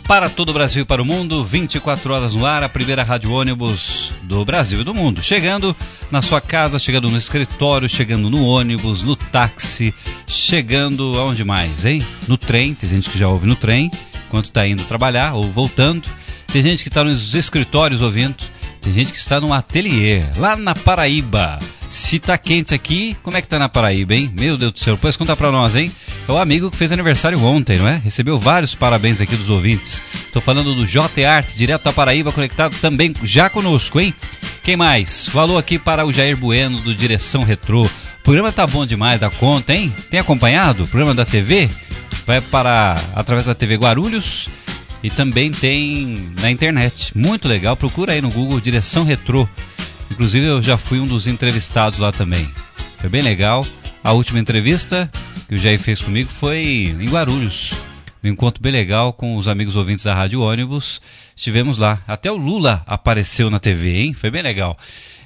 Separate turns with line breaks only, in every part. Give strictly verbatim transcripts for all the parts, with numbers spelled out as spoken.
Para todo o Brasil e para o mundo, vinte e quatro horas no ar, a primeira rádio ônibus do Brasil e do mundo. Chegando na sua casa, chegando no escritório, chegando no ônibus, no táxi, chegando aonde mais, hein? No trem, tem gente que já ouve no trem, enquanto está indo trabalhar ou voltando. Tem gente que está nos escritórios ouvindo, tem gente que está no ateliê, lá na Paraíba. Se tá quente aqui, como é que tá na Paraíba, hein? Meu Deus do céu, pois conta pra nós, hein? É o amigo que fez aniversário ontem, não é? Recebeu vários parabéns aqui dos ouvintes. Tô falando do J Art, direto da Paraíba, conectado também já conosco, hein? Quem mais? Falou aqui para o Jair Bueno, do Direção Retrô. O programa tá bom demais da conta, hein? Tem acompanhado o programa da T V? Vai para, através da T V Guarulhos e também tem na internet. Muito legal, procura aí no Google Direção Retrô. Inclusive eu já fui um dos entrevistados lá também. Foi bem legal. A última entrevista que o Jair fez comigo foi em Guarulhos. Um encontro bem legal com os amigos ouvintes da Rádio Ônibus. Estivemos lá. Até o Lula apareceu na T V, hein? Foi bem legal.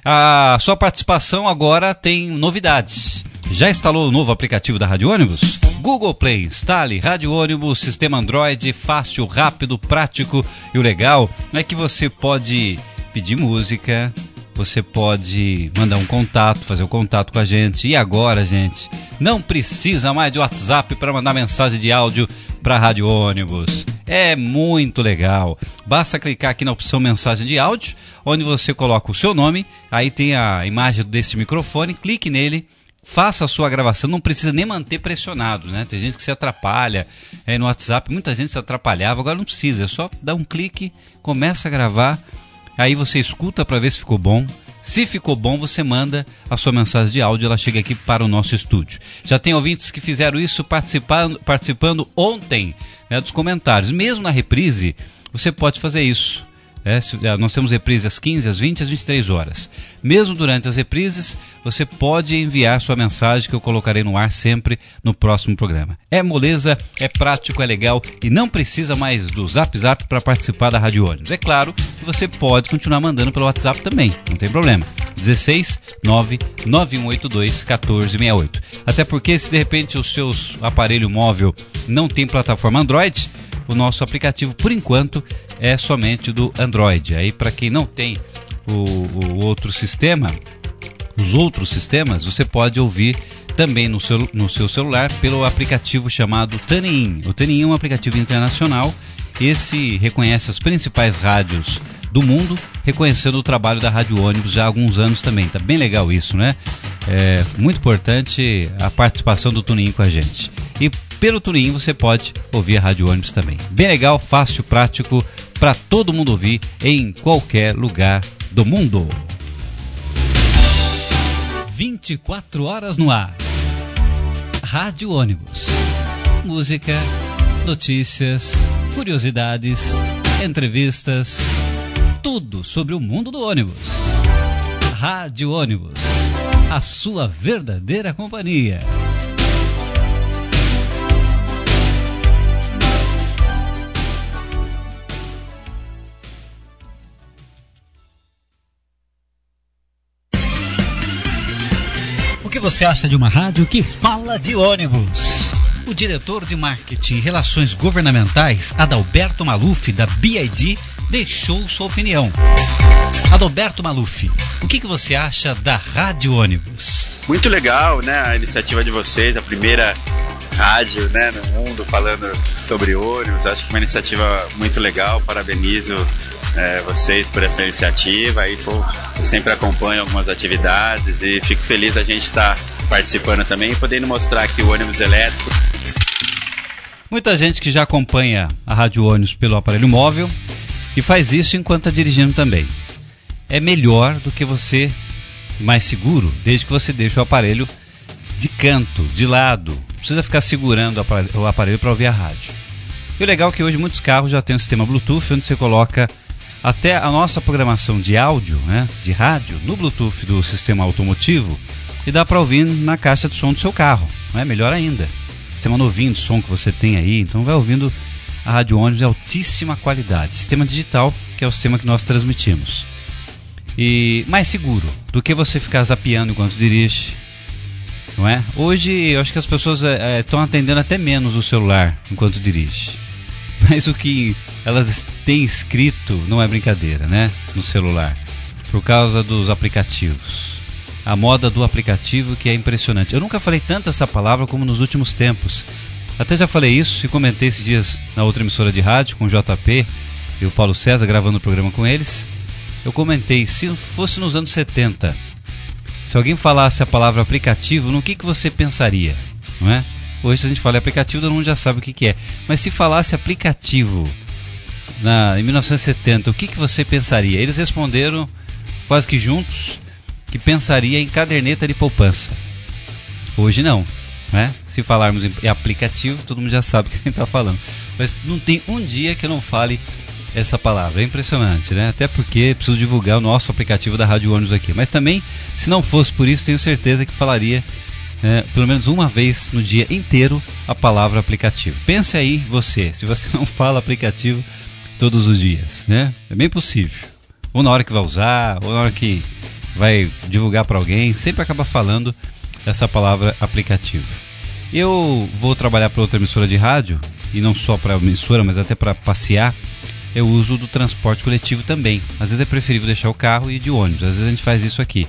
A sua participação agora tem novidades. Já instalou o novo aplicativo da Rádio Ônibus? Google Play, instale Rádio Ônibus, sistema Android, fácil, rápido, prático. E o legal é que você pode pedir música, você pode mandar um contato, fazer o um contato com a gente. E agora, gente, não precisa mais de WhatsApp para mandar mensagem de áudio para a Rádio Ônibus. É muito legal. Basta clicar aqui na opção mensagem de áudio, onde você coloca o seu nome, aí tem a imagem desse microfone, clique nele, faça a sua gravação, não precisa nem manter pressionado, né? Tem gente que se atrapalha é, no WhatsApp, muita gente se atrapalhava, agora não precisa, é só dar um clique, começa a gravar. Aí você escuta para ver se ficou bom. Se ficou bom, você manda a sua mensagem de áudio, ela chega aqui para o nosso estúdio. Já tem ouvintes que fizeram isso participando, participando ontem, né, dos comentários. Mesmo na reprise, você pode fazer isso. É, nós temos reprise às quinze, às vinte, às vinte e três horas. Mesmo durante as reprises, você pode enviar sua mensagem que eu colocarei no ar sempre no próximo programa. É moleza, é prático, é legal e não precisa mais do Zap Zap para participar da Rádio Ônibus. É claro que você pode continuar mandando pelo WhatsApp também, não tem problema. dezesseis nove nove um oito dois um quatro seis oito. Até porque se de repente o seu aparelho móvel não tem plataforma Android, o nosso aplicativo, por enquanto, é somente do Android. Aí, para quem não tem o, o outro sistema, os outros sistemas, você pode ouvir também no seu, no seu celular pelo aplicativo chamado TuneIn. O TuneIn é um aplicativo internacional. Esse reconhece as principais rádios do mundo, reconhecendo o trabalho da Rádio Ônibus já há alguns anos também. Tá bem legal isso, né? É muito importante a participação do TuneIn com a gente. E pelo TuneIn você pode ouvir a Rádio Ônibus também. Bem legal, fácil, prático, para todo mundo ouvir em qualquer lugar do mundo. vinte e quatro horas no ar. Rádio Ônibus. Música, notícias, curiosidades, entrevistas, tudo sobre o mundo do ônibus. Rádio Ônibus, a sua verdadeira companhia. O que você acha de uma rádio que fala de ônibus? O diretor de marketing e relações governamentais, Adalberto Maluf, da B I D, deixou sua opinião. Adalberto Maluf, o que, que você acha da Rádio Ônibus?
Muito legal, né, a iniciativa de vocês, a primeira rádio, né, no mundo falando sobre ônibus. Acho que é uma iniciativa muito legal, parabenizo é, vocês por essa iniciativa. Aí, pô, eu sempre acompanho algumas atividades e fico feliz a gente estar participando também e podendo mostrar aqui o ônibus elétrico.
Muita gente que já acompanha a Rádio Ônibus pelo aparelho móvel e faz isso enquanto está dirigindo também. É melhor do que você, mais seguro, desde que você deixe o aparelho de canto, de lado. Não precisa ficar segurando o aparelho para ouvir a rádio. E o legal é que hoje muitos carros já têm um sistema Bluetooth, onde você coloca até a nossa programação de áudio, né, de rádio, no Bluetooth do sistema automotivo, e dá para ouvir na caixa de som do seu carro. Não é? Melhor ainda. Sistema novinho de som que você tem aí, então vai ouvindo a Rádio Ônibus de altíssima qualidade. Sistema digital, que é o sistema que nós transmitimos. E mais seguro do que você ficar zapeando enquanto dirige, não é? Hoje eu acho que as pessoas estão é, atendendo até menos o celular enquanto dirige. Mas o que elas têm escrito não é brincadeira, né? No celular, por causa dos aplicativos. A moda do aplicativo que é impressionante. Eu nunca falei tanto essa palavra como nos últimos tempos. Até já falei isso e comentei esses dias na outra emissora de rádio com o J P e o Paulo César, gravando o programa com eles. Eu comentei, se fosse nos anos setenta, se alguém falasse a palavra aplicativo, no que, que você pensaria? Não é? Hoje, se a gente fala aplicativo, todo mundo já sabe o que, que é. Mas se falasse aplicativo na, em mil novecentos e setenta, o que, que você pensaria? Eles responderam, quase que juntos, que pensaria em caderneta de poupança. Hoje não, né? Se falarmos em aplicativo, todo mundo já sabe o que a gente está falando. Mas não tem um dia que eu não fale essa palavra. É impressionante, né? Até porque preciso divulgar o nosso aplicativo da Rádio Ônibus aqui. Mas também, se não fosse por isso, tenho certeza que falaria É, pelo menos uma vez no dia inteiro a palavra aplicativo. Pense aí você, se você não fala aplicativo todos os dias, né? É bem possível. Ou na hora que vai usar, ou na hora que vai divulgar para alguém, sempre acaba falando essa palavra aplicativo. Eu vou trabalhar para outra emissora de rádio, e não só para emissora, mas até para passear. Eu uso do transporte coletivo também. Às vezes é preferível deixar o carro e ir de ônibus. Às vezes a gente faz isso aqui.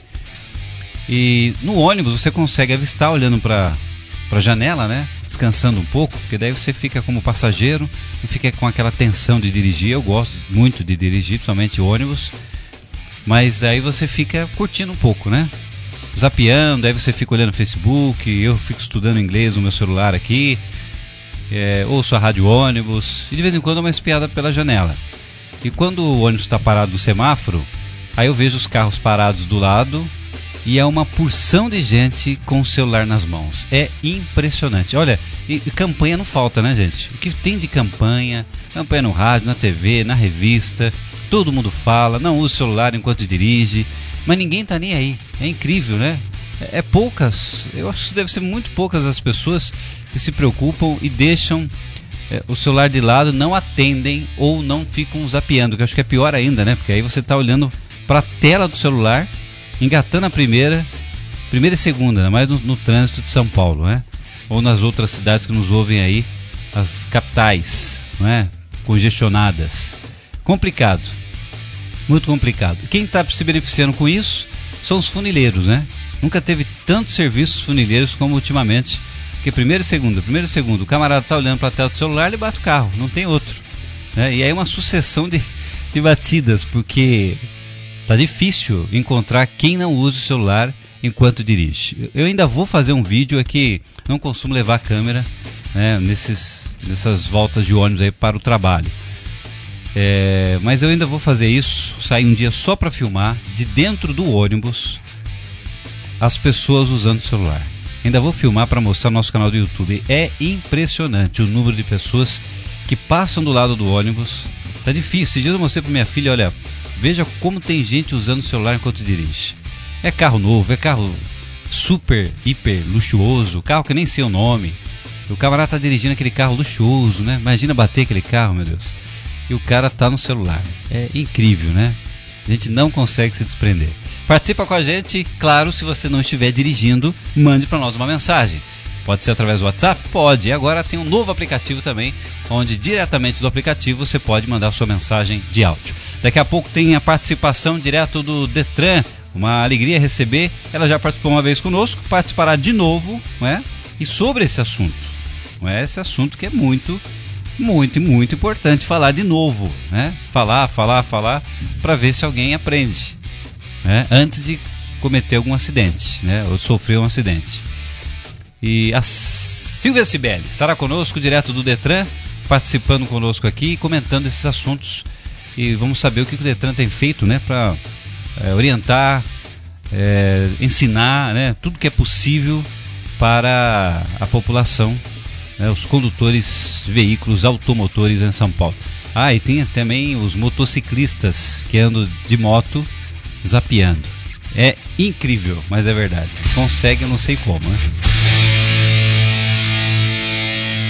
E no ônibus você consegue avistar olhando para a janela, né? Descansando um pouco, porque daí você fica como passageiro, não fica com aquela tensão de dirigir. Eu gosto muito de dirigir, principalmente ônibus, mas aí você fica curtindo um pouco, né? Zapeando, aí você fica olhando o Facebook, eu fico estudando inglês no meu celular aqui, é, ouço a rádio ônibus, e de vez em quando dou uma espiada pela janela. E quando o ônibus está parado no semáforo, aí eu vejo os carros parados do lado, e é uma porção de gente com o celular nas mãos. É impressionante. Olha, e, e campanha não falta, né, gente? O que tem de campanha, campanha no rádio, na T V, na revista, todo mundo fala, não usa o celular enquanto dirige, mas ninguém tá nem aí. É incrível, né? É, é poucas, eu acho que deve ser muito poucas as pessoas que se preocupam e deixam é, o celular de lado, não atendem ou não ficam zapeando, que eu acho que é pior ainda, né? Porque aí você tá olhando para a tela do celular, engatando a primeira, primeira e segunda, né? Mais no, no trânsito de São Paulo, né? Ou nas outras cidades que nos ouvem aí, as capitais, não é? Congestionadas. Complicado, muito complicado. Quem está se beneficiando com isso são os funileiros, né? Nunca teve tantos serviços funileiros como ultimamente, porque primeira e segunda, primeira e segunda, o camarada está olhando para a tela do celular, ele bate o carro, não tem outro, né? E aí uma sucessão de, de batidas, porque tá difícil encontrar quem não usa o celular enquanto dirige. Eu ainda vou fazer um vídeo aqui, não costumo levar a câmera, né, nesses, nessas voltas de ônibus aí para o trabalho. É, mas eu ainda vou fazer isso, sair um dia só para filmar de dentro do ônibus as pessoas usando o celular. Ainda vou filmar para mostrar no nosso canal do YouTube. É impressionante o número de pessoas que passam do lado do ônibus. Tá difícil. Esse dia eu mostrei para minha filha, olha, veja como tem gente usando o celular enquanto dirige. É carro novo, é carro super, hiper luxuoso, carro que nem sei o nome. O camarada tá dirigindo aquele carro luxuoso, né? Imagina bater aquele carro, meu Deus. E o cara tá no celular. É incrível, né? A gente não consegue se desprender. Participa com a gente, claro, se você não estiver dirigindo, mande para nós uma mensagem. Pode ser através do WhatsApp? Pode. E agora tem um novo aplicativo também, onde diretamente do aplicativo você pode mandar sua mensagem de áudio. Daqui a pouco tem a participação direto do Detran. Uma alegria receber. Ela já participou uma vez conosco, participará de novo, não é? E sobre esse assunto. Não é? Esse assunto que é muito, muito, muito importante falar de novo, né? Falar, falar, falar, para ver se alguém aprende, né? Antes de cometer algum acidente, né? Ou sofrer um acidente. E a Silvia Cibele estará conosco direto do Detran, participando conosco aqui, comentando esses assuntos. E vamos saber o que o Detran tem feito, né, para é, orientar, é, ensinar, né, tudo que é possível para a população, né, os condutores de veículos automotores em São Paulo. Ah, e tem também os motociclistas que andam de moto zapeando. É incrível, mas é verdade. Consegue, eu não sei como, né?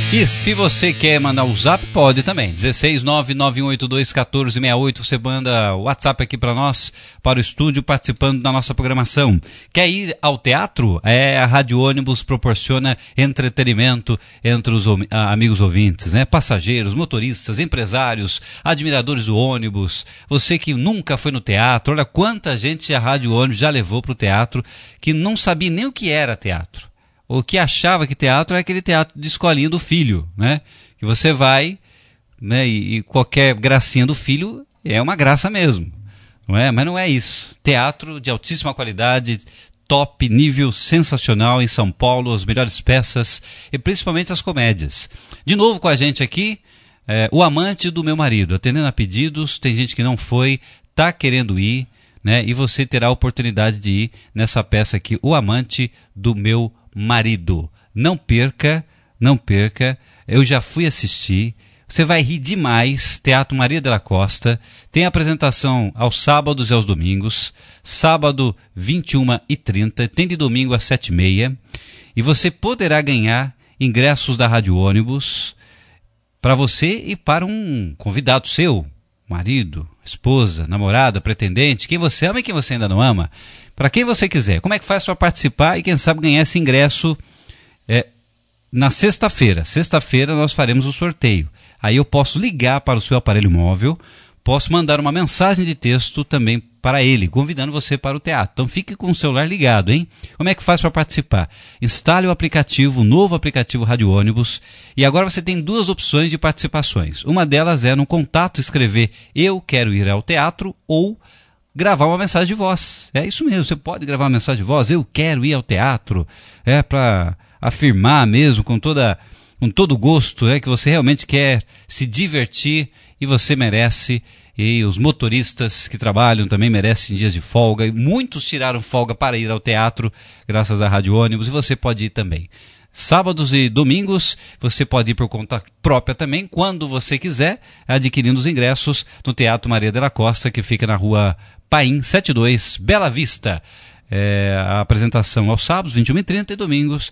E se você quer mandar o zap, pode também. dezesseis nove nove um oito dois um quatro seis oito. Você manda o WhatsApp aqui para nós, para o estúdio, participando da nossa programação. Quer ir ao teatro? É, a Rádio Ônibus proporciona entretenimento entre os amigos ouvintes, né? Passageiros, motoristas, empresários, admiradores do ônibus. Você que nunca foi no teatro, olha quanta gente a Rádio Ônibus já levou para o teatro que não sabia nem o que era teatro. O que achava que teatro é aquele teatro de escolinha do filho, né? Que você vai, né? E, e qualquer gracinha do filho é uma graça mesmo, não é? Mas não é isso. Teatro de altíssima qualidade, top, nível sensacional em São Paulo, as melhores peças e principalmente as comédias. De novo com a gente aqui, é, O Amante do Meu Marido, atendendo a pedidos. Tem gente que não foi, tá querendo ir, né? E você terá a oportunidade de ir nessa peça aqui, O Amante do Meu Marido. Não perca, não perca. Eu já fui assistir. Você vai rir demais. Teatro Maria de la Costa. Tem apresentação aos sábados e aos domingos. Sábado, vinte e uma e trinta. Tem de domingo às sete e meia. E você poderá ganhar ingressos da Rádio Ônibus para você e para um convidado seu. Marido, esposa, namorada, pretendente. Quem você ama e quem você ainda não ama. Para quem você quiser. Como é que faz para participar e quem sabe ganhar esse ingresso é, na sexta-feira? Sexta-feira nós faremos o sorteio. Aí eu posso ligar para o seu aparelho móvel, posso mandar uma mensagem de texto também para ele, convidando você para o teatro. Então fique com o celular ligado, hein? Como é que faz para participar? Instale o aplicativo, o novo aplicativo Rádio Ônibus, e agora você tem duas opções de participações. Uma delas é no contato escrever "Eu quero ir ao teatro" ou gravar uma mensagem de voz. É isso mesmo, você pode gravar uma mensagem de voz, eu quero ir ao teatro, é para afirmar mesmo com toda com todo gosto, é que você realmente quer se divertir e você merece, e os motoristas que trabalham também merecem dias de folga, e muitos tiraram folga para ir ao teatro graças à Rádio Ônibus, e você pode ir também. Sábados e domingos você pode ir por conta própria também, quando você quiser, adquirindo os ingressos no Teatro Maria de la Costa, que fica na rua Paim setenta e dois, Bela Vista. É, a apresentação aos sábados, vinte e uma e trinta, e domingos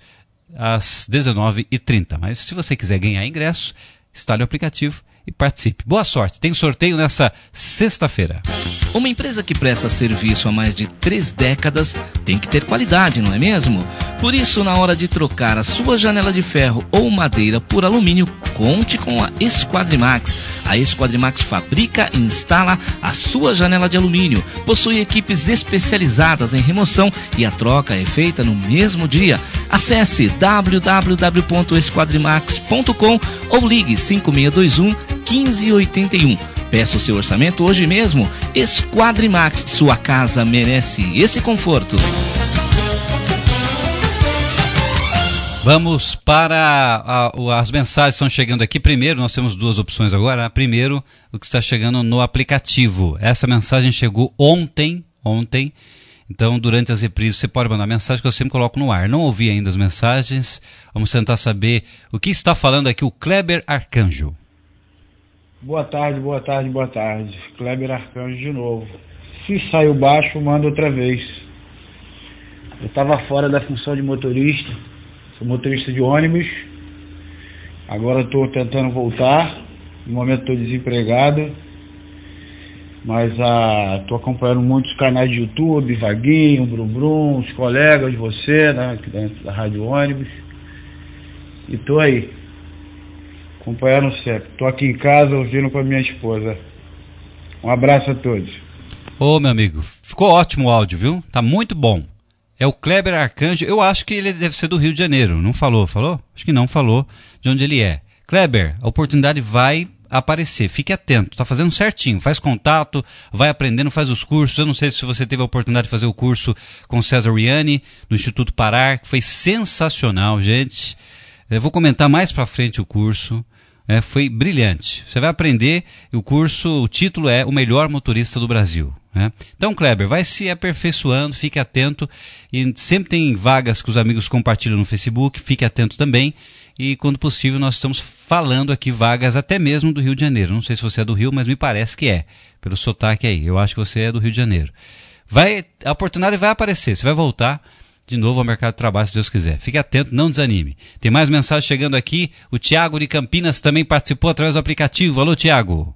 às dezenove e trinta. Mas se você quiser ganhar ingresso, instale o aplicativo e participe. Boa sorte, tem sorteio nessa sexta-feira.
Uma empresa que presta serviço há mais de três décadas tem que ter qualidade, não é mesmo? Por isso, na hora de trocar a sua janela de ferro ou madeira por alumínio, conte com a Esquadrimax. A Esquadrimax fabrica e instala a sua janela de alumínio. Possui equipes especializadas em remoção e a troca é feita no mesmo dia. Acesse w w w ponto esquadrimax ponto com ou ligue cinco seis dois um, um cinco oito um. Peça o seu orçamento hoje mesmo. Esquadrimax, sua casa merece esse conforto.
Vamos para a, a, as mensagens que estão chegando aqui. Primeiro, nós temos duas opções agora. Primeiro, o que está chegando no aplicativo. Essa mensagem chegou ontem, ontem. Então, durante as reprises, você pode mandar mensagem que eu sempre coloco no ar. Não ouvi ainda as mensagens. Vamos tentar saber o que está falando aqui o Kleber Arcanjo.
Boa tarde, boa tarde, boa tarde. Kleber Arcanjo de novo. Se saiu baixo, manda outra vez. Eu estava fora da função de motorista. Sou motorista de ônibus. Agora estou tentando voltar. No momento estou desempregado. Mas estou ah, acompanhando muitos canais de YouTube, Vaguinho, Brum Brum, os colegas de você, né, aqui dentro da Rádio Ônibus. E estou aí, acompanhando sempre. Estou aqui em casa ouvindo com a minha esposa. Um abraço a todos.
Ô, meu amigo, ficou ótimo o áudio, viu? Tá muito bom. É o Kleber Arcanjo. Eu acho que ele deve ser do Rio de Janeiro. Não falou? Falou? Acho que não falou de onde ele é. Kleber, a oportunidade vai aparecer. Fique atento. Tá fazendo certinho. Faz contato, vai aprendendo, faz os cursos. Eu não sei se você teve a oportunidade de fazer o curso com César Riani, do Instituto Parar, que foi sensacional, gente. Eu vou comentar mais pra frente o curso. É, foi brilhante. Você vai aprender, o curso, o título é O Melhor Motorista do Brasil. Né? Então, Kleber, vai se aperfeiçoando, fique atento. E sempre tem vagas que os amigos compartilham no Facebook, fique atento também. E, quando possível, nós estamos falando aqui vagas até mesmo do Rio de Janeiro. Não sei se você é do Rio, mas me parece que é, pelo sotaque aí. Eu acho que você é do Rio de Janeiro. Vai, a oportunidade vai aparecer, você vai voltar. de novo ao mercado de trabalho, se Deus quiser. Fique atento, não desanime. Tem mais mensagem chegando aqui. O Tiago de Campinas também participou através do aplicativo. Alô, Tiago.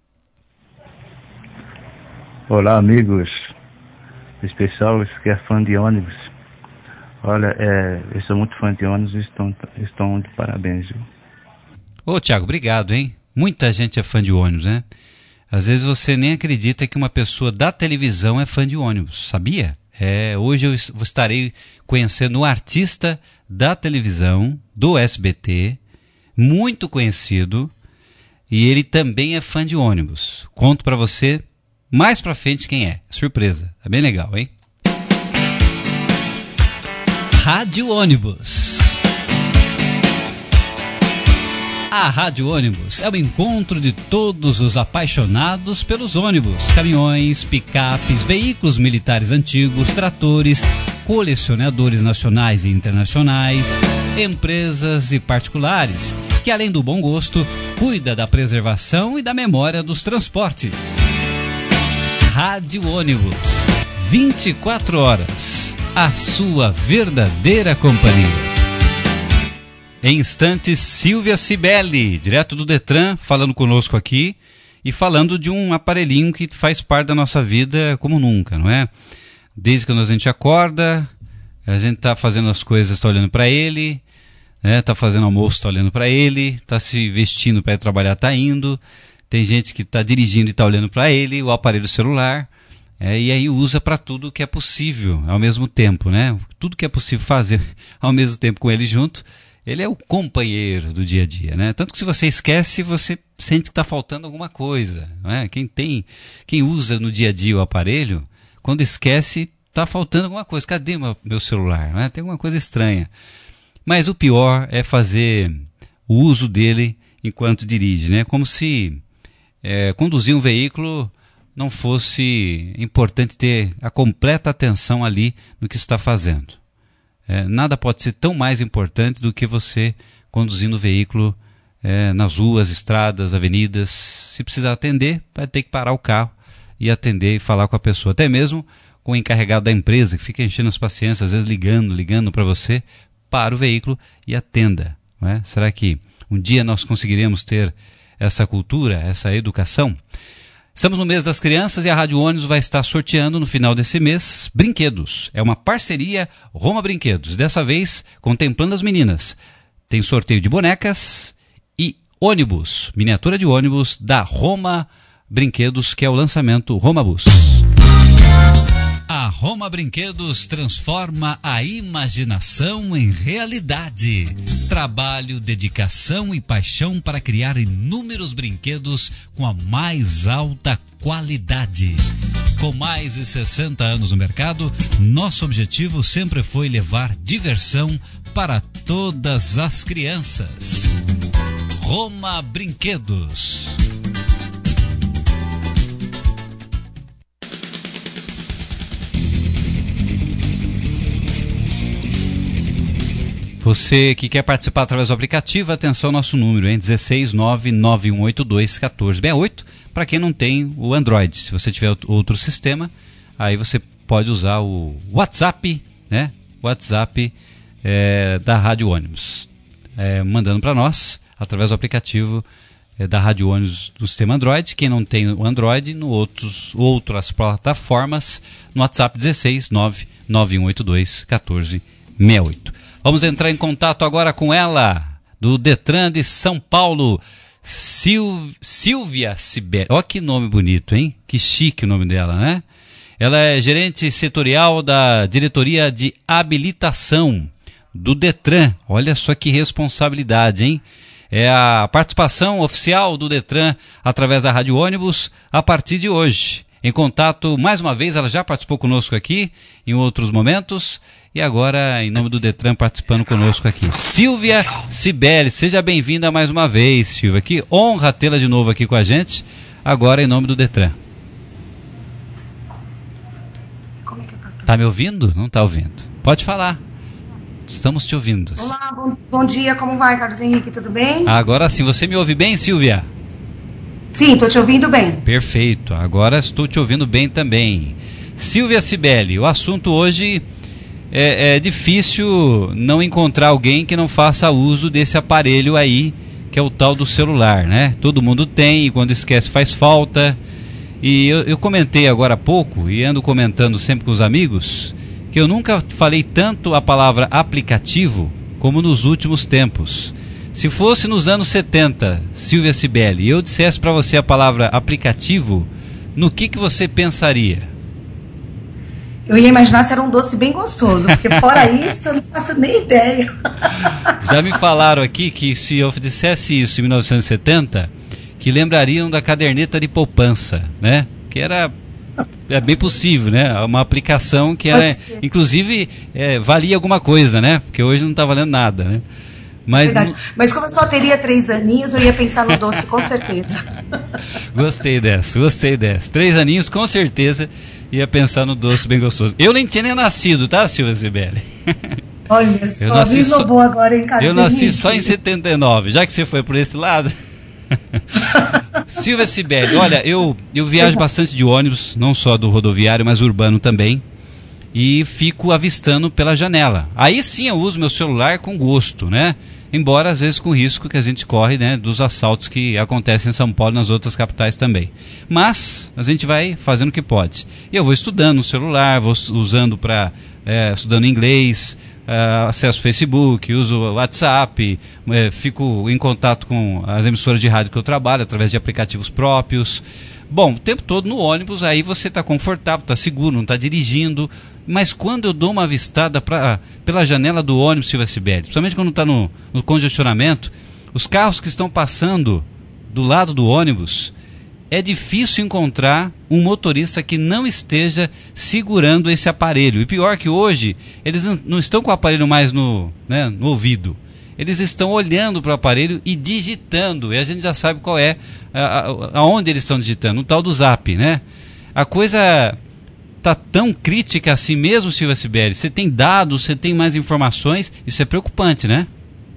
Olá, amigos. Especial, que é fã de ônibus. Olha, é, eu sou muito fã de ônibus e estão, estão de parabéns. Viu?
Ô, Tiago, obrigado, hein? Muita gente é fã de ônibus, né? Às vezes você nem acredita que uma pessoa da televisão é fã de ônibus, sabia? É, hoje eu estarei conhecendo um artista da televisão, do S B T, muito conhecido, e ele também é fã de ônibus. Conto pra você mais pra frente quem é. Surpresa. É bem legal, hein? Rádio Ônibus. A Rádio Ônibus é o encontro de todos os apaixonados pelos ônibus, caminhões, picapes, veículos militares antigos, tratores, colecionadores nacionais e internacionais, empresas e particulares, que além do bom gosto, cuida da preservação e da memória dos transportes. Rádio Ônibus, vinte e quatro horas, a sua verdadeira companhia. Em instantes, Silvia Cibele, direto do Detran, falando conosco aqui e falando de um aparelhinho que faz parte da nossa vida como nunca, não é? Desde que a gente acorda, a gente está fazendo as coisas, está olhando para ele, está né? fazendo almoço, está olhando para ele, está se vestindo para ir trabalhar, está indo. Tem gente que está dirigindo e está olhando para ele, o aparelho celular, é, e aí usa para tudo que é possível ao mesmo tempo, né? Tudo que é possível fazer ao mesmo tempo com ele junto. Ele é o companheiro do dia a dia, né? Tanto que se você esquece, você sente que está faltando alguma coisa, não é? Quem tem, quem usa no dia a dia o aparelho, quando esquece, está faltando alguma coisa. Cadê meu, meu celular? Não é? Tem alguma coisa estranha. Mas o pior é fazer o uso dele enquanto dirige, né? Como se é, conduzir um veículo não fosse importante ter a completa atenção ali no que está fazendo. É, nada pode ser tão mais importante do que você conduzindo o veículo é, nas ruas, estradas, avenidas. Se precisar atender, vai ter que parar o carro e atender e falar com a pessoa. Até mesmo com o encarregado da empresa, que fica enchendo as paciências, às vezes ligando, ligando para você, para o veículo e atenda. Não é? Será que um dia nós conseguiremos ter essa cultura, essa educação? Estamos no mês das crianças e a Rádio Ônibus vai estar sorteando no final desse mês brinquedos. É uma parceria Roma Brinquedos. Dessa vez, contemplando as meninas. Tem sorteio de bonecas e ônibus, miniatura de ônibus da Roma Brinquedos, que é o lançamento Roma Bus. A Roma Brinquedos transforma a imaginação em realidade. Trabalho, dedicação e paixão para criar inúmeros brinquedos com a mais alta qualidade. Com mais de sessenta anos no mercado, nosso objetivo sempre foi levar diversão para todas as crianças. Roma Brinquedos. Você que quer participar através do aplicativo, atenção ao nosso número, hein? um seis nove nove um oito dois um quatro seis oito, para quem não tem o Android. Se você tiver outro sistema, aí você pode usar o WhatsApp, né? WhatsApp é, da Rádio Ônibus, é, mandando para nós através do aplicativo é, da Rádio Ônibus do sistema Android. Quem não tem o Android, no outros, outras plataformas, no WhatsApp um seis nove nove um oito dois um quatro seis oito. Vamos entrar em contato agora com ela, do Detran de São Paulo, Sil... Silvia Cibele. Olha que nome bonito, hein? Que chique o nome dela, né? Ela é gerente setorial da Diretoria de Habilitação do Detran. Olha só que responsabilidade, hein? É a participação oficial do Detran através da Rádio Ônibus a partir de hoje. Em contato, mais uma vez, ela já participou conosco aqui em outros momentos e agora, em nome do Detran, participando conosco aqui. Silvia Cibele, seja bem-vinda mais uma vez, Silvia. Que honra tê-la de novo aqui com a gente, agora em nome do Detran. Tá me ouvindo? Não tá ouvindo. Pode falar. Estamos te ouvindo.
Olá, bom, bom dia, como vai, Carlos Henrique, tudo bem?
Agora sim, você me ouve bem, Silvia?
Sim, estou te ouvindo bem.
Perfeito, agora estou te ouvindo bem também. Silvia Cibele, o assunto hoje é, é difícil não encontrar alguém que não faça uso desse aparelho aí, que é o tal do celular, né? Todo mundo tem e quando esquece faz falta. E eu, eu comentei agora há pouco, e ando comentando sempre com os amigos, que eu nunca falei tanto a palavra aplicativo como nos últimos tempos. Se fosse nos anos setenta, Silvia Cibele, e eu dissesse para você a palavra aplicativo, no que, que você pensaria?
Eu ia imaginar se era um doce bem gostoso, porque fora isso eu não faço nem ideia.
Já me falaram aqui que se eu dissesse isso em mil novecentos e setenta, que lembrariam da caderneta de poupança, né? Que era é bem possível, né? Uma aplicação que era, inclusive, é, valia alguma coisa, né? Porque hoje não está valendo nada, né? Mas,
não... Mas como eu só teria três aninhos, eu ia pensar no doce, com certeza.
Gostei dessa, gostei dessa. Três aninhos, com certeza, ia pensar no doce bem gostoso. Eu nem tinha nem nascido, tá, Silvia Cibele?
Olha só, eu nasci só, boa agora em casa.
Eu nasci só em setenta e nove, já que você foi por esse lado. Silvia Cibele, olha, eu, eu viajo bastante de ônibus, não só do rodoviário, mas urbano também. E fico avistando pela janela. Aí sim eu uso meu celular com gosto, né? Embora às vezes com risco que a gente corre, né, dos assaltos que acontecem em São Paulo e nas outras capitais também. Mas a gente vai fazendo o que pode. E eu vou estudando no celular, vou usando para é, estudando inglês, é, acesso ao Facebook, uso o WhatsApp, é, fico em contato com as emissoras de rádio que eu trabalho através de aplicativos próprios. Bom, o tempo todo no ônibus, aí você está confortável, está seguro, não está dirigindo. Mas quando eu dou uma avistada pra, pela janela do ônibus, Silvia Cibele, principalmente quando está no, no congestionamento, os carros que estão passando do lado do ônibus, é difícil encontrar um motorista que não esteja segurando esse aparelho. E pior que hoje, eles não estão com o aparelho mais no, né, no ouvido. Eles estão olhando para o aparelho e digitando. E a gente já sabe qual é, a, a, aonde eles estão digitando, o tal do Zap, né? A coisa está tão crítica assim mesmo, Silvia Cibele? Você tem dados, você tem mais informações, isso é preocupante, né?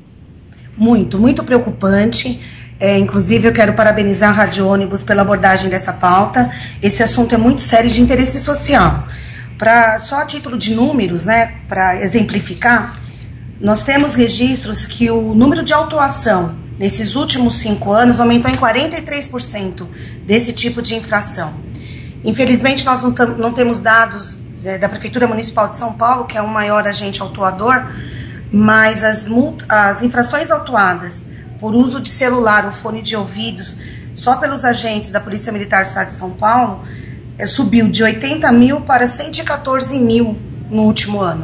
Muito, muito preocupante. É, inclusive eu quero parabenizar a Rádio Ônibus pela abordagem dessa pauta. Esse assunto é muito sério de interesse social. Pra, só a título de números, né, para exemplificar, nós temos registros que o número de autuação nesses últimos cinco anos aumentou em quarenta e três por cento desse tipo de infração. Infelizmente, nós não, tam, não temos dados é, da Prefeitura Municipal de São Paulo, que é o maior agente autuador, mas as, as infrações autuadas por uso de celular ou fone de ouvidos, só pelos agentes da Polícia Militar do Estado de São Paulo, é, subiu de oitenta mil para cento e quatorze mil no último ano.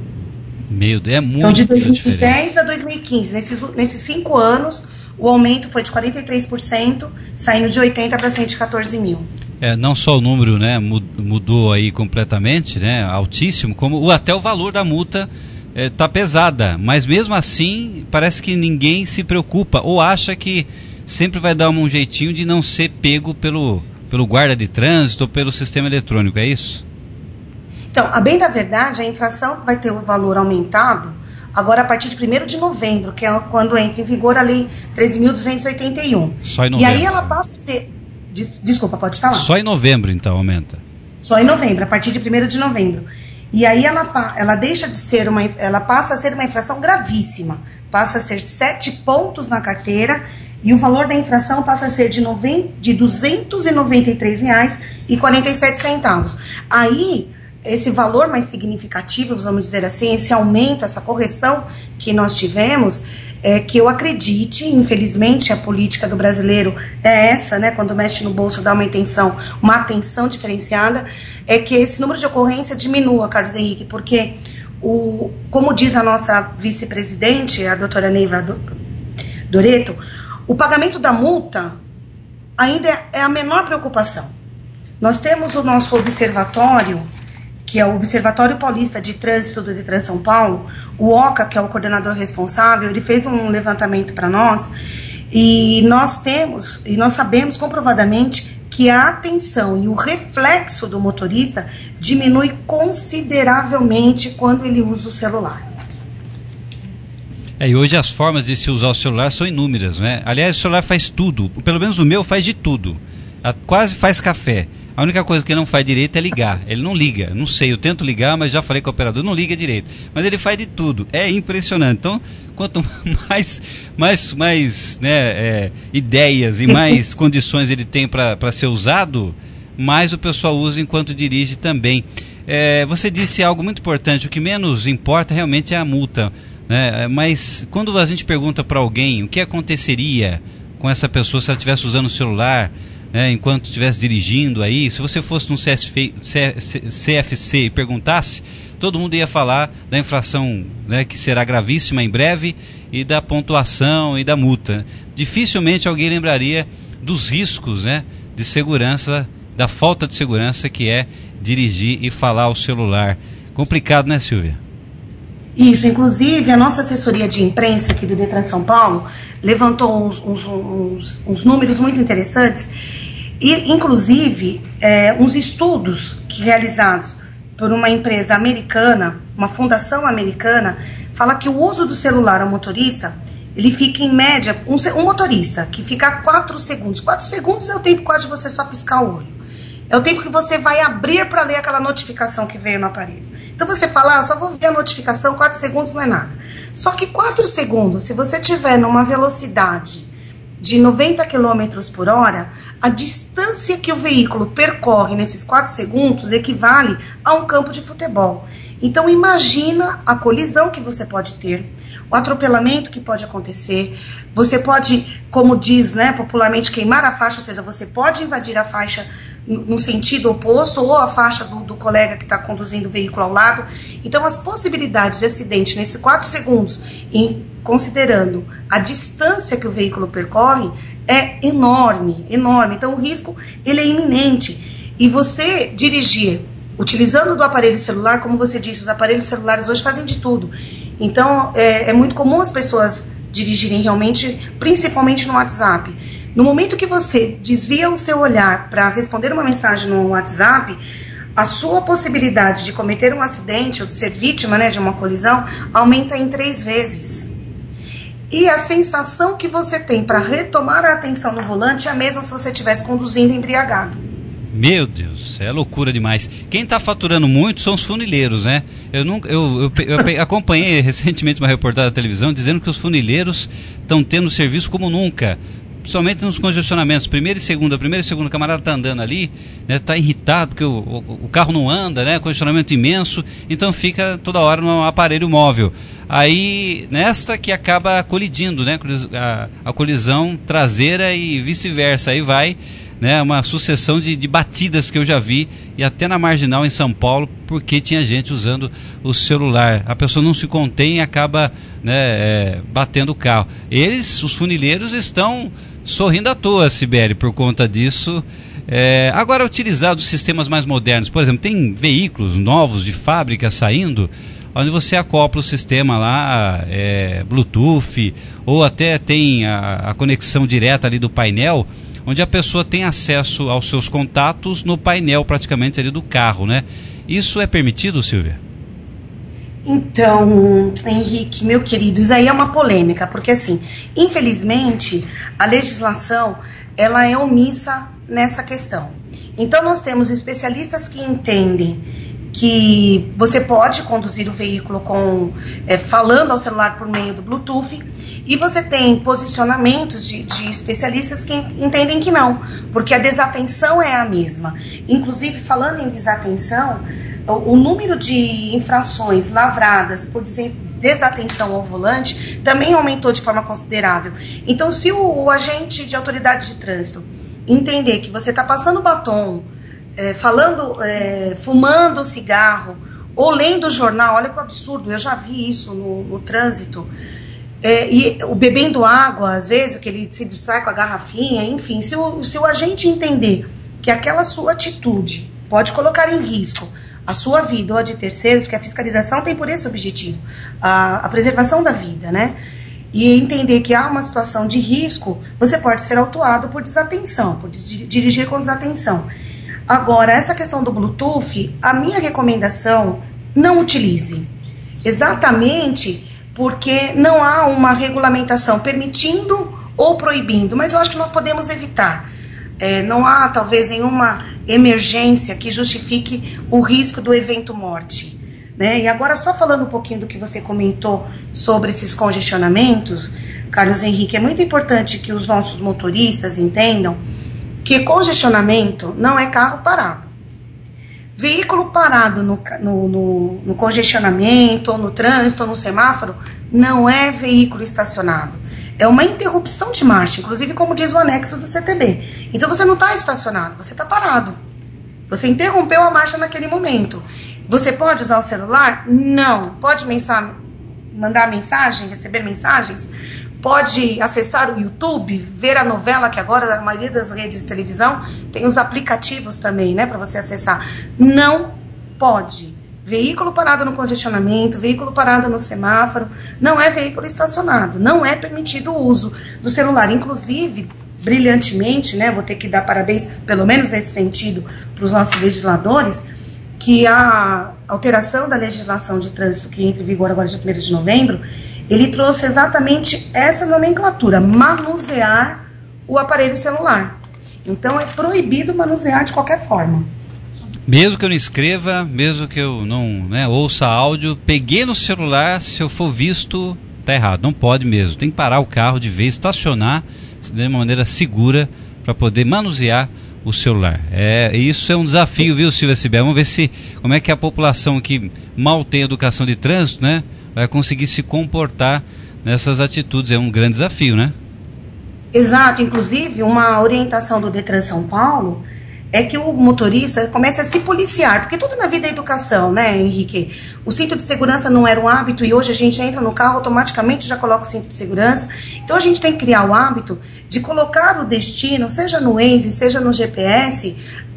Meu Deus, é muito.
Então, de dois mil e dez a dois mil e quinze, nesses, nesses cinco anos, o aumento foi de quarenta e três por cento, saindo de oitenta para cento e quatorze mil.
É, não só o número, né, mudou aí completamente, né, altíssimo, como até o valor da multa está é, pesada, mas mesmo assim parece que ninguém se preocupa ou acha que sempre vai dar um jeitinho de não ser pego pelo, pelo guarda de trânsito ou pelo sistema eletrônico, é isso?
Então, a bem da verdade, a infração vai ter o valor aumentado agora a partir de primeiro de novembro, que é quando entra em vigor a Lei treze mil duzentos e oitenta e um.
Só em novembro.
E aí ela passa a ser... Desculpa, pode falar.
Só em novembro, então, aumenta.
Só em novembro, a partir de primeiro de novembro. E aí ela, ela deixa de ser uma... Ela passa a ser uma infração gravíssima. Passa a ser sete pontos na carteira e o valor da infração passa a ser de, noventa, de duzentos e noventa e três reais e quarenta e sete centavos. Aí, esse valor mais significativo, vamos dizer assim, esse aumento, essa correção que nós tivemos... É que eu acredite, infelizmente a política do brasileiro é essa, né, quando mexe no bolso dá uma intenção, uma atenção diferenciada, é que esse número de ocorrência diminua, Carlos Henrique, porque, o, como diz a nossa vice-presidente, a doutora Neiva Doreto, o pagamento da multa ainda é a menor preocupação. Nós temos o nosso observatório, que é o Observatório Paulista de Trânsito do Detran São Paulo, o OCA, que é o coordenador responsável, ele fez um levantamento para nós, e nós temos, e nós sabemos comprovadamente que a atenção e o reflexo do motorista diminui consideravelmente quando ele usa o celular.
É, e hoje as formas de se usar o celular são inúmeras, né? Aliás, o celular faz tudo, pelo menos o meu faz de tudo, quase faz café. A única coisa que ele não faz direito é ligar. Ele não liga. Não sei, eu tento ligar, mas já falei com o operador, não liga direito. Mas ele faz de tudo. É impressionante. Então, quanto mais, mais, mais né, é, ideias e mais condições ele tem para ser usado, mais o pessoal usa enquanto dirige também. É, você disse algo muito importante. O que menos importa realmente é a multa. Né? Mas quando a gente pergunta para alguém o que aconteceria com essa pessoa se ela estivesse usando o celular, né, enquanto estivesse dirigindo aí, se você fosse num C F C e perguntasse, todo mundo ia falar da infração, né, que será gravíssima em breve, e da pontuação e da multa. Dificilmente alguém lembraria dos riscos, né, de segurança, da falta de segurança que é dirigir e falar ao celular. Complicado, né, Silvia?
Isso, inclusive a nossa assessoria de imprensa aqui do Detran São Paulo levantou uns, uns, uns, uns números muito interessantes e, inclusive, é, uns estudos que, realizados por uma empresa americana, uma fundação americana, fala que o uso do celular ao motorista, ele fica em média, um, um motorista que fica quatro segundos, quatro segundos é o tempo quase de você só piscar o olho, é o tempo que você vai abrir para ler aquela notificação que veio no aparelho. Então você fala, ah, só vou ver a notificação, quatro segundos não é nada. Só que quatro segundos, se você tiver numa velocidade de noventa quilômetros por hora, a distância que o veículo percorre nesses quatro segundos equivale a um campo de futebol. Então imagina a colisão que você pode ter, o atropelamento que pode acontecer, você pode, como diz, né, popularmente, queimar a faixa, ou seja, você pode invadir a faixa no sentido oposto, ou a faixa do, do colega que está conduzindo o veículo ao lado. Então as possibilidades de acidente nesses quatro segundos, em, considerando a distância que o veículo percorre, é enorme, enorme. Então o risco ele é iminente. E você dirigir utilizando do aparelho celular, como você disse, os aparelhos celulares hoje fazem de tudo. Então é, é muito comum as pessoas dirigirem realmente, principalmente no WhatsApp. No momento que você desvia o seu olhar para responder uma mensagem no WhatsApp, a sua possibilidade de cometer um acidente ou de ser vítima, né, de uma colisão aumenta em três vezes. E a sensação que você tem para retomar a atenção no volante é a mesma se você estivesse conduzindo embriagado.
Meu Deus, é loucura demais. Quem está faturando muito são os funileiros, né? Eu, nunca, eu, eu, eu acompanhei recentemente uma reportagem da televisão dizendo que os funileiros estão tendo serviço como nunca. Principalmente nos congestionamentos, primeira e segunda, primeira e segunda, o camarada está andando ali, né, tá irritado porque o, o, o carro não anda, né, congestionamento imenso, então fica toda hora no aparelho móvel. Aí, nesta que acaba colidindo, né, a, a colisão traseira e vice-versa, aí vai, né, uma sucessão de, de batidas que eu já vi, e até na Marginal em São Paulo, porque tinha gente usando o celular. A pessoa não se contém e acaba, né, é, batendo o carro. Eles, os funileiros, estão sorrindo à toa, Sibeli, por conta disso. É, agora, utilizar os sistemas mais modernos, por exemplo, tem veículos novos de fábrica saindo, onde você acopla o sistema lá, é, Bluetooth, ou até tem a, a conexão direta ali do painel, onde a pessoa tem acesso aos seus contatos no painel praticamente ali do carro, né? Isso é permitido, Silvia?
Então, Henrique, meu querido, isso aí é uma polêmica, porque assim, infelizmente, a legislação, ela é omissa nessa questão. Então, nós temos especialistas que entendem que você pode conduzir o veículo com, é, falando ao celular por meio do Bluetooth, e você tem posicionamentos de, de especialistas que entendem que não, porque a desatenção é a mesma. Inclusive, falando em desatenção, o, o número de infrações lavradas por desatenção ao volante também aumentou de forma considerável. Então, se o, o agente de autoridade de trânsito entender que você está passando batom, É, falando, é, fumando cigarro ou lendo jornal, olha que absurdo, eu já vi isso no, no trânsito, é, e o bebendo água, às vezes, que ele se distrai com a garrafinha, enfim, se o, se o agente entender que aquela sua atitude pode colocar em risco a sua vida ou a de terceiros, porque a fiscalização tem por esse objetivo, a, a preservação da vida, né? E entender que há uma situação de risco, você pode ser autuado por desatenção, por dirigir com desatenção. Agora, essa questão do Bluetooth, a minha recomendação, não utilize. Exatamente porque não há uma regulamentação permitindo ou proibindo, mas eu acho que nós podemos evitar. é, não há talvez nenhuma emergência que justifique o risco do evento morte. Né? E agora, só falando um pouquinho do que você comentou sobre esses congestionamentos, Carlos Henrique, é muito importante que os nossos motoristas entendam que congestionamento não é carro parado. Veículo parado no, no, no, no congestionamento, ou no trânsito, ou no semáforo, não é veículo estacionado. É uma interrupção de marcha, inclusive como diz o anexo do C T B. Então você não está estacionado, você está parado. Você interrompeu a marcha naquele momento. Você pode usar o celular? Não. Pode mensar, mandar mensagem, receber mensagens? Pode acessar o YouTube, ver a novela, que agora a maioria das redes de televisão tem os aplicativos também, né, para você acessar. Não pode. Veículo parado no congestionamento, veículo parado no semáforo, não é veículo estacionado, não é permitido o uso do celular. Inclusive, brilhantemente, né, vou ter que dar parabéns, pelo menos nesse sentido, para os nossos legisladores, que a alteração da legislação de trânsito que entra em vigor agora dia primeiro de novembro, ele trouxe exatamente essa nomenclatura, manusear o aparelho celular. Então é proibido manusear de qualquer forma.
Mesmo que eu não escreva, mesmo que eu não, né, ouça áudio, peguei no celular, se eu for visto, tá errado, não pode mesmo. Tem que parar o carro de vez, estacionar de maneira segura para poder manusear o celular. É, isso é um desafio, viu, Silvia Cibele? Vamos ver se, como é que a população que mal tem educação de trânsito, né, vai conseguir se comportar nessas atitudes. É um grande desafio, né?
Exato. Inclusive, uma orientação do Detran São Paulo é que o motorista comece a se policiar, porque tudo na vida é educação, né, Henrique? O cinto de segurança não era um hábito e hoje a gente entra no carro, automaticamente já coloca o cinto de segurança. Então a gente tem que criar o hábito de colocar o destino, seja no Waze, seja no G P S,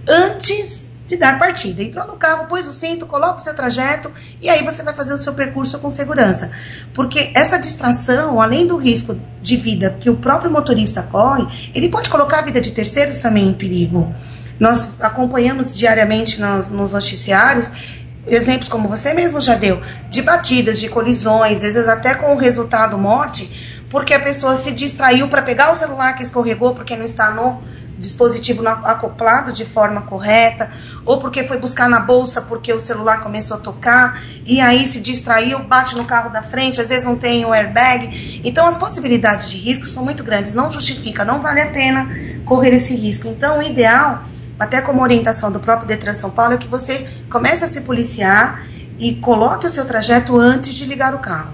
antes de dar partida. Entrou no carro, pôs o cinto, coloca o seu trajeto e aí você vai fazer o seu percurso com segurança. Porque essa distração, além do risco de vida que o próprio motorista corre, ele pode colocar a vida de terceiros também em perigo. Nós acompanhamos diariamente nos, nos noticiários exemplos, como você mesmo já deu, de batidas, de colisões, às vezes até com o resultado morte, porque a pessoa se distraiu para pegar o celular que escorregou porque não está no dispositivo acoplado de forma correta, ou porque foi buscar na bolsa porque o celular começou a tocar, e aí se distraiu, bate no carro da frente, às vezes não tem o airbag. Então as possibilidades de risco são muito grandes, não justifica, não vale a pena correr esse risco. Então o ideal, até como orientação do próprio Detran São Paulo, é que você comece a se policiar e coloque o seu trajeto antes de ligar o carro.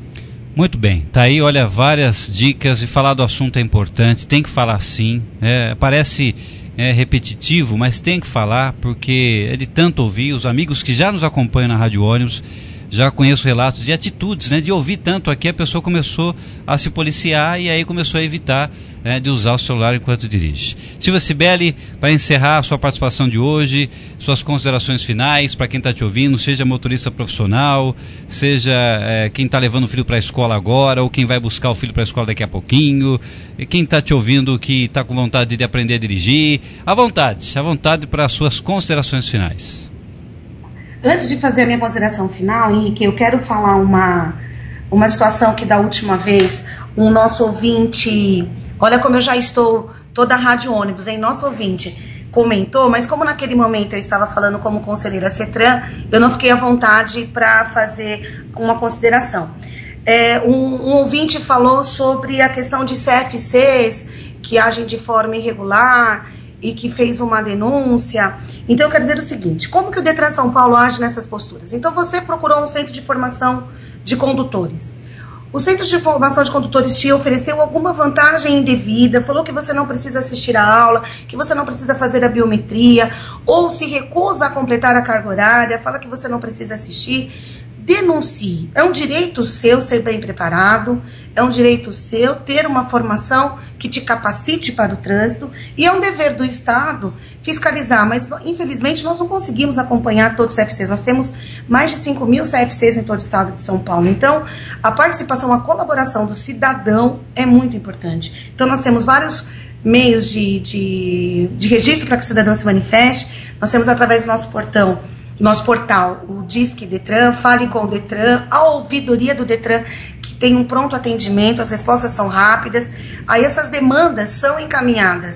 Muito bem, tá aí, olha, várias dicas, e falar do assunto é importante, tem que falar sim, é, parece é, repetitivo, mas tem que falar, porque é de tanto ouvir. Os amigos que já nos acompanham na Rádio Ônibus, já conheço relatos de atitudes, né, de ouvir tanto aqui, a pessoa começou a se policiar e aí começou a evitar é, de usar o celular enquanto dirige. Silvia Cibele, para encerrar a sua participação de hoje, suas considerações finais para quem está te ouvindo, seja motorista profissional, seja é, quem está levando o filho para a escola agora, ou quem vai buscar o filho para a escola daqui a pouquinho, e quem está te ouvindo que está com vontade de aprender a dirigir, à vontade, à vontade para as suas considerações finais.
Antes de fazer a minha consideração final, Henrique, eu quero falar uma, uma situação que da última vez o nosso ouvinte, olha como eu já estou toda a Rádio Ônibus, hein? Nosso ouvinte comentou, mas como naquele momento eu estava falando como conselheira CETRAN, eu não fiquei à vontade para fazer uma consideração. É, um, um ouvinte falou sobre a questão de C F Cs que agem de forma irregular e que fez uma denúncia. Então eu quero dizer o seguinte, como que o Detran São Paulo age nessas posturas? Então você procurou um centro de formação de condutores. O centro de formação de condutores te ofereceu alguma vantagem indevida, falou que você não precisa assistir a aula, que você não precisa fazer a biometria, ou se recusa a completar a carga horária, fala que você não precisa assistir. Denuncie. É um direito seu ser bem preparado, é um direito seu ter uma formação que te capacite para o trânsito, e é um dever do Estado fiscalizar, mas infelizmente nós não conseguimos acompanhar todos os C F Cs. Nós temos mais de cinco mil C F Cs em todo o Estado de São Paulo. Então, a participação, a colaboração do cidadão é muito importante. Então, nós temos vários meios de, de, de registro para que o cidadão se manifeste. Nós temos através do nosso portão Nosso portal, o Disque Detran, Fale com o Detran, a ouvidoria do Detran, que tem um pronto atendimento, as respostas são rápidas. Aí essas demandas são encaminhadas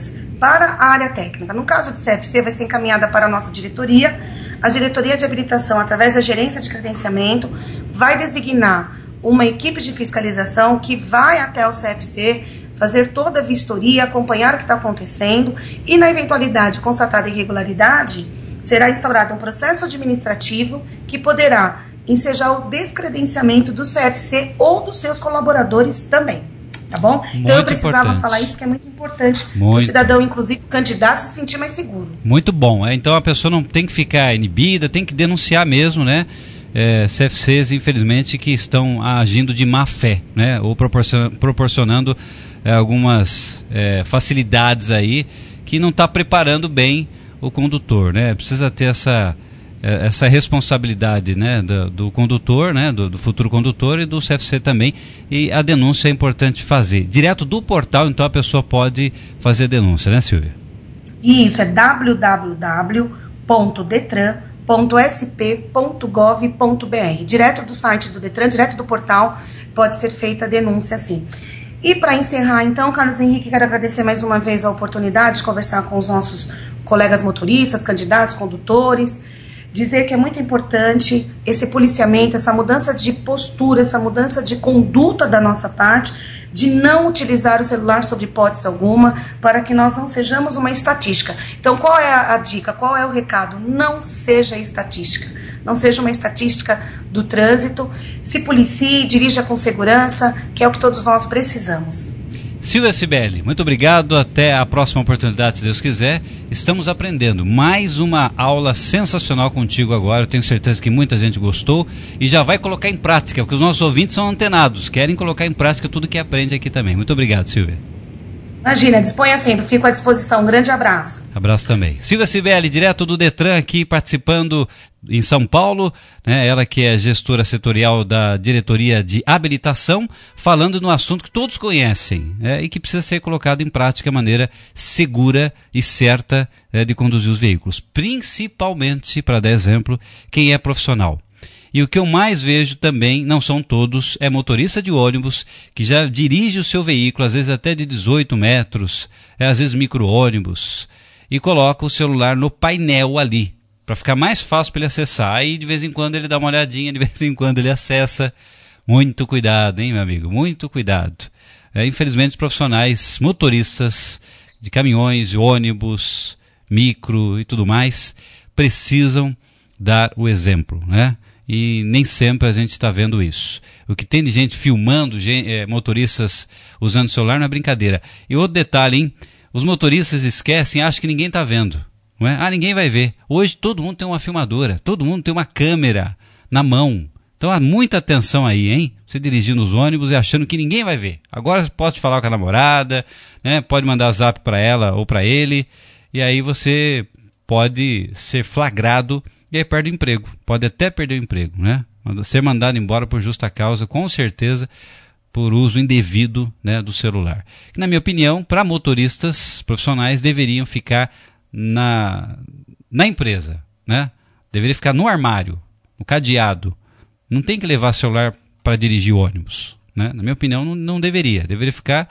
para a área técnica. No caso de C F C, vai ser encaminhada para a nossa diretoria. A diretoria de habilitação, através da gerência de credenciamento, vai designar uma equipe de fiscalização que vai até o C F C, fazer toda a vistoria, acompanhar o que está acontecendo e, na eventualidade constatada irregularidade, será instaurado um processo administrativo que poderá ensejar o descredenciamento do C F C ou dos seus colaboradores também, tá bom?
Muito
então eu precisava
importante.
falar isso, que é muito importante para o
Muito.
cidadão, inclusive o candidato, se sentir mais seguro.
Muito bom. É, então a pessoa não tem que ficar inibida, tem que denunciar mesmo, né? É, C F Cs, infelizmente, que estão agindo de má fé, né? Ou proporcion, proporcionando é, algumas é, facilidades aí que não está preparando bem o condutor, né? Precisa ter essa, essa responsabilidade, né? do, do condutor, né? Do, do futuro condutor e do C F C também. E a denúncia é importante fazer. Direto do portal, então a pessoa pode fazer a denúncia, né, Silvia?
Isso, é w w w ponto detran ponto s p ponto gov ponto b r. Direto do site do Detran, direto do portal, pode ser feita a denúncia, sim. E para encerrar, então, Carlos Henrique, quero agradecer mais uma vez a oportunidade de conversar com os nossos colegas motoristas, candidatos, condutores, dizer que é muito importante esse policiamento, essa mudança de postura, essa mudança de conduta da nossa parte, de não utilizar o celular sob hipótese alguma, para que nós não sejamos uma estatística. Então, qual é a, a dica, qual é o recado? Não seja estatística. Não seja uma estatística do trânsito. Se policie, dirija com segurança, que é o que todos nós precisamos.
Silvia Cibele, muito obrigado. Até a próxima oportunidade, se Deus quiser. Estamos aprendendo. Mais uma aula sensacional contigo agora. Eu tenho certeza que muita gente gostou e já vai colocar em prática, porque os nossos ouvintes são antenados, querem colocar em prática tudo que aprende aqui também. Muito obrigado, Silvia.
Imagina, disponha sempre, fico à disposição. Um grande abraço.
Abraço também. Silvia Cibele, direto do Detran, aqui participando em São Paulo, né? Ela que é gestora setorial da diretoria de habilitação, falando no assunto que todos conhecem, né? E que precisa ser colocado em prática de maneira segura e certa, né, de conduzir os veículos, principalmente, para dar exemplo, quem é profissional. E o que eu mais vejo também, não são todos, é motorista de ônibus que já dirige o seu veículo, às vezes até de dezoito metros, é, às vezes micro-ônibus, e coloca o celular no painel ali, para ficar mais fácil para ele acessar. Aí de vez em quando ele dá uma olhadinha, de vez em quando ele acessa. Muito cuidado, hein, meu amigo? Muito cuidado. É, infelizmente, os profissionais motoristas de caminhões, ônibus, micro e tudo mais, precisam dar o exemplo, né? E nem sempre a gente está vendo isso. O que tem de gente filmando, gente, é, motoristas usando o celular, não é brincadeira. E outro detalhe, hein? Os motoristas esquecem, acham que ninguém está vendo. Não é? Ah, ninguém vai ver. Hoje todo mundo tem uma filmadora, todo mundo tem uma câmera na mão. Então há muita atenção aí, hein? Você dirigindo os ônibus e achando que ninguém vai ver. Agora pode falar com a namorada, né? Pode mandar zap para ela ou para ele, e aí você pode ser flagrado e aí perde o emprego. Pode até perder o emprego, né? Ser mandado embora por justa causa, com certeza, por uso indevido, né, do celular. Que, na minha opinião, para motoristas profissionais deveriam ficar na, na empresa, né? Deveria ficar no armário, no cadeado. Não tem que levar celular para dirigir o ônibus, né? Na minha opinião, não, não deveria. Deveria ficar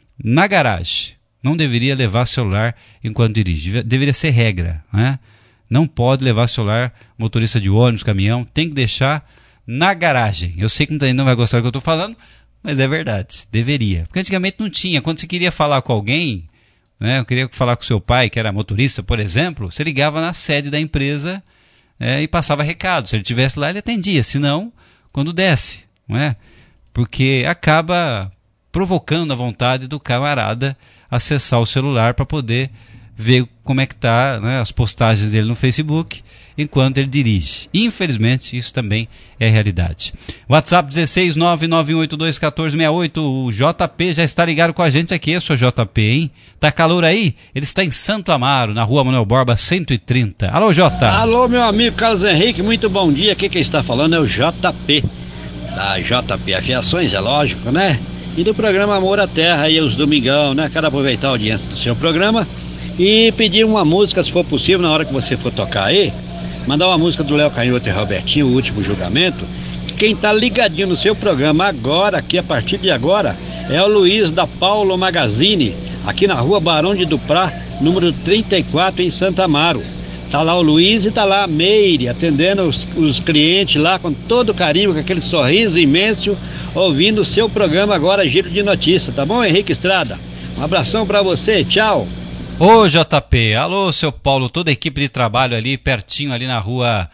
na garagem. Não deveria levar celular enquanto dirige. Deveria ser regra, né? Não pode levar celular, motorista de ônibus, caminhão, tem que deixar na garagem. Eu sei que muita gente não vai gostar do que eu estou falando, mas é verdade, deveria. Porque antigamente não tinha. Quando você queria falar com alguém, né, eu queria falar com seu pai, que era motorista, por exemplo, você ligava na sede da empresa, é, e passava recado. Se ele estivesse lá, ele atendia. Se não, quando desce, não é? Porque acaba provocando a vontade do camarada acessar o celular para poder ver como é que está, né, as postagens dele no Facebook enquanto ele dirige. Infelizmente, isso também é realidade. WhatsApp dezesseis nove nove um oito dois um quatro seis oito. O J P já está ligado com a gente aqui. Eu sou J P, hein? Tá calor aí? Ele está em Santo Amaro, na rua Manuel Borba, cento e trinta. Alô, Jota.
Alô, meu amigo Carlos Henrique, muito bom dia. Aqui quem está falando é o J P, da J P Aviações, é lógico, né? E do programa Amor à Terra, aí os domingão, né? Quero aproveitar a audiência do seu programa e pedir uma música, se for possível, na hora que você for tocar aí, mandar uma música do Léo Canhoto e Robertinho, O Último Julgamento. Quem tá ligadinho no seu programa agora, aqui a partir de agora, é o Luiz da Paulo Magazine, aqui na rua Barão de Duprá, número trinta e quatro, em Santa Amaro. Tá lá o Luiz e tá lá a Meire, atendendo os, os clientes lá com todo carinho, com aquele sorriso imenso, ouvindo o seu programa agora, Giro de Notícias, tá bom, Henrique Estrada? Um abração pra você, tchau.
Ô J P, alô seu Paulo, toda a equipe de trabalho ali, pertinho ali na rua,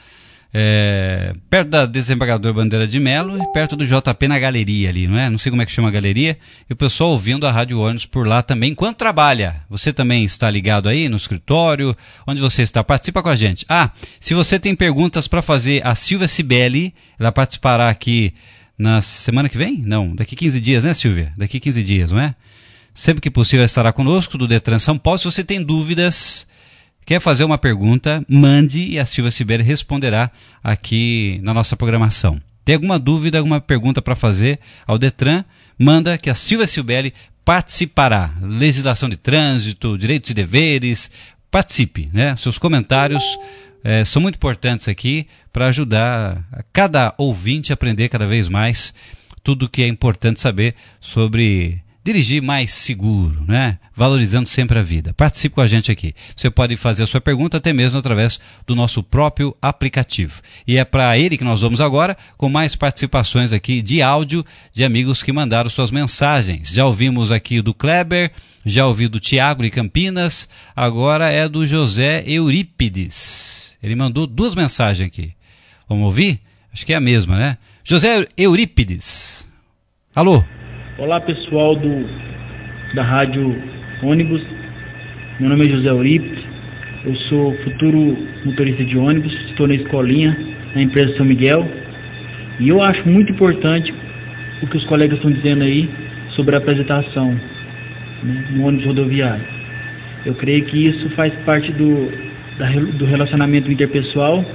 é, perto da Desembargador Bandeira de Melo e perto do J P na galeria ali, não é? Não sei como é que chama a galeria. E o pessoal ouvindo a Rádio Ônibus por lá também, enquanto trabalha. Você também está ligado aí no escritório? Onde você está? Participa com a gente. Ah, se você tem perguntas para fazer, a Silvia Cibeli, ela participará aqui na semana que vem? Não, daqui quinze dias, né, Silvia? Daqui quinze dias, não é? Sempre que possível estará conosco, do Detran São Paulo. Se você tem dúvidas, quer fazer uma pergunta, mande e a Silvia Cibeli responderá aqui na nossa programação. Tem alguma dúvida, alguma pergunta para fazer ao Detran, manda que a Silvia Cibeli participará. Legislação de trânsito, direitos e deveres, participe, né? Seus comentários eh, são muito importantes aqui para ajudar a cada ouvinte a aprender cada vez mais tudo o que é importante saber sobre dirigir mais seguro, né? Valorizando sempre a vida. Participe com a gente aqui. Você pode fazer a sua pergunta até mesmo através do nosso próprio aplicativo. E é para ele que nós vamos agora, com mais participações aqui de áudio de amigos que mandaram suas mensagens. Já ouvimos aqui do Kleber, já ouvi do Tiago de Campinas, agora é do José Eurípides. Ele mandou duas mensagens aqui. Vamos ouvir? Acho que é a mesma, né? José Eurípides. Alô?
Olá pessoal do, da Rádio Ônibus, meu nome é José Eurípides, eu sou futuro motorista de ônibus, estou na escolinha, na empresa São Miguel, e eu acho muito importante o que os colegas estão dizendo aí sobre a apresentação, né, no ônibus rodoviário. Eu creio que isso faz parte do, da, do relacionamento interpessoal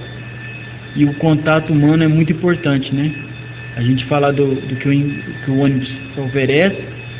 e o contato humano é muito importante, né? A gente fala do, do que, o, que o ônibus oferece,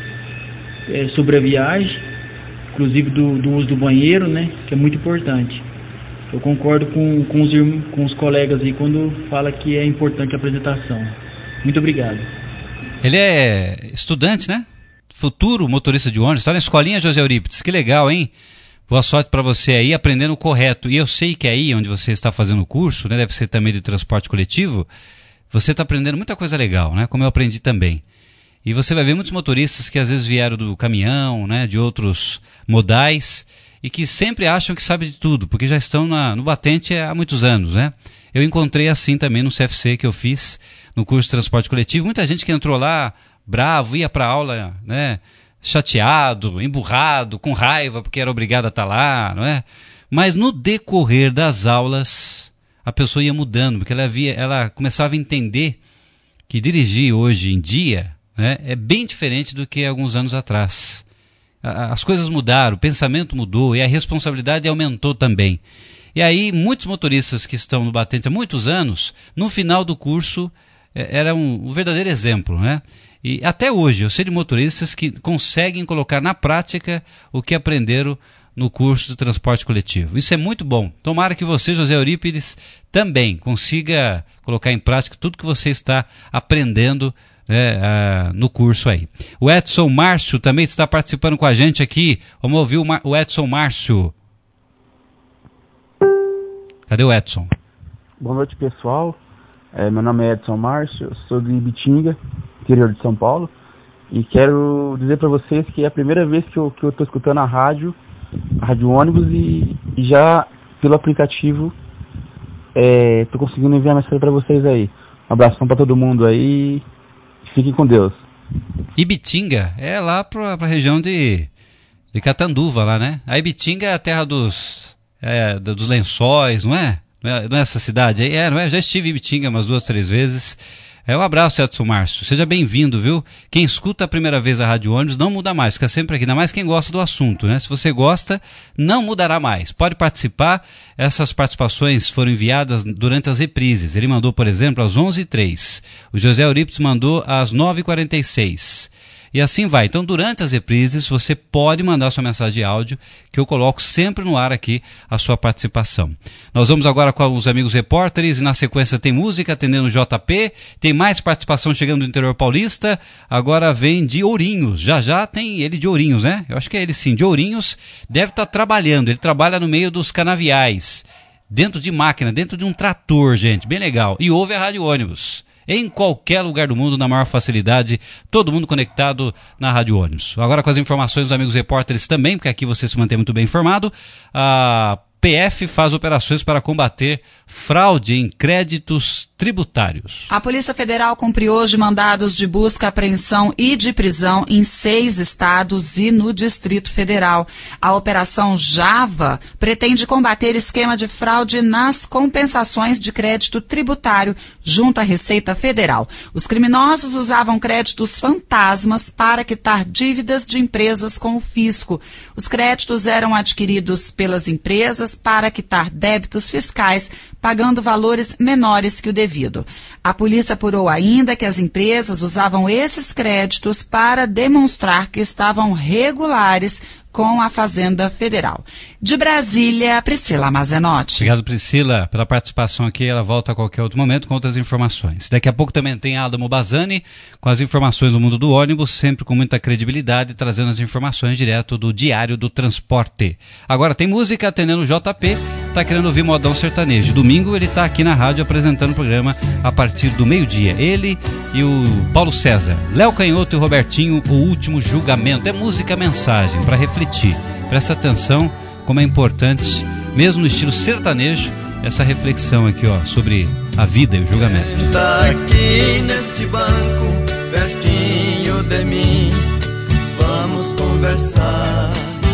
é, sobre a viagem, inclusive do, do uso do banheiro, né, que é muito importante. Eu concordo com, com, os, com os colegas aí quando fala que é importante a apresentação. Muito obrigado.
Ele é estudante, né? Futuro motorista de ônibus, está na escolinha, José Eurípides. Que legal, hein? Boa sorte para você aí, aprendendo o correto. E eu sei que aí onde você está fazendo o curso, né, deve ser também de transporte coletivo, você está aprendendo muita coisa legal, né? Como eu aprendi também. E você vai ver muitos motoristas que às vezes vieram do caminhão, né? De outros modais e que sempre acham que sabem de tudo, porque já estão na, no batente há muitos anos, né? Eu encontrei assim também no C F C que eu fiz, no curso de transporte coletivo, muita gente que entrou lá bravo, ia para a aula, né? Chateado, emburrado, com raiva, porque era obrigado a estar lá, não é? Mas no decorrer das aulas a pessoa ia mudando, porque ela, via, ela começava a entender que dirigir hoje em dia, né, é bem diferente do que alguns anos atrás. As coisas mudaram, o pensamento mudou e a responsabilidade aumentou também. E aí muitos motoristas que estão no batente há muitos anos, no final do curso, era um, um verdadeiro exemplo, né? E até hoje eu sei de motoristas que conseguem colocar na prática o que aprenderam no curso de transporte coletivo. Isso é muito bom. Tomara que você, José Eurípides, também consiga colocar em prática tudo que você está aprendendo, né, uh, no curso aí. O Edson Márcio também está participando com a gente aqui. Vamos ouvir o, Mar- o Edson Márcio. Cadê o Edson?
Boa noite, pessoal. É, meu nome é Edson Márcio, eu sou de Ibitinga, interior de São Paulo, e quero dizer para vocês que é a primeira vez que eu que eu estou escutando a rádio, a Rádio Ônibus, e, e já pelo aplicativo estou é, conseguindo enviar mensagem para vocês aí. Um abração para todo mundo aí, fiquem com Deus.
Ibitinga é lá para a região de, de Catanduva, lá, né? A Ibitinga é a terra dos, é, dos lençóis, não é? Não é, não é essa cidade aí? É, não é? Já estive em Ibitinga umas duas, três vezes. É, um abraço, Edson Márcio. Seja bem-vindo, viu? Quem escuta a primeira vez a Rádio Ônibus não muda mais, fica sempre aqui, ainda mais quem gosta do assunto, né? Se você gosta, não mudará mais. Pode participar. Essas participações foram enviadas durante as reprises. Ele mandou, por exemplo, às onze e três. O José Eurípides mandou às nove e quarenta e seis. e assim vai. Então, durante as reprises, você pode mandar sua mensagem de áudio, que eu coloco sempre no ar aqui a sua participação. Nós vamos agora com os amigos repórteres, e na sequência tem música, atendendo o J P, tem mais participação chegando do interior paulista, agora vem de Ourinhos, já já tem ele de Ourinhos, né? Eu acho que é ele sim, de Ourinhos, deve estar trabalhando, ele trabalha no meio dos canaviais, dentro de máquina, dentro de um trator, gente, bem legal, e ouve a Rádio Ônibus. Em qualquer lugar do mundo, na maior facilidade, todo mundo conectado na Rádio Ônibus. Agora com as informações dos amigos repórteres também, porque aqui você se mantém muito bem informado, a P F faz operações para combater fraude em créditos tributários.
A Polícia Federal cumpriu hoje mandados de busca, apreensão e de prisão em seis estados e no Distrito Federal. A Operação Java pretende combater esquema de fraude nas compensações de crédito tributário junto à Receita Federal. Os criminosos usavam créditos fantasmas para quitar dívidas de empresas com o fisco. Os créditos eram adquiridos pelas empresas para quitar débitos fiscais, pagando valores menores que o devido. A polícia apurou ainda que as empresas usavam esses créditos para demonstrar que estavam regulares com a Fazenda Federal. De Brasília, Priscila Mazenotti.
Obrigado, Priscila, pela participação aqui. Ela volta a qualquer outro momento com outras informações. Daqui a pouco também tem Adamo Bazani com as informações do mundo do ônibus, sempre com muita credibilidade, trazendo as informações direto do Diário do Transporte. Agora tem música, atendendo o J P, tá querendo ouvir modão sertanejo. Domingo ele tá aqui na rádio apresentando o programa a partir do meio-dia. Ele e o Paulo César, Léo Canhoto e Robertinho, O Último Julgamento. É música mensagem para refletir. Presta atenção como é importante, mesmo no estilo sertanejo, essa reflexão aqui, ó, sobre a vida e o julgamento.
Senta aqui neste banco, pertinho de mim, vamos conversar.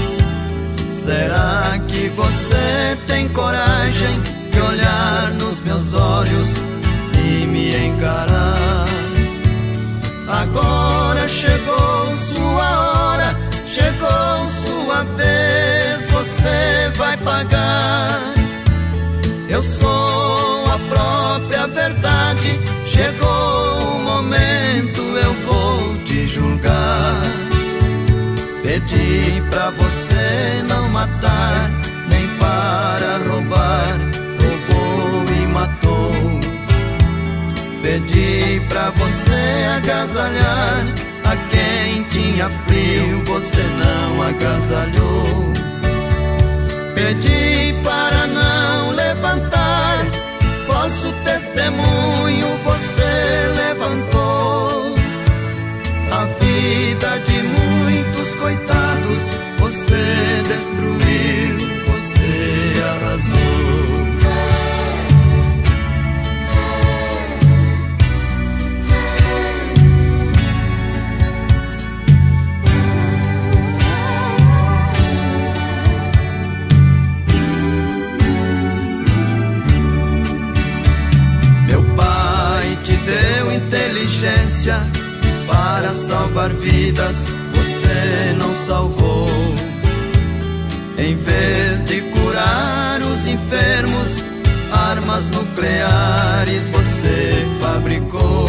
Será que você tem coragem de olhar nos meus olhos e me encarar? Agora chegou sua hora, chegou sua vez, você vai pagar. Eu sou a própria verdade, chegou o momento, eu vou te julgar. Pedi pra você não matar, nem para roubar, roubou e matou. Pedi pra você agasalhar a quem tinha frio, você não agasalhou. Pedi para não levantar, falso testemunho você levantou. A vida de muitos coitados você destruiu, você arrasou. Inteligência para salvar vidas, você não salvou. Em vez de curar os enfermos, armas nucleares você fabricou.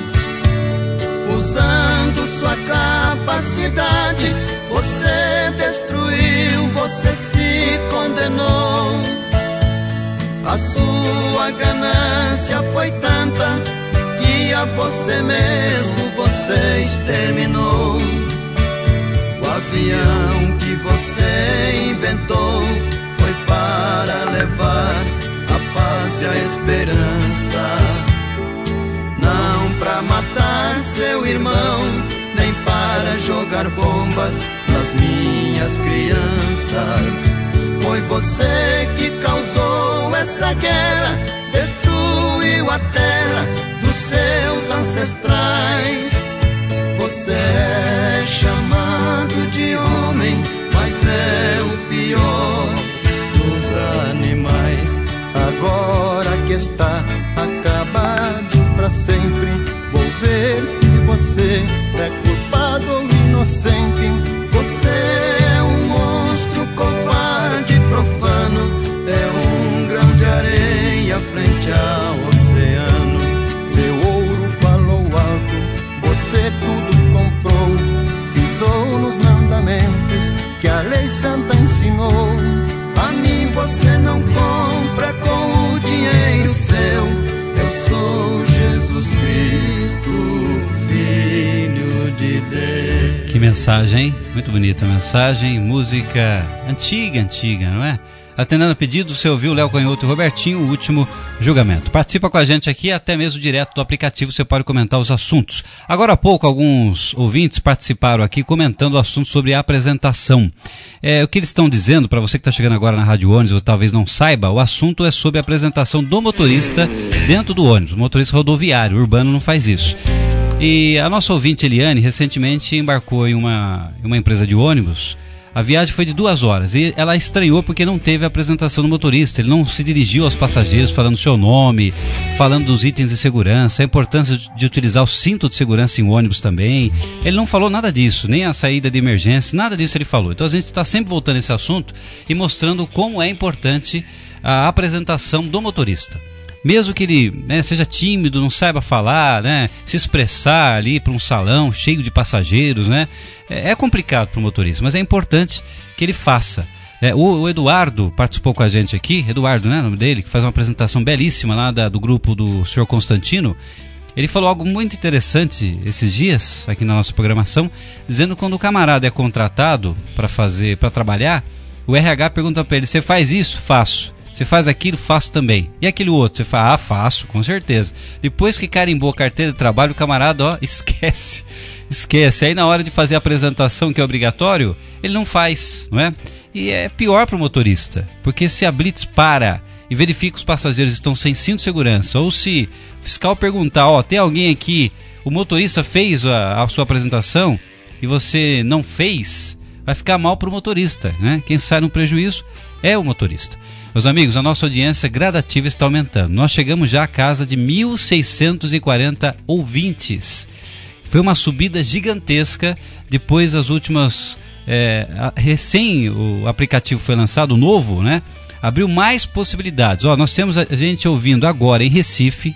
Usando sua capacidade, você destruiu, você se condenou. A sua ganância foi tanta que a você mesmo você exterminou. O avião que você inventou foi para levar a paz e a esperança, não para matar seu irmão, nem para jogar bombas nas minhas crianças. Foi você que causou essa guerra, destruiu a terra dos seus ancestrais. Você é chamado de homem, mas é o pior dos animais. Agora que está acabado pra sempre, vou ver se você é culpado ou inocente. Você é um monstro covarde, profano, é um grão de areia frente ao oceano. Seu ouro falou alto, você tudo comprou, que a lei santa ensinou. A mim você não compra com o dinheiro seu. Eu sou Jesus Cristo, Filho de Deus.
Que mensagem, hein? Muito bonita a mensagem, música antiga, antiga, não é? Atendendo a pedido, você ouviu Léo Canhoto e Robertinho, o último julgamento. Participa com a gente aqui, até mesmo direto do aplicativo, você pode comentar os assuntos. Agora há pouco, alguns ouvintes participaram aqui comentando o assunto sobre a apresentação. É, o que eles estão dizendo, para você que está chegando agora na Rádio Ônibus, ou talvez não saiba, o assunto é sobre a apresentação do motorista dentro do ônibus. O motorista rodoviário, urbano não faz isso. E a nossa ouvinte Eliane recentemente embarcou em uma, em uma empresa de ônibus. A viagem foi de duas horas e ela estranhou porque não teve a apresentação do motorista. Ele não se dirigiu aos passageiros falando seu nome, falando dos itens de segurança, a importância de utilizar o cinto de segurança em ônibus também. Ele não falou nada disso, nem a saída de emergência, nada disso ele falou. Então a gente está sempre voltando a esse assunto e mostrando como é importante a apresentação do motorista. Mesmo que ele, né, seja tímido, não saiba falar, né, se expressar ali para um salão cheio de passageiros, né, é complicado para o motorista, mas é importante que ele faça. É, o, o Eduardo participou com a gente aqui, Eduardo, né, o nome dele, que faz uma apresentação belíssima lá da, do grupo do senhor Constantino. Ele falou algo muito interessante esses dias aqui na nossa programação, dizendo que quando o camarada é contratado para fazer, para trabalhar, o R H pergunta para ele: você faz isso? Faço. Você faz aquilo? Faço também. E aquele outro? Você fala: ah, faço, com certeza. Depois que carimbou a carteira de trabalho, o camarada, ó, esquece. Esquece. Aí na hora de fazer a apresentação, que é obrigatório, ele não faz, não é? E é pior para o motorista, porque se a Blitz para e verifica que os passageiros estão sem cinto de segurança, ou se o fiscal perguntar: ó, tem alguém aqui, o motorista fez a, a sua apresentação e você não fez, vai ficar mal para o motorista, né? Quem sai no prejuízo é o motorista. Meus amigos, a nossa audiência gradativa está aumentando. Nós chegamos já à casa de mil seiscentos e quarenta ouvintes. Foi uma subida gigantesca depois das últimas... É, recém o aplicativo foi lançado, o novo, né? Abriu mais possibilidades. Ó, nós temos a gente ouvindo agora em Recife,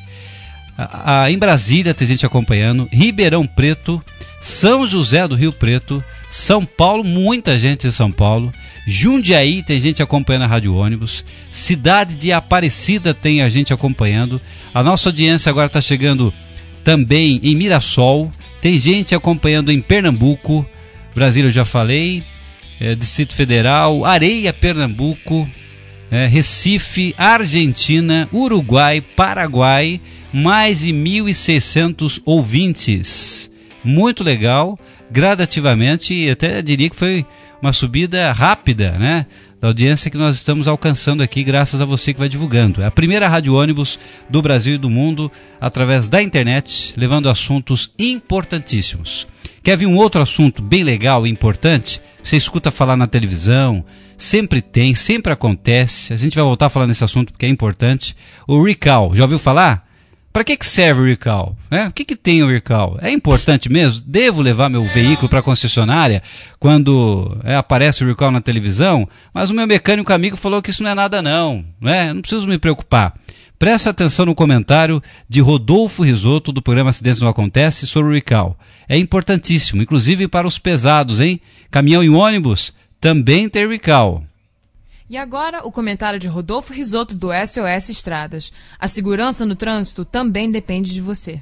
a, a, em Brasília tem gente acompanhando, Ribeirão Preto, São José do Rio Preto, São Paulo, muita gente em São Paulo, Jundiaí tem gente acompanhando a Rádio Ônibus, Cidade de Aparecida tem a gente acompanhando, a nossa audiência agora está chegando também em Mirassol, tem gente acompanhando em Pernambuco, Brasília eu já falei, é, Distrito Federal, Areia, Pernambuco, é, Recife, Argentina, Uruguai, Paraguai, mais de mil e seiscentos ouvintes. Muito legal, gradativamente, e até diria que foi uma subida rápida, né, da audiência que nós estamos alcançando aqui, graças a você que vai divulgando. É a primeira rádio ônibus do Brasil e do mundo, através da internet, levando assuntos importantíssimos. Quer ver um outro assunto bem legal e importante? Você escuta falar na televisão, sempre tem, sempre acontece, a gente vai voltar a falar nesse assunto porque é importante. O recall, já ouviu falar? Para que, que serve o recall? Né? O que, que tem o recall? É importante mesmo? Devo levar meu veículo para a concessionária quando é, aparece o recall na televisão? Mas o meu mecânico amigo falou que isso não é nada não, né? Não preciso me preocupar. Presta atenção no comentário de Rodolfo Risotto do programa Acidentes Não Acontece sobre o recall. É importantíssimo, inclusive para os pesados, hein? Caminhão e ônibus também tem recall.
E agora, o comentário de Rodolfo Risotto do S O S Estradas. A segurança no trânsito também depende de você.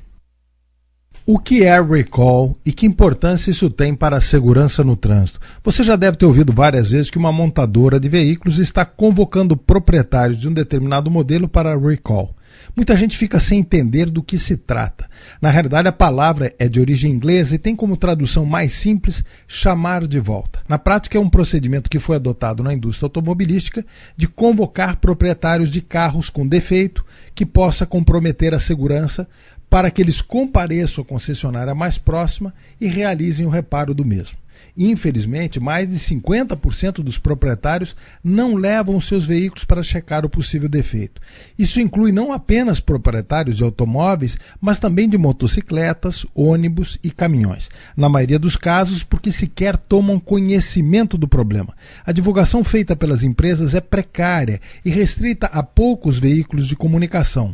O que é recall e que importância isso tem para a segurança no trânsito? Você já deve ter ouvido várias vezes que uma montadora de veículos está convocando proprietários de um determinado modelo para recall. Muita gente fica sem entender do que se trata. Na realidade, a palavra é de origem inglesa e tem como tradução mais simples chamar de volta. Na prática, é um procedimento que foi adotado na indústria automobilística de convocar proprietários de carros com defeito que possa comprometer a segurança para que eles compareçam à concessionária mais próxima e realizem o reparo do mesmo. Infelizmente, mais de cinquenta por cento dos proprietários não levam seus veículos para checar o possível defeito. Isso inclui não apenas proprietários de automóveis, mas também de motocicletas, ônibus e caminhões. Na maioria dos casos, porque sequer tomam conhecimento do problema. A divulgação feita pelas empresas é precária e restrita a poucos veículos de comunicação.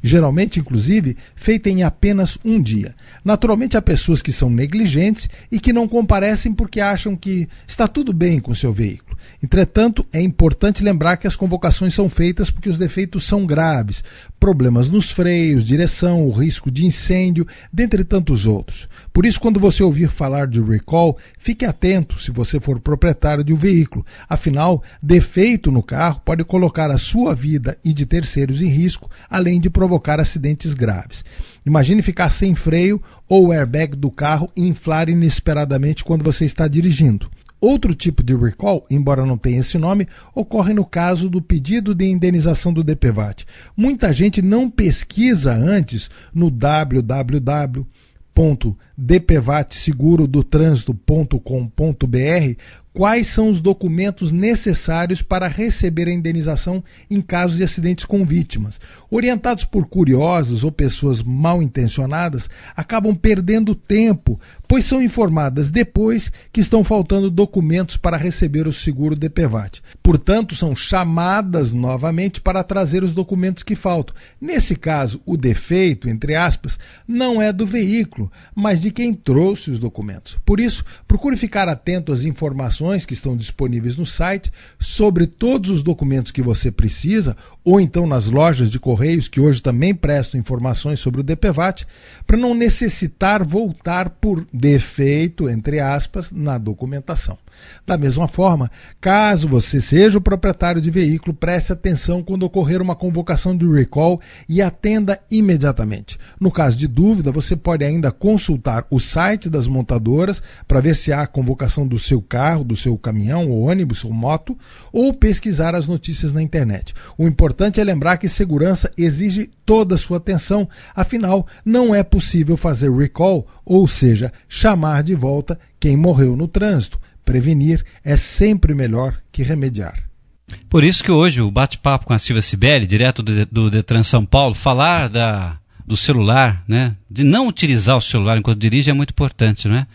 geralmente, inclusive, feita em apenas um dia. Naturalmente, há pessoas que são negligentes e que não comparecem porque acham que está tudo bem com o seu veículo. Entretanto, é importante lembrar que as convocações são feitas porque os defeitos são graves, problemas nos freios, direção, o risco de incêndio, dentre tantos outros. Por isso, quando você ouvir falar de recall, fique atento se você for proprietário de um veículo. Afinal, defeito no carro pode colocar a sua vida e de terceiros em risco, além de provocar acidentes graves. Imagine ficar sem freio ou o airbag do carro inflar inesperadamente quando você está dirigindo. Outro tipo de recall, embora não tenha esse nome, ocorre no caso do pedido de indenização do D P V A T. Muita gente não pesquisa antes no w w w ponto d p v a t seguro do trânsito ponto com ponto b r quais são os documentos necessários para receber a indenização em caso de acidentes com vítimas. Orientados por curiosos ou pessoas mal intencionadas, acabam perdendo tempo, pois são informadas depois que estão faltando documentos para receber o seguro D P V A T. Portanto, são chamadas novamente para trazer os documentos que faltam. Nesse caso, o defeito, entre aspas, não é do veículo, mas de quem trouxe os documentos. Por isso, procure ficar atento às informações que estão disponíveis no site sobre todos os documentos que você precisa, ou então nas lojas de correios que hoje também prestam informações sobre o D P V A T, para não necessitar voltar por defeito, entre aspas, na documentação. Da mesma forma, caso você seja o proprietário de veículo, preste atenção quando ocorrer uma convocação de recall e atenda imediatamente. No caso de dúvida, você pode ainda consultar o site das montadoras para ver se há a convocação do seu carro, do seu caminhão, ou ônibus, ou moto, ou pesquisar as notícias na internet. O importante é lembrar que segurança exige toda a sua atenção, afinal, não é possível fazer recall, ou seja, chamar de volta quem morreu no trânsito. Prevenir é sempre melhor que remediar.
Por isso que hoje o bate-papo com a Silvia Cibele, direto do, do Detran São Paulo, falar da, do celular, né? De não utilizar o celular enquanto dirige é muito importante, né?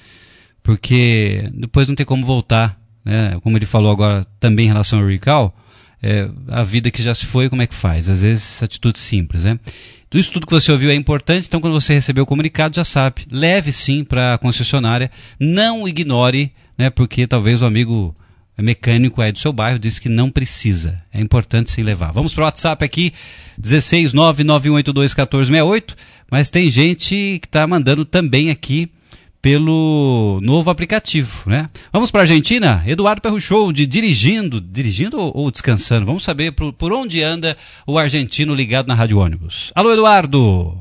Porque depois não tem como voltar, né? Como ele falou agora também em relação ao recall, é, a vida que já se foi, como é que faz? Às vezes atitudes simples, né? Isso tudo que você ouviu é importante, então quando você receber o comunicado já sabe, leve sim para a concessionária, não ignore, né, porque talvez o amigo mecânico aí do seu bairro disse que não precisa, é importante sim levar. Vamos para o WhatsApp aqui, dezesseis nove nove um oito dois um quatro seis oito, mas tem gente que está mandando também aqui pelo novo aplicativo, né? Vamos para a Argentina, Eduardo Perruchou, de dirigindo, dirigindo ou, ou descansando? Vamos saber por, por onde anda o argentino ligado na Rádio Ônibus. Alô, Eduardo!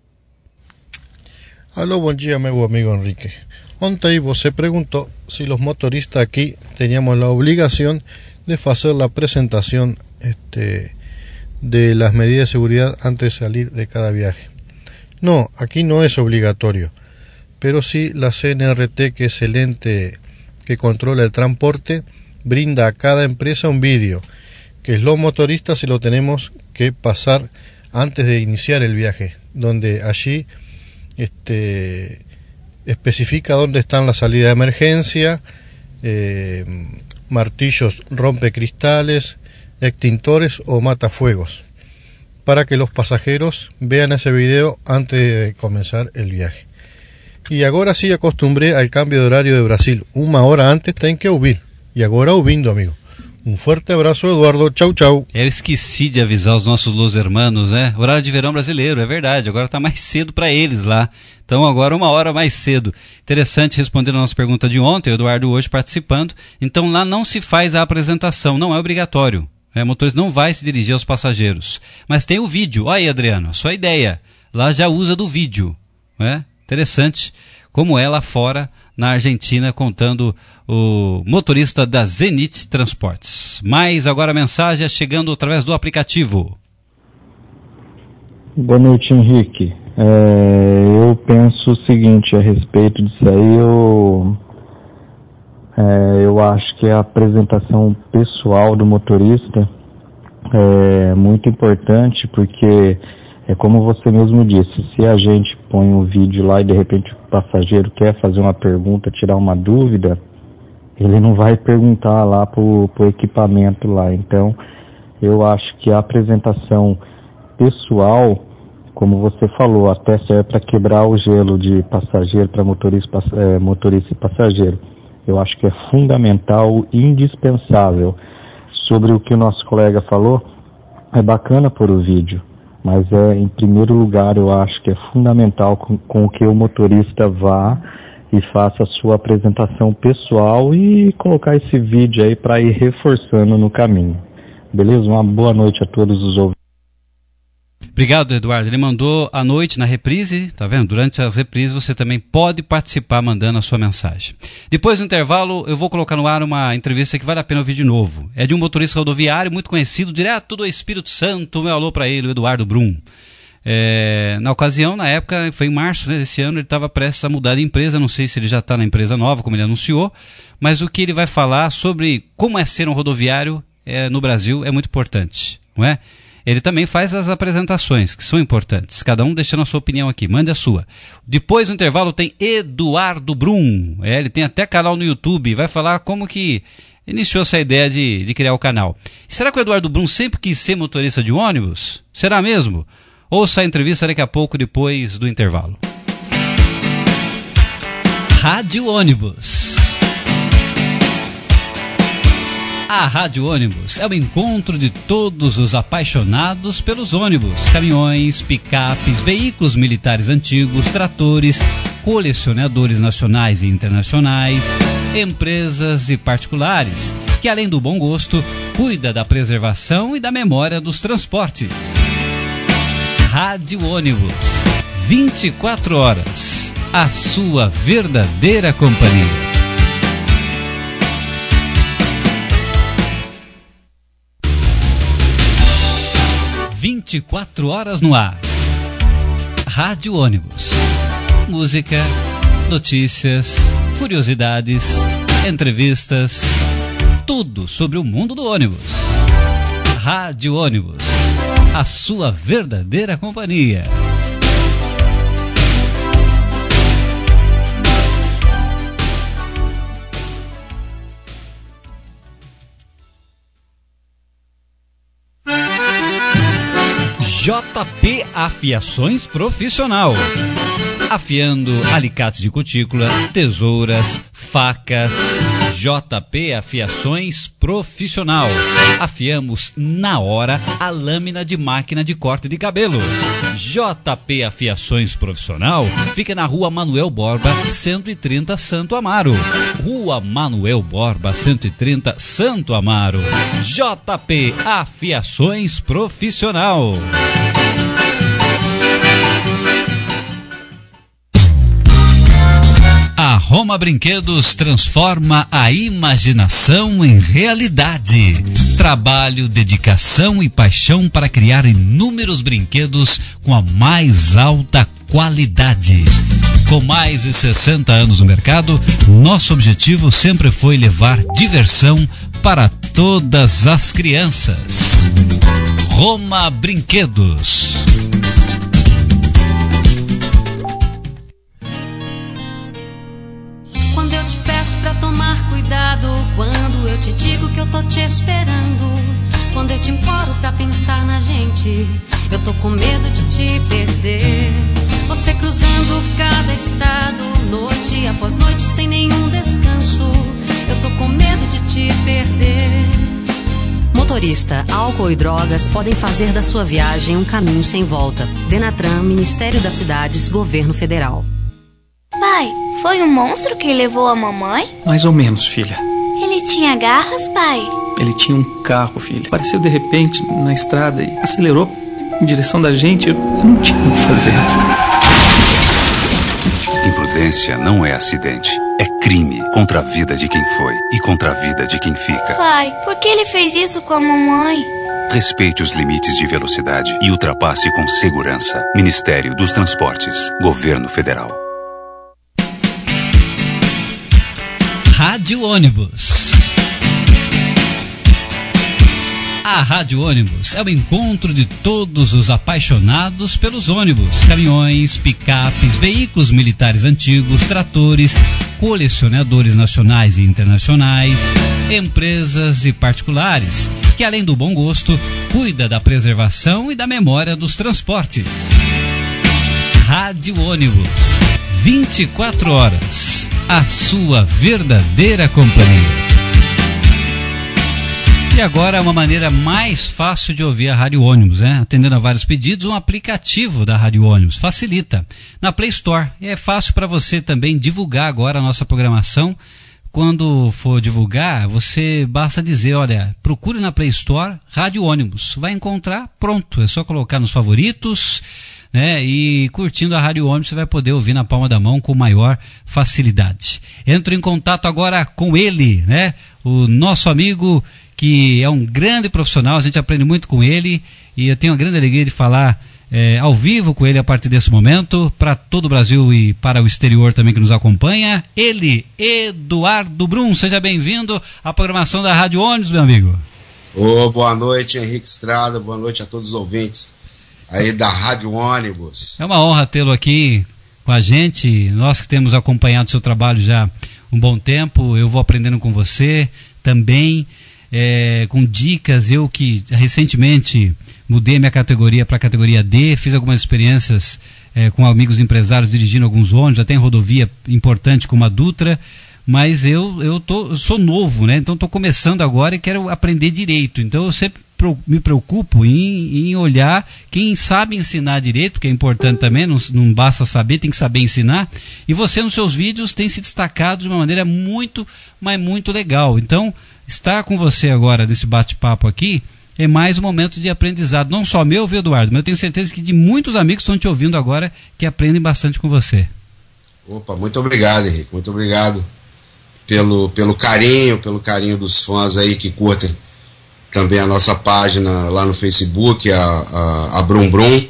Alô, bom dia, meu amigo Enrique. Ontem você perguntou se os motoristas aqui teníamos a obrigação de fazer a apresentação este, de las medidas de seguridad antes de salir de cada viaje. No, aquí no es obligatorio. Pero sí la C N R T, que es el ente que controla el transporte, brinda a cada empresa un vídeo, que los motoristas se lo tenemos que pasar antes de iniciar el viaje, donde allí este, especifica dónde están las salidas de emergencia, eh, martillos rompecristales, extintores o matafuegos, para que los pasajeros vean ese video antes de comenzar el viaje. E agora sim acostumbrei ao cambio de horário de Brasil. Uma hora antes tem que ouvir. E agora ouvindo, amigo. Um forte abraço, Eduardo. Tchau, tchau.
Eu esqueci de avisar os nossos Los Hermanos, né? Horário de verão brasileiro, é verdade. Agora está mais cedo para eles lá. Então agora uma hora mais cedo. Interessante, respondendo a nossa pergunta de ontem, o Eduardo hoje participando. Então lá não se faz a apresentação, não é obrigatório. O motorista não vai se dirigir aos passageiros. Mas tem o vídeo. Olha aí, Adriano, a sua ideia. Lá já usa do vídeo, né? Interessante como é lá fora, na Argentina, contando o motorista da Zenit Transportes. Mas agora a mensagem é chegando através do aplicativo.
Boa noite, Henrique. É, eu penso o seguinte a respeito disso aí. Eu, é, eu acho que a apresentação pessoal do motorista é muito importante, porque é como você mesmo disse, se a gente põe um vídeo lá e de repente o passageiro quer fazer uma pergunta, tirar uma dúvida, ele não vai perguntar lá pro, pro equipamento lá. Então, eu acho que a apresentação pessoal como você falou, até serve para quebrar o gelo de passageiro para motorista, é, motorista e passageiro. Eu acho que é fundamental, indispensável. Sobre o que o nosso colega falou, é bacana pôr o vídeo, mas é, em primeiro lugar, eu acho que é fundamental com, com que o motorista vá e faça a sua apresentação pessoal e colocar esse vídeo aí para ir reforçando no caminho. Beleza? Uma boa noite a todos os ouvintes.
Obrigado, Eduardo. Ele mandou à noite na reprise, tá vendo? Durante as reprises você também pode participar mandando a sua mensagem. Depois do intervalo, eu vou colocar no ar uma entrevista que vale a pena ouvir de novo. É de um motorista rodoviário muito conhecido, direto do Espírito Santo. Meu alô para ele, o Eduardo Brum. É, na ocasião, na época, foi em março, né, desse ano, ele estava prestes a mudar de empresa. Não sei se ele já está na empresa nova, como ele anunciou, mas o que ele vai falar sobre como é ser um rodoviário é, no Brasil é muito importante, não é? Ele também faz as apresentações, que são importantes. Cada um deixando a sua opinião aqui. Mande a sua. Depois do intervalo tem Eduardo Brum. É, ele tem até canal no YouTube. Vai falar como que iniciou essa ideia de, de criar o canal. Será que o Eduardo Brum sempre quis ser motorista de ônibus? Será mesmo? Ouça a entrevista daqui a pouco, depois do intervalo. Rádio Ônibus. A Rádio Ônibus é o encontro de todos os apaixonados pelos ônibus, caminhões, picapes, veículos militares antigos, tratores, colecionadores nacionais e internacionais, empresas e particulares, que além do bom gosto, cuida da preservação e da memória dos transportes. Rádio Ônibus, vinte e quatro horas, a sua verdadeira companhia. vinte e quatro horas no ar. Rádio Ônibus. Música, notícias, curiosidades, entrevistas, tudo sobre o mundo do ônibus. Rádio Ônibus, a sua verdadeira companhia. J P Afiações Profissional. Afiando alicates de cutícula, tesouras, facas. J P Afiações Profissional. Afiamos na hora a lâmina de máquina de corte de cabelo. J P Afiações Profissional fica na Rua Manuel Borba, cento e trinta, Santo Amaro. Rua Manuel Borba, cento e trinta, Santo Amaro. J P Afiações Profissional. A Roma Brinquedos transforma a imaginação em realidade. Trabalho, dedicação e paixão para criar inúmeros brinquedos com a mais alta qualidade. Com mais de sessenta anos no mercado, nosso objetivo sempre foi levar diversão para todas as crianças. Roma Brinquedos.
Quando eu te peço pra tomar cuidado, quando eu te digo que eu tô te esperando, quando eu te imploro pra pensar na gente, eu tô com medo de te perder. Você cruzando cada estado, noite após noite sem nenhum descanso, eu tô com medo de te perder.
Motorista, álcool e drogas podem fazer da sua viagem um caminho sem volta. Denatran, Ministério das Cidades, Governo Federal.
Pai, foi um monstro que levou a mamãe?
Mais ou menos, filha.
Ele tinha garras, pai?
Ele tinha um carro, filha. Apareceu de repente na estrada e acelerou em direção da gente. Eu não tinha o que fazer.
Imprudência não é acidente. É crime contra a vida de quem foi e contra a vida de quem fica.
Pai, por que ele fez isso com a mamãe?
Respeite os limites de velocidade e ultrapasse com segurança. Ministério dos Transportes, Governo Federal.
Rádio Ônibus. A Rádio Ônibus é o encontro de todos os apaixonados pelos ônibus, caminhões, picapes, veículos militares antigos, tratores, colecionadores nacionais e internacionais, empresas e particulares, que além do bom gosto, cuida da preservação e da memória dos transportes. Rádio Ônibus. vinte e quatro horas, a sua verdadeira companhia. E agora uma maneira mais fácil de ouvir a Rádio Ônibus, né? Atendendo a vários pedidos, um aplicativo da Rádio Ônibus facilita. Na Play Store. E é fácil para você também divulgar agora a nossa programação. Quando for divulgar, você basta dizer, olha, procure na Play Store Rádio Ônibus. Vai encontrar, pronto. É só colocar nos favoritos, né? E curtindo a Rádio Ônibus, você vai poder ouvir na palma da mão com maior facilidade. Entro em contato agora com ele, né? O nosso amigo, que é um grande profissional, a gente aprende muito com ele, e eu tenho a grande alegria de falar é, ao vivo com ele a partir desse momento, para todo o Brasil e para o exterior também que nos acompanha. Ele, Eduardo Brum, seja bem-vindo à programação da Rádio Ônibus, meu amigo.
Oh, boa noite, Henrique Estrada, boa noite a todos os ouvintes aí da Rádio Ônibus.
É uma honra tê-lo aqui com a gente, nós que temos acompanhado o seu trabalho já um bom tempo, eu vou aprendendo com você também. É, com dicas, eu que recentemente mudei minha categoria para a categoria D, fiz algumas experiências é, com amigos empresários dirigindo alguns ônibus, até em rodovia importante como a Dutra, mas eu, eu, tô, eu sou novo, né? Então estou começando agora e quero aprender direito, então eu sempre pro, me preocupo em, em olhar quem sabe ensinar direito, porque é importante também, não, não basta saber, tem que saber ensinar, e você nos seus vídeos tem se destacado de uma maneira muito, mas muito legal. Então estar com você agora nesse bate-papo aqui é mais um momento de aprendizado, não só meu, viu, Eduardo, mas eu tenho certeza que de muitos amigos que estão te ouvindo agora que aprendem bastante com você.
Opa, muito obrigado, Henrique, muito obrigado pelo, pelo carinho, pelo carinho dos fãs aí que curtem também a nossa página lá no Facebook, a, a, a Brum Brum,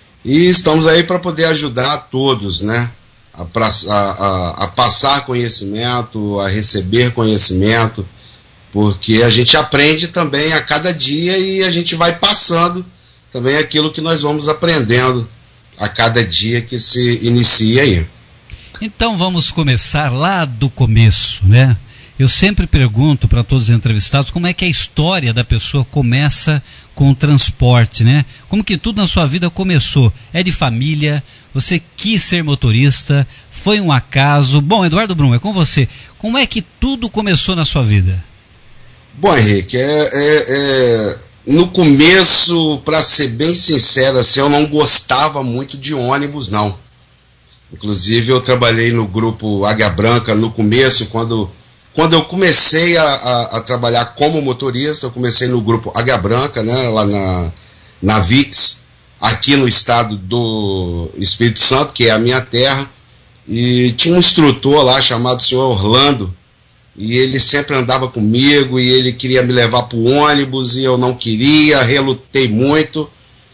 e estamos aí para poder ajudar a todos, né, a, a, a, a passar conhecimento, a receber conhecimento, porque a gente aprende também a cada dia e a gente vai passando também aquilo que nós vamos aprendendo a cada dia que se inicia aí.
Então vamos começar lá do começo, né? Eu sempre pergunto para todos os entrevistados como é que a história da pessoa começa com o transporte, né? Como que tudo na sua vida começou? É de família? Você quis ser motorista? Foi um acaso? Bom, Eduardo Brum, é com você. Como é que tudo começou na sua vida?
Bom, Henrique, é, é, é, no começo, para ser bem sincero, assim, eu não gostava muito de ônibus, não. Inclusive, eu trabalhei no grupo Águia Branca no começo, quando, quando eu comecei a, a, a trabalhar como motorista, eu comecei no grupo Águia Branca, né, lá na, na V I X, aqui no estado do Espírito Santo, que é a minha terra, e tinha um instrutor lá chamado senhor Orlando, e ele sempre andava comigo, e ele queria me levar para o ônibus, e eu não queria, relutei muito,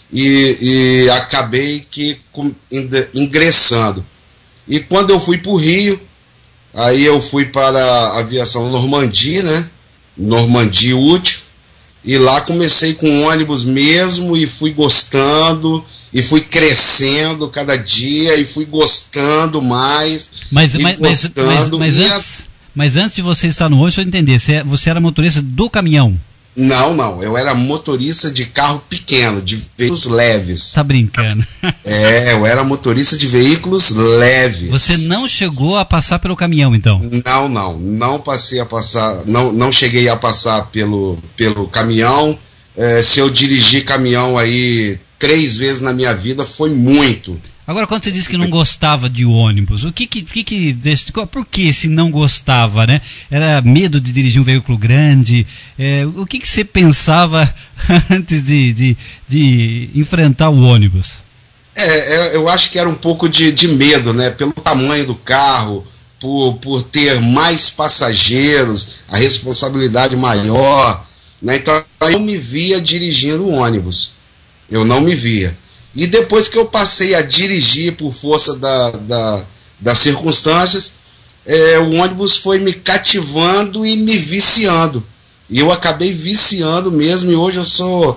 e, e acabei que ingressando. E quando eu fui para o Rio, aí eu fui para a aviação Normandie, né, Normandie Útil, e lá comecei com ônibus mesmo, e fui gostando, e fui crescendo cada dia, e fui gostando mais,
mas,
e
mas,
gostando,
mas, mas, mas antes... A... Mas antes de você estar no ônibus, deixa eu entender, você, você era motorista do caminhão?
Não, não, eu era motorista de carro pequeno, de veículos leves.
Tá brincando?
É, eu era motorista de veículos leves.
Você não chegou a passar pelo caminhão, então?
Não, não, não passei a passar, não, não cheguei a passar pelo, pelo caminhão. É, se eu dirigi caminhão aí três vezes na minha vida, foi muito.
Agora, quando você disse que não gostava de ônibus, o que que, que, que por que se não gostava, né? Era medo de dirigir um veículo grande? É, o que que você pensava antes de, de, de enfrentar o ônibus?
É, eu acho que era um pouco de, de medo, né? Pelo tamanho do carro, por, por ter mais passageiros, a responsabilidade maior, né? Então, eu me via dirigindo o ônibus. Eu não me via. E depois que eu passei a dirigir por força da, da, das circunstâncias, é, o ônibus foi me cativando e me viciando. E eu acabei viciando mesmo, e hoje eu sou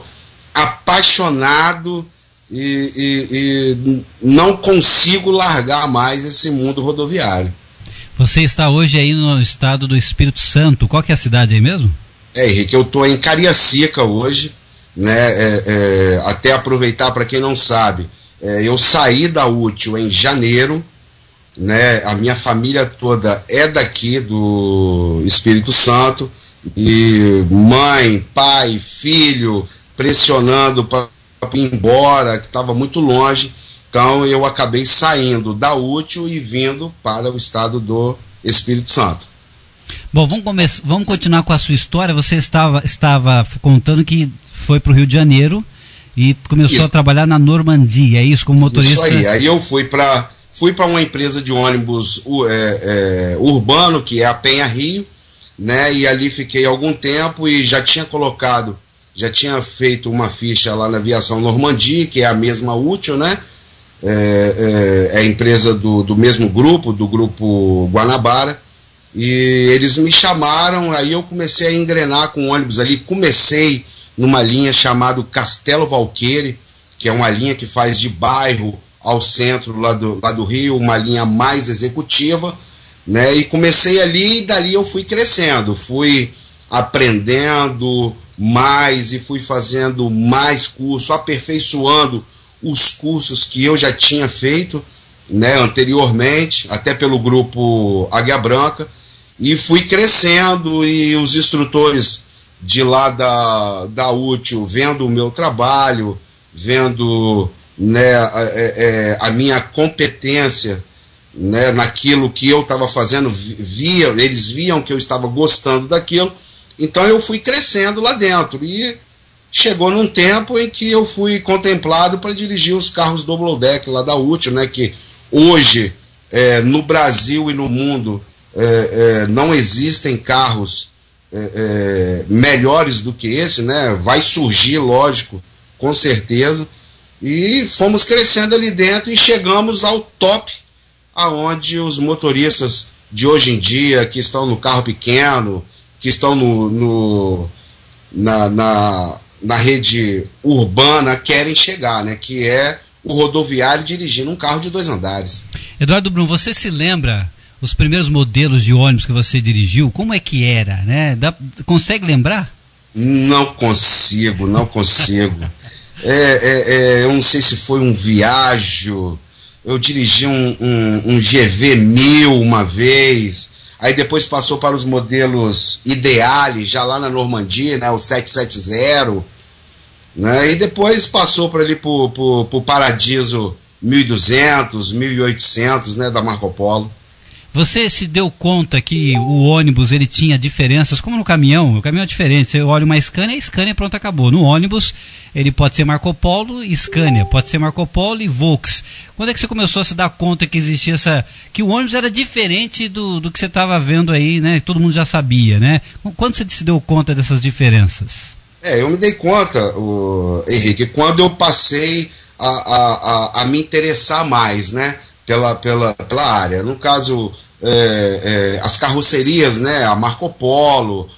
apaixonado e, e, e não consigo largar mais esse mundo rodoviário.
Você está hoje aí no estado do Espírito Santo. Qual que é a cidade aí mesmo?
É, Henrique, eu estou em Cariacica hoje. Né, é, é, até aproveitar para quem não sabe, É, eu saí da Útil em janeiro, né? A minha família toda é daqui do Espírito Santo, e mãe, pai, filho pressionando para ir embora, que estava muito longe. Então eu acabei saindo da Útil e vindo para o estado do Espírito Santo.
Bom, vamos, começar, vamos continuar com a sua história. Você estava, estava contando que foi para o Rio de Janeiro e começou isso. a trabalhar na Normandia, é isso, como motorista?
Isso aí, aí eu fui para fui para uma empresa de ônibus é, é, urbano, que é a Penha Rio, né? E ali fiquei algum tempo e já tinha colocado, já tinha feito uma ficha lá na Aviação Normandia, que é a mesma Útil, né? É, é, é a empresa do, do mesmo grupo, do grupo Guanabara, e eles me chamaram, aí eu comecei a engrenar com ônibus ali, comecei numa linha chamada Castelo Valqueire, que é uma linha que faz de bairro ao centro lá do, lá do Rio, uma linha mais executiva, né? E comecei ali e dali eu fui crescendo, fui aprendendo mais e fui fazendo mais curso, aperfeiçoando os cursos que eu já tinha feito, né, anteriormente, até pelo grupo Águia Branca, e fui crescendo, e os instrutores de lá da, da Útil, vendo o meu trabalho, vendo, né, a, a, a minha competência, né, naquilo que eu estava fazendo, via, eles viam que eu estava gostando daquilo, então eu fui crescendo lá dentro, e chegou num tempo em que eu fui contemplado para dirigir os carros double deck lá da Útil, né, que hoje é, no Brasil e no mundo é, é, não existem carros é, é, melhores do que esse, né? Vai surgir, lógico, com certeza, e fomos crescendo ali dentro e chegamos ao top, aonde os motoristas de hoje em dia, que estão no carro pequeno, que estão no, no na, na, na rede urbana, querem chegar, né? Que é o rodoviário dirigindo um carro de dois andares.
Eduardo Brum, você se lembra os primeiros modelos de ônibus que você dirigiu? Como é que era, né? Dá, consegue lembrar?
Não consigo, não consigo. é, é, é, eu não sei se foi um Viaggio, eu dirigi um, um, um G V mil uma vez, aí depois passou para os modelos Ideale, já lá na Normandia, né, o setecentos e setenta, né, e depois passou para ali para o Paradiso mil e duzentos, mil e oitocentos, né, da Marco Polo.
Você se deu conta que o ônibus ele tinha diferenças, como no caminhão? O caminhão é diferente, você olha uma Scania, Scania, pronto, acabou. No ônibus ele pode ser Marco Polo e Scania, pode ser Marco Polo e Volks. Quando é que você começou a se dar conta que existia essa, que o ônibus era diferente do, do que você estava vendo aí, né? Todo mundo já sabia, né? Quando você se deu conta dessas diferenças?
É, eu me dei conta, o Henrique, quando eu passei a, a, a, a me interessar mais, né? Pela, pela, pela área. No caso, é, é, as carrocerias, né? A Marco Polo,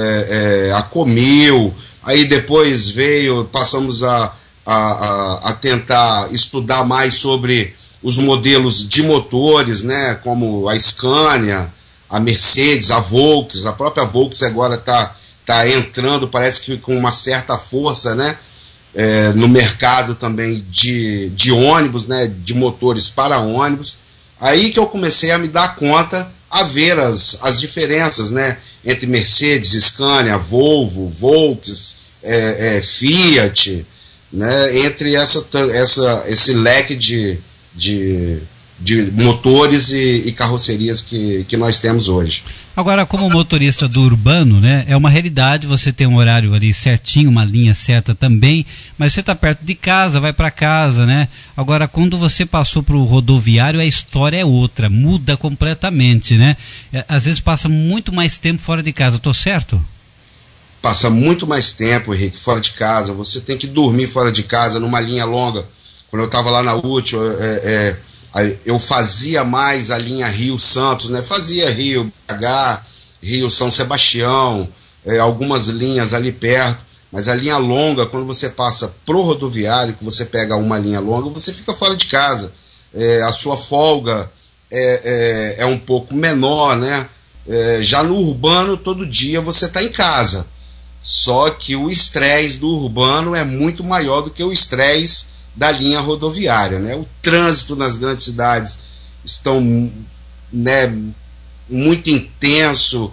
é, é, a Comil, aí depois veio, passamos a, a, a, a tentar estudar mais sobre os modelos de motores, né? Como a Scania, a Mercedes, a Volks, a própria Volks agora está tá entrando, parece que com uma certa força, né? É, no mercado também de, de ônibus, né, de motores para ônibus. Aí que eu comecei a me dar conta, a ver as, as diferenças, né, entre Mercedes, Scania, Volvo, Volks, é, é, Fiat, né, entre essa, essa, esse leque de, de, de motores e, e carrocerias que, que nós temos hoje.
Agora, como motorista do urbano, né, é uma realidade você ter um horário ali certinho, uma linha certa também, mas você está perto de casa, vai para casa, né? Agora, quando você passou para o rodoviário, a história é outra, muda completamente, né? Às vezes passa muito mais tempo fora de casa, estou certo?
Passa muito mais tempo, Henrique, fora de casa. Você tem que dormir fora de casa, numa linha longa. Quando eu estava lá na Útil, é... é eu fazia mais a linha Rio-Santos, né? Fazia Rio-B H, Rio-São Sebastião, é, algumas linhas ali perto, mas a linha longa, quando você passa pro rodoviário, que você pega uma linha longa, você fica fora de casa. É, a sua folga é, é, é um pouco menor, né? É, já no urbano, todo dia você está em casa. Só que o estresse do urbano é muito maior do que o estresse da linha rodoviária, né? O trânsito nas grandes cidades estão, né, muito intenso,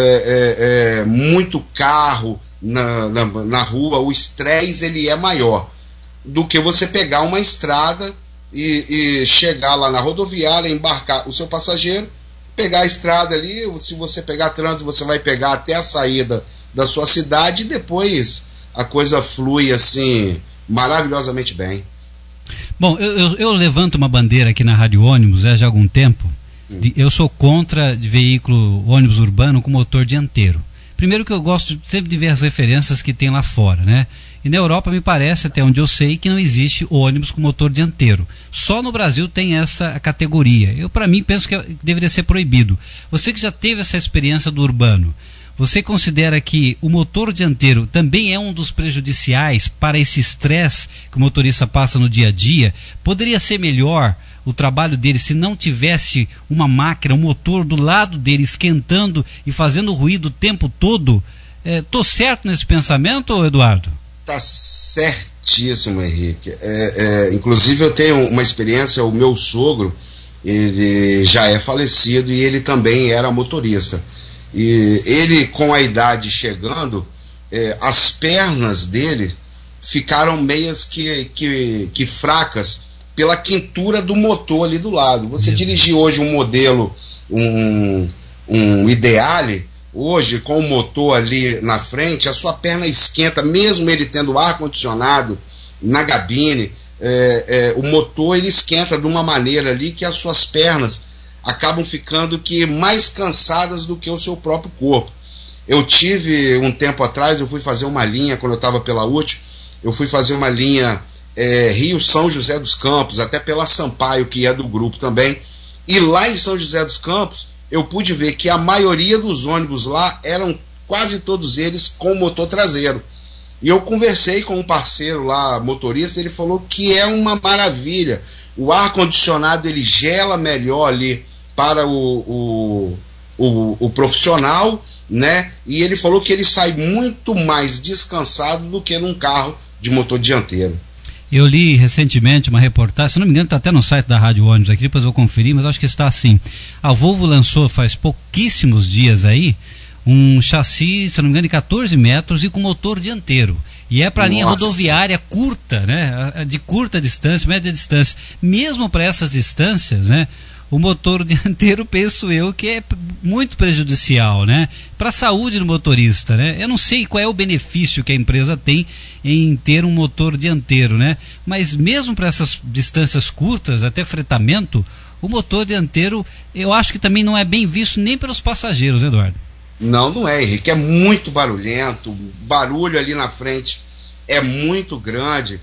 é, é, é, muito carro na, na, na rua, o estresse ele é maior do que você pegar uma estrada e, e chegar lá na rodoviária, embarcar o seu passageiro, pegar a estrada ali. Se você pegar trânsito, você vai pegar até a saída da sua cidade e depois a coisa flui assim maravilhosamente bem.
Bom, eu, eu, eu levanto uma bandeira aqui na Rádio Ônibus já há algum tempo. De, eu sou contra de veículo ônibus urbano com motor dianteiro. Primeiro que eu gosto sempre de ver as referências que tem lá fora, né? E na Europa me parece, até onde eu sei, que não existe ônibus com motor dianteiro. Só no Brasil tem essa categoria. Eu, para mim, penso que deveria ser proibido. Você que já teve essa experiência do urbano, você considera que o motor dianteiro também é um dos prejudiciais para esse estresse que o motorista passa no dia a dia? Poderia ser melhor o trabalho dele se não tivesse uma máquina, um motor do lado dele esquentando e fazendo ruído o tempo todo? Estou é, certo nesse pensamento, Eduardo?
Tá certíssimo, Henrique. É, é, inclusive eu tenho uma experiência, o meu sogro, ele já é falecido e ele também era motorista. E ele, com a idade chegando, é, as pernas dele ficaram meias que, que, que fracas pela quentura do motor ali do lado. Você dirigir hoje um modelo, um, um Ideale, hoje com o motor ali na frente, a sua perna esquenta, mesmo ele tendo ar-condicionado na cabine, é, é, o motor ele esquenta de uma maneira ali que as suas pernas acabam ficando que mais cansadas do que o seu próprio corpo. Eu tive um tempo atrás, eu fui fazer uma linha, quando eu estava pela U T, eu fui fazer uma linha é, Rio-São José dos Campos, até pela Sampaio, que é do grupo também, e lá em São José dos Campos eu pude ver que a maioria dos ônibus lá eram quase todos eles com motor traseiro. E eu conversei com um parceiro lá, motorista, ele falou que é uma maravilha. O ar-condicionado ele gela melhor ali para o, o, o, o profissional, né? E ele falou que ele sai muito mais descansado do que num carro de motor dianteiro.
Eu li recentemente uma reportagem, se não me engano está até no site da Rádio Ônibus aqui, depois eu vou conferir, mas acho que está assim. A Volvo lançou faz pouquíssimos dias aí um chassi, se não me engano, de quatorze metros e com motor dianteiro. E é para linha rodoviária curta, né? De curta distância, média distância. Mesmo para essas distâncias, né? O motor dianteiro, penso eu, que é muito prejudicial, né? Para a saúde do motorista, né? Eu não sei qual é o benefício que a empresa tem em ter um motor dianteiro, né? Mas mesmo para essas distâncias curtas, até fretamento, o motor dianteiro, eu acho que também não é bem visto nem pelos passageiros, Eduardo.
Não, não é, Henrique. É muito barulhento, o barulho ali na frente é muito grande.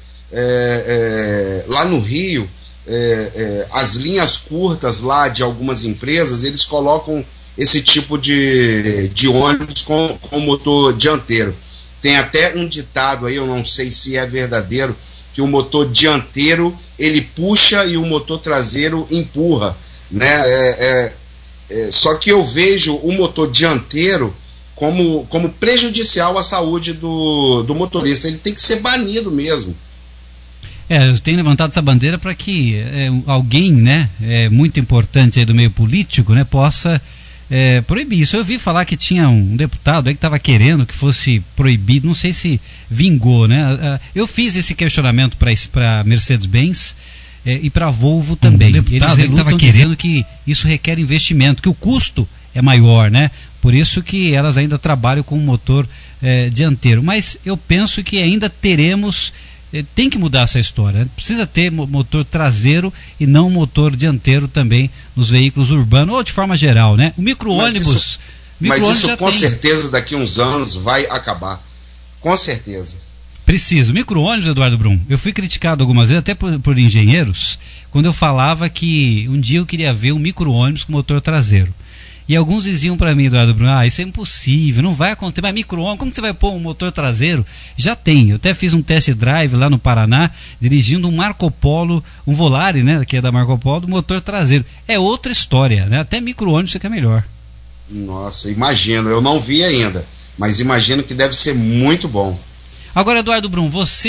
É, é, lá no Rio, é, é, as linhas curtas lá de algumas empresas, eles colocam esse tipo de, de ônibus com, com motor dianteiro. Tem até um ditado aí, eu não sei se é verdadeiro, que o motor dianteiro ele puxa e o motor traseiro empurra, né? É, é, é, só que eu vejo o motor dianteiro como, como prejudicial à saúde do, do motorista. Ele tem que ser banido mesmo.
É, eu tenho levantado essa bandeira para que é, alguém, né, é, muito importante aí do meio político, né, possa é, proibir isso. Eu ouvi falar que tinha um deputado aí que estava querendo que fosse proibido, não sei se vingou, né? Eu fiz esse questionamento para Mercedes-Benz é, e para a Volvo também. Um deputado Eles estavam querendo que isso requer investimento, que o custo é maior, né? Por isso que elas ainda trabalham com motor é, dianteiro. Mas eu penso que ainda teremos... Tem que mudar essa história, precisa ter motor traseiro e não motor dianteiro também nos veículos urbanos ou de forma geral, né? O micro-ônibus...
Mas isso, micro mas isso com tem. certeza daqui a uns anos vai acabar, com certeza.
Precisa. O micro-ônibus, Eduardo Brum, eu fui criticado algumas vezes até por, por engenheiros, quando eu falava que um dia eu queria ver um micro-ônibus com motor traseiro. E alguns diziam para mim, Eduardo Bruno, ah, isso é impossível, não vai acontecer, mas micro-ônibus, como que você vai pôr um motor traseiro? Já tem, eu até fiz um test drive lá no Paraná, dirigindo um Marco Polo, um Volare, né, que é da Marco Polo, motor traseiro. É outra história, né, até micro-ônibus fica melhor.
Nossa, imagino, eu não vi ainda, mas imagino que deve ser muito bom.
Agora, Eduardo Brum, você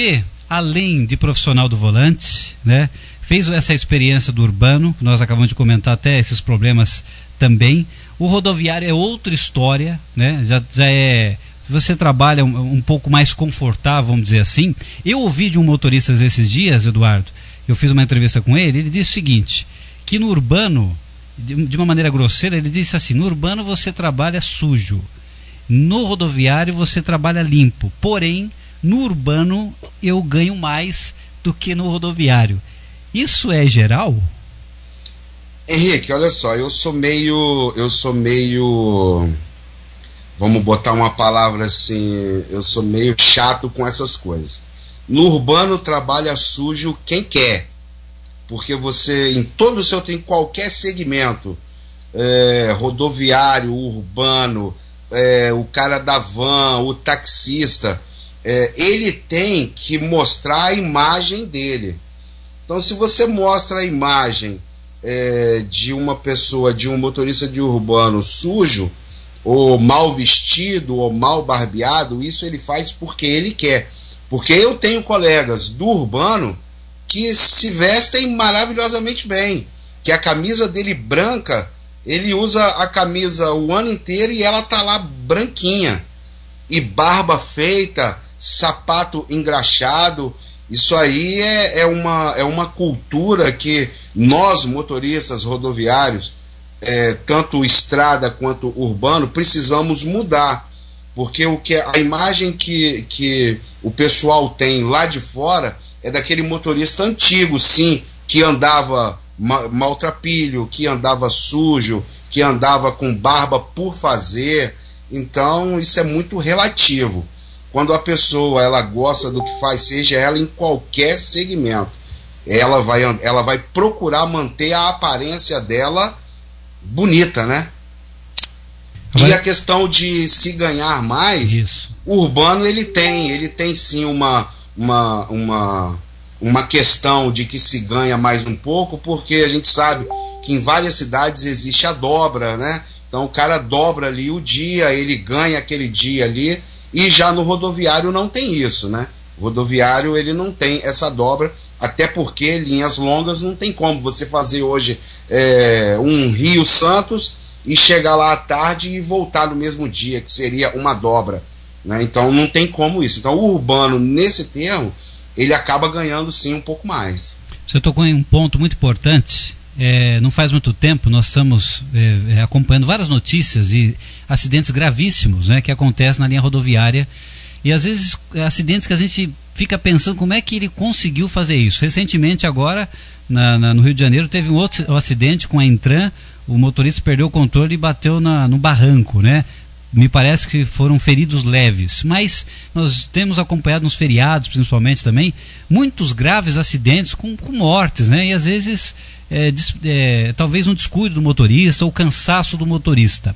além de profissional do volante, né? Fez essa experiência do urbano, que nós acabamos de comentar até esses problemas também. O rodoviário é outra história, né? Já, já é... Você trabalha um, um pouco mais confortável, vamos dizer assim. Eu ouvi de um motorista esses dias, Eduardo, eu fiz uma entrevista com ele, ele disse o seguinte, que no urbano, de, de uma maneira grosseira, ele disse assim, no urbano você trabalha sujo, no rodoviário você trabalha limpo, porém, no urbano eu ganho mais do que no rodoviário. Isso é geral?
Henrique, olha só, eu sou meio, eu sou meio, vamos botar uma palavra assim, eu sou meio chato com essas coisas. No urbano trabalha sujo quem quer, porque você, em todo o seu, tem qualquer segmento, é, rodoviário, urbano, é, o cara da van, o taxista, é, ele tem que mostrar a imagem dele. Então, se você mostra a imagem é, de uma pessoa, de um motorista de urbano sujo, ou mal vestido, ou mal barbeado, isso ele faz porque ele quer. Porque eu tenho colegas do urbano que se vestem maravilhosamente bem, que a camisa dele branca, ele usa a camisa o ano inteiro e ela tá lá branquinha, e barba feita, sapato engraxado. Isso aí é, é, uma, é uma cultura que nós, motoristas rodoviários, é, tanto estrada quanto urbano, precisamos mudar. Porque o que, a imagem que, que o pessoal tem lá de fora é daquele motorista antigo, sim, que andava ma, maltrapilho, que andava sujo, que andava com barba por fazer. Então isso é muito relativo. Quando a pessoa ela gosta do que faz, seja ela em qualquer segmento, ela vai, ela vai procurar manter a aparência dela bonita, né? E a questão de se ganhar mais, isso. O urbano ele tem, ele tem sim uma, uma, uma, uma questão de que se ganha mais um pouco, porque a gente sabe que em várias cidades existe a dobra, né? Então o cara dobra ali o dia, ele ganha aquele dia ali. E já no rodoviário não tem isso, né? O rodoviário ele não tem essa dobra, até porque linhas longas não tem como você fazer hoje é, um Rio Santos e chegar lá à tarde e voltar no mesmo dia, que seria uma dobra, né? Então não tem como isso. Então o urbano, nesse termo, ele acaba ganhando sim um pouco mais.
Você tocou em um ponto muito importante. É, não faz muito tempo nós estamos é, acompanhando várias notícias e acidentes gravíssimos, né, que acontecem na linha rodoviária, e às vezes acidentes que a gente fica pensando como é que ele conseguiu fazer isso. Recentemente agora na, na, no Rio de Janeiro teve um outro um acidente com a Intran, o motorista perdeu o controle e bateu na, no barranco, né? Me parece que foram feridos leves, mas nós temos acompanhado nos feriados, principalmente também, muitos graves acidentes com, com mortes, né? E às vezes é, é, talvez um descuido do motorista ou cansaço do motorista.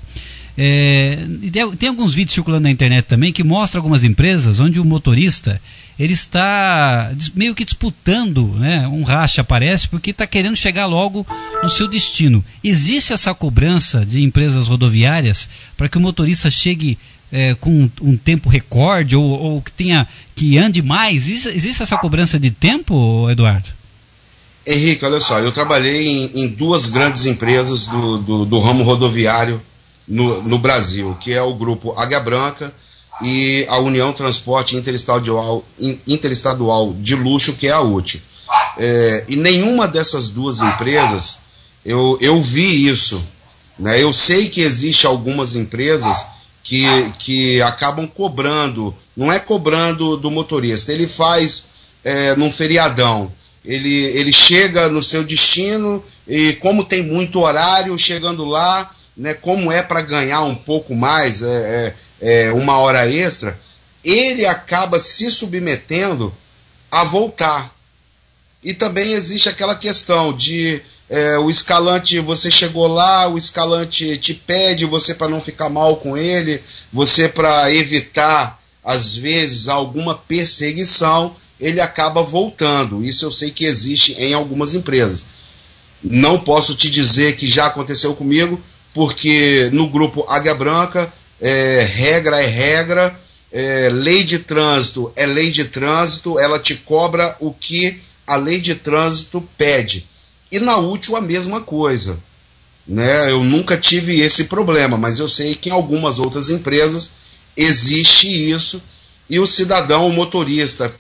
É, tem alguns vídeos circulando na internet também que mostram algumas empresas onde o motorista ele está meio que disputando, né? Um racha aparece porque está querendo chegar logo no seu destino. Existe essa cobrança de empresas rodoviárias para que o motorista chegue é, com um, um tempo recorde ou, ou que tenha que ande mais? Existe, existe essa cobrança de tempo, Eduardo?
Henrique, olha só, eu trabalhei em, em duas grandes empresas do, do, do ramo rodoviário no, no Brasil, que é o grupo Águia Branca e a União Transporte Interestadual, Interestadual de Luxo, que é a U T. É, e nenhuma dessas duas empresas eu, eu vi isso, né? Eu sei que existe algumas empresas que, que acabam cobrando, não é cobrando do motorista, ele faz é, num feriadão, ele, ele chega no seu destino e como tem muito horário chegando lá, né, como é para ganhar um pouco mais, é, é, é, uma hora extra, ele acaba se submetendo a voltar. E também existe aquela questão de é, o escalante, você chegou lá, o escalante te pede, você para não ficar mal com ele, você para evitar, às vezes, alguma perseguição, ele acaba voltando. Isso eu sei que existe em algumas empresas. Não posso te dizer que já aconteceu comigo, porque no grupo Águia Branca, é, regra é regra, é, lei de trânsito é lei de trânsito, ela te cobra o que a lei de trânsito pede. E na útil a mesma coisa. Né? Eu nunca tive esse problema, mas eu sei que em algumas outras empresas existe isso, e o cidadão, o motorista,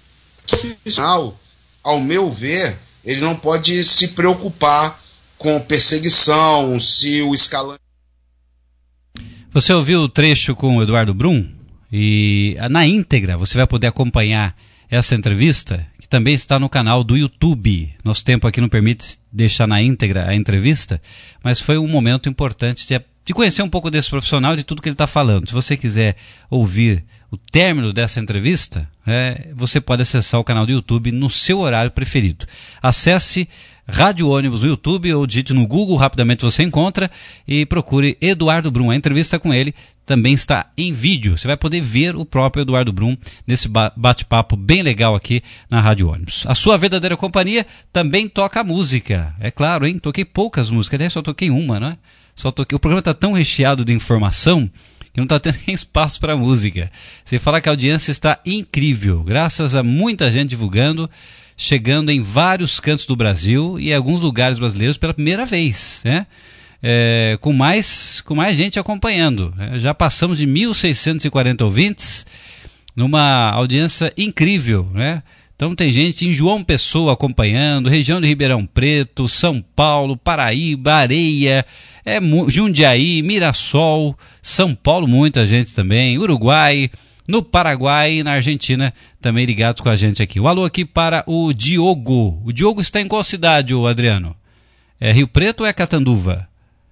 ao meu ver, ele não pode se preocupar com perseguição, se o escalante...
Você ouviu o trecho com o Eduardo Brum? E na íntegra você vai poder acompanhar essa entrevista, que também está no canal do YouTube. Nosso tempo aqui não permite deixar na íntegra a entrevista, mas foi um momento importante de, de conhecer um pouco desse profissional e de tudo que ele está falando. Se você quiser ouvir o término dessa entrevista, é, você pode acessar o canal do YouTube no seu horário preferido. Acesse Rádio Ônibus no YouTube ou digite no Google, rapidamente você encontra, e procure Eduardo Brum. A entrevista com ele também está em vídeo. Você vai poder ver o próprio Eduardo Brum nesse bate-papo bem legal aqui na Rádio Ônibus. A sua verdadeira companhia também toca música. É claro, hein? Toquei poucas músicas, aliás, só toquei uma, não é? Só toquei... O programa está tão recheado de informação que não está tendo nem espaço para música. Você fala que a audiência está incrível, graças a muita gente divulgando, chegando em vários cantos do Brasil e em alguns lugares brasileiros pela primeira vez, né? É, com, mais, com mais gente acompanhando. É, já passamos de mil seiscentos e quarenta ouvintes, numa audiência incrível, né? Então tem gente em João Pessoa acompanhando, região de Ribeirão Preto, São Paulo, Paraíba, Areia, é, Jundiaí, Mirassol, São Paulo, muita gente também, Uruguai, no Paraguai e na Argentina também ligados com a gente aqui. Um alô aqui para o Diogo. O Diogo está em qual cidade, ô Adriano? É Rio Preto ou é Catanduva?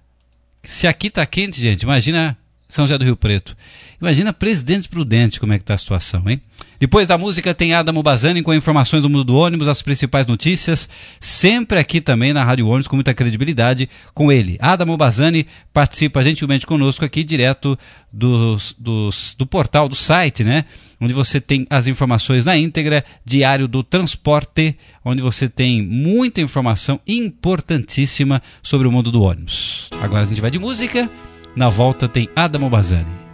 Se aqui está quente, gente, imagina São José do Rio Preto. Imagina Presidente Prudente, como é que está a situação, hein? Depois da música tem Adamo Bazani com informações do mundo do ônibus, as principais notícias, sempre aqui também na Rádio Ônibus com muita credibilidade com ele. Adamo Bazani participa gentilmente conosco aqui direto dos, dos, do portal, do site, né? Onde você tem as informações na íntegra, Diário do Transporte, onde você tem muita informação importantíssima sobre o mundo do ônibus. Agora a gente vai de música, na volta tem Adamo Bazani.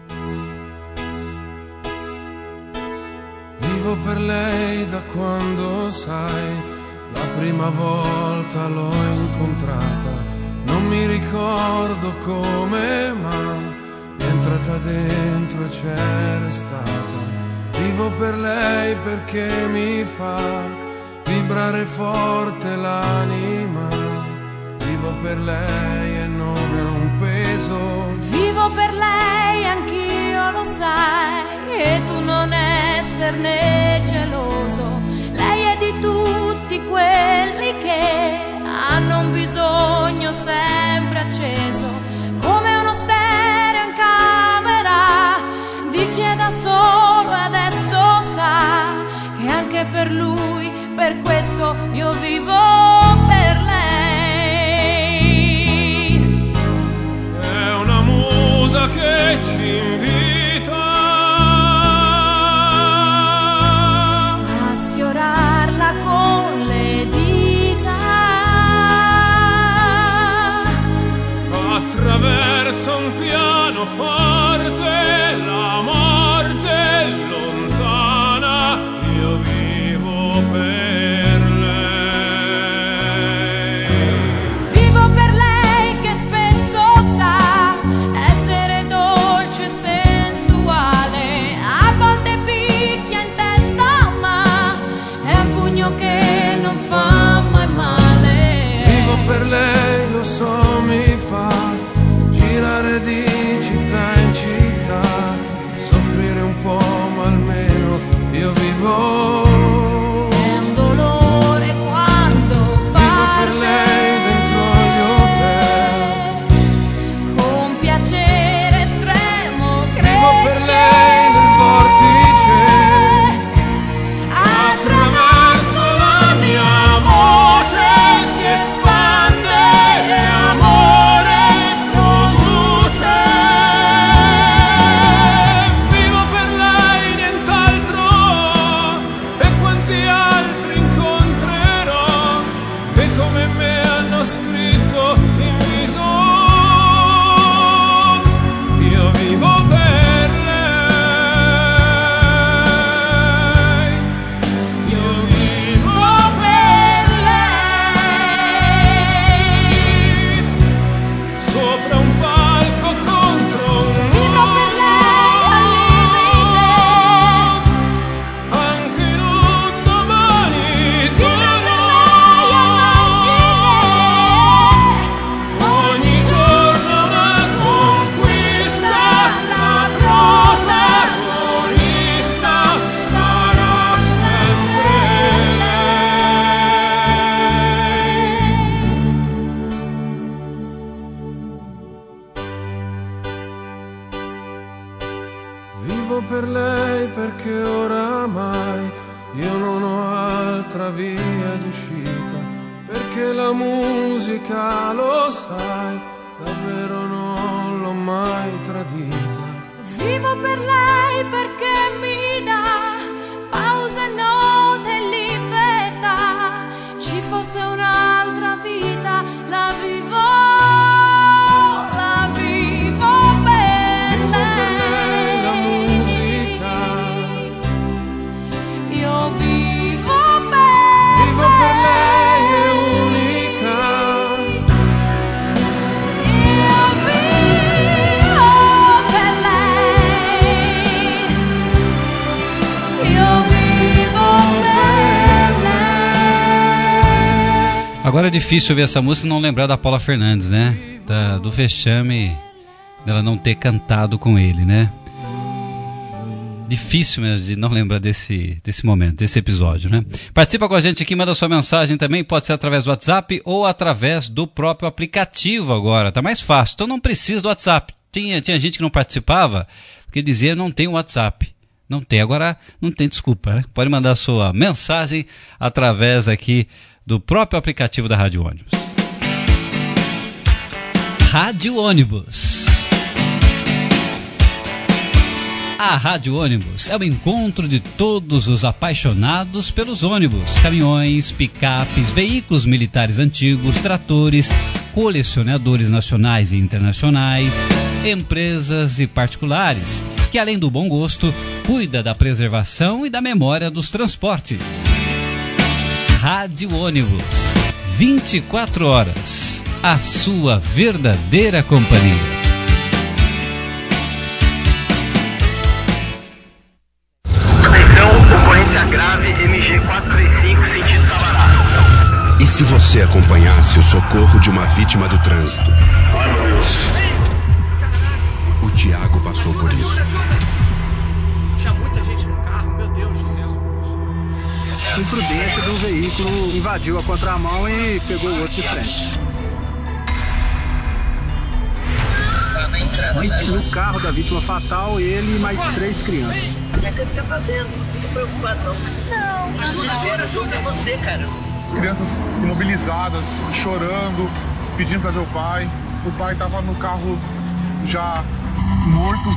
Vivo per lei da quando, sai, la prima volta l'ho incontrata. Non mi ricordo come, ma è entrata dentro e c'era stata. Vivo per lei perché mi fa vibrare forte l'anima. Vivo per lei e non è un peso.
Vivo per lei, anch'io lo sai, e tu non esserne geloso. Lei è di tutti quelli che hanno un bisogno sempre acceso, come uno stereo in camera di chi è da solo e adesso sa che anche per lui, per questo io vivo per lei.
È una musa che ci invita
a sfiorarla con le dita
attraverso un pianoforte, la morte è lontana, io vivo per lei.
Vivo per lei che spesso sa essere dolce e sensuale, a volte picchia in testa ma è un pugno che non fa mai male.
Vivo per lei, lo so, mi fa girare di città in città, soffrire un po' ma almeno io vivo.
È un dolore quando va
Vivo per lei dentro agli hotel,
con piacere estremo cresce.
vivo per lei nel vortice attraverso la un'altra via d'uscita, perché la musica, lo sai, davvero non l'ho mai tradita.
Vivo per lei perché mi dà pausa, note e libertà. Ci fosse un'altra vita, la vivo, la vivo per
Vivo
lei.
per lei la musica,
Io vivo per
vivo per lei è unica.
Io vivo per lei. Io vivo per lei.
Agora é difícil ouvir essa música e não lembrar da Paula Fernandes, né? Da, do vexame dela não ter cantado com ele, né? Difícil mesmo de não lembrar desse, desse momento, desse episódio, né? Participa com a gente aqui, manda sua mensagem também, pode ser através do WhatsApp ou através do próprio aplicativo agora, tá mais fácil. Então não precisa do WhatsApp. Tinha, tinha gente que não participava porque dizia não tem WhatsApp. Não tem, agora não tem desculpa, né? Pode mandar sua mensagem através aqui do próprio aplicativo da Rádio Ônibus. Rádio Ônibus. A Rádio Ônibus é o encontro de todos os apaixonados pelos ônibus, caminhões, picapes, veículos militares antigos, tratores, colecionadores nacionais e internacionais, empresas e particulares, que além do bom gosto, cuida da preservação e da memória dos transportes. Rádio Ônibus, vinte e quatro horas, a sua verdadeira companhia.
Ocorrência grave, M G quatrocentos e trinta e cinco, sentido Sabará.
E se você acompanhasse o socorro de uma vítima do trânsito? O Tiago passou por isso.
Tinha muita gente no carro, meu Deus do céu. Imprudência do veículo, invadiu a contramão e pegou o outro de frente. No carro da vítima fatal, ele e mais três crianças.
O que ele tá fazendo? Não fica preocupado não. Não. O desespero ajuda é você, cara.
As crianças imobilizadas, chorando, pedindo pra ver o pai. O pai tava no carro já morto.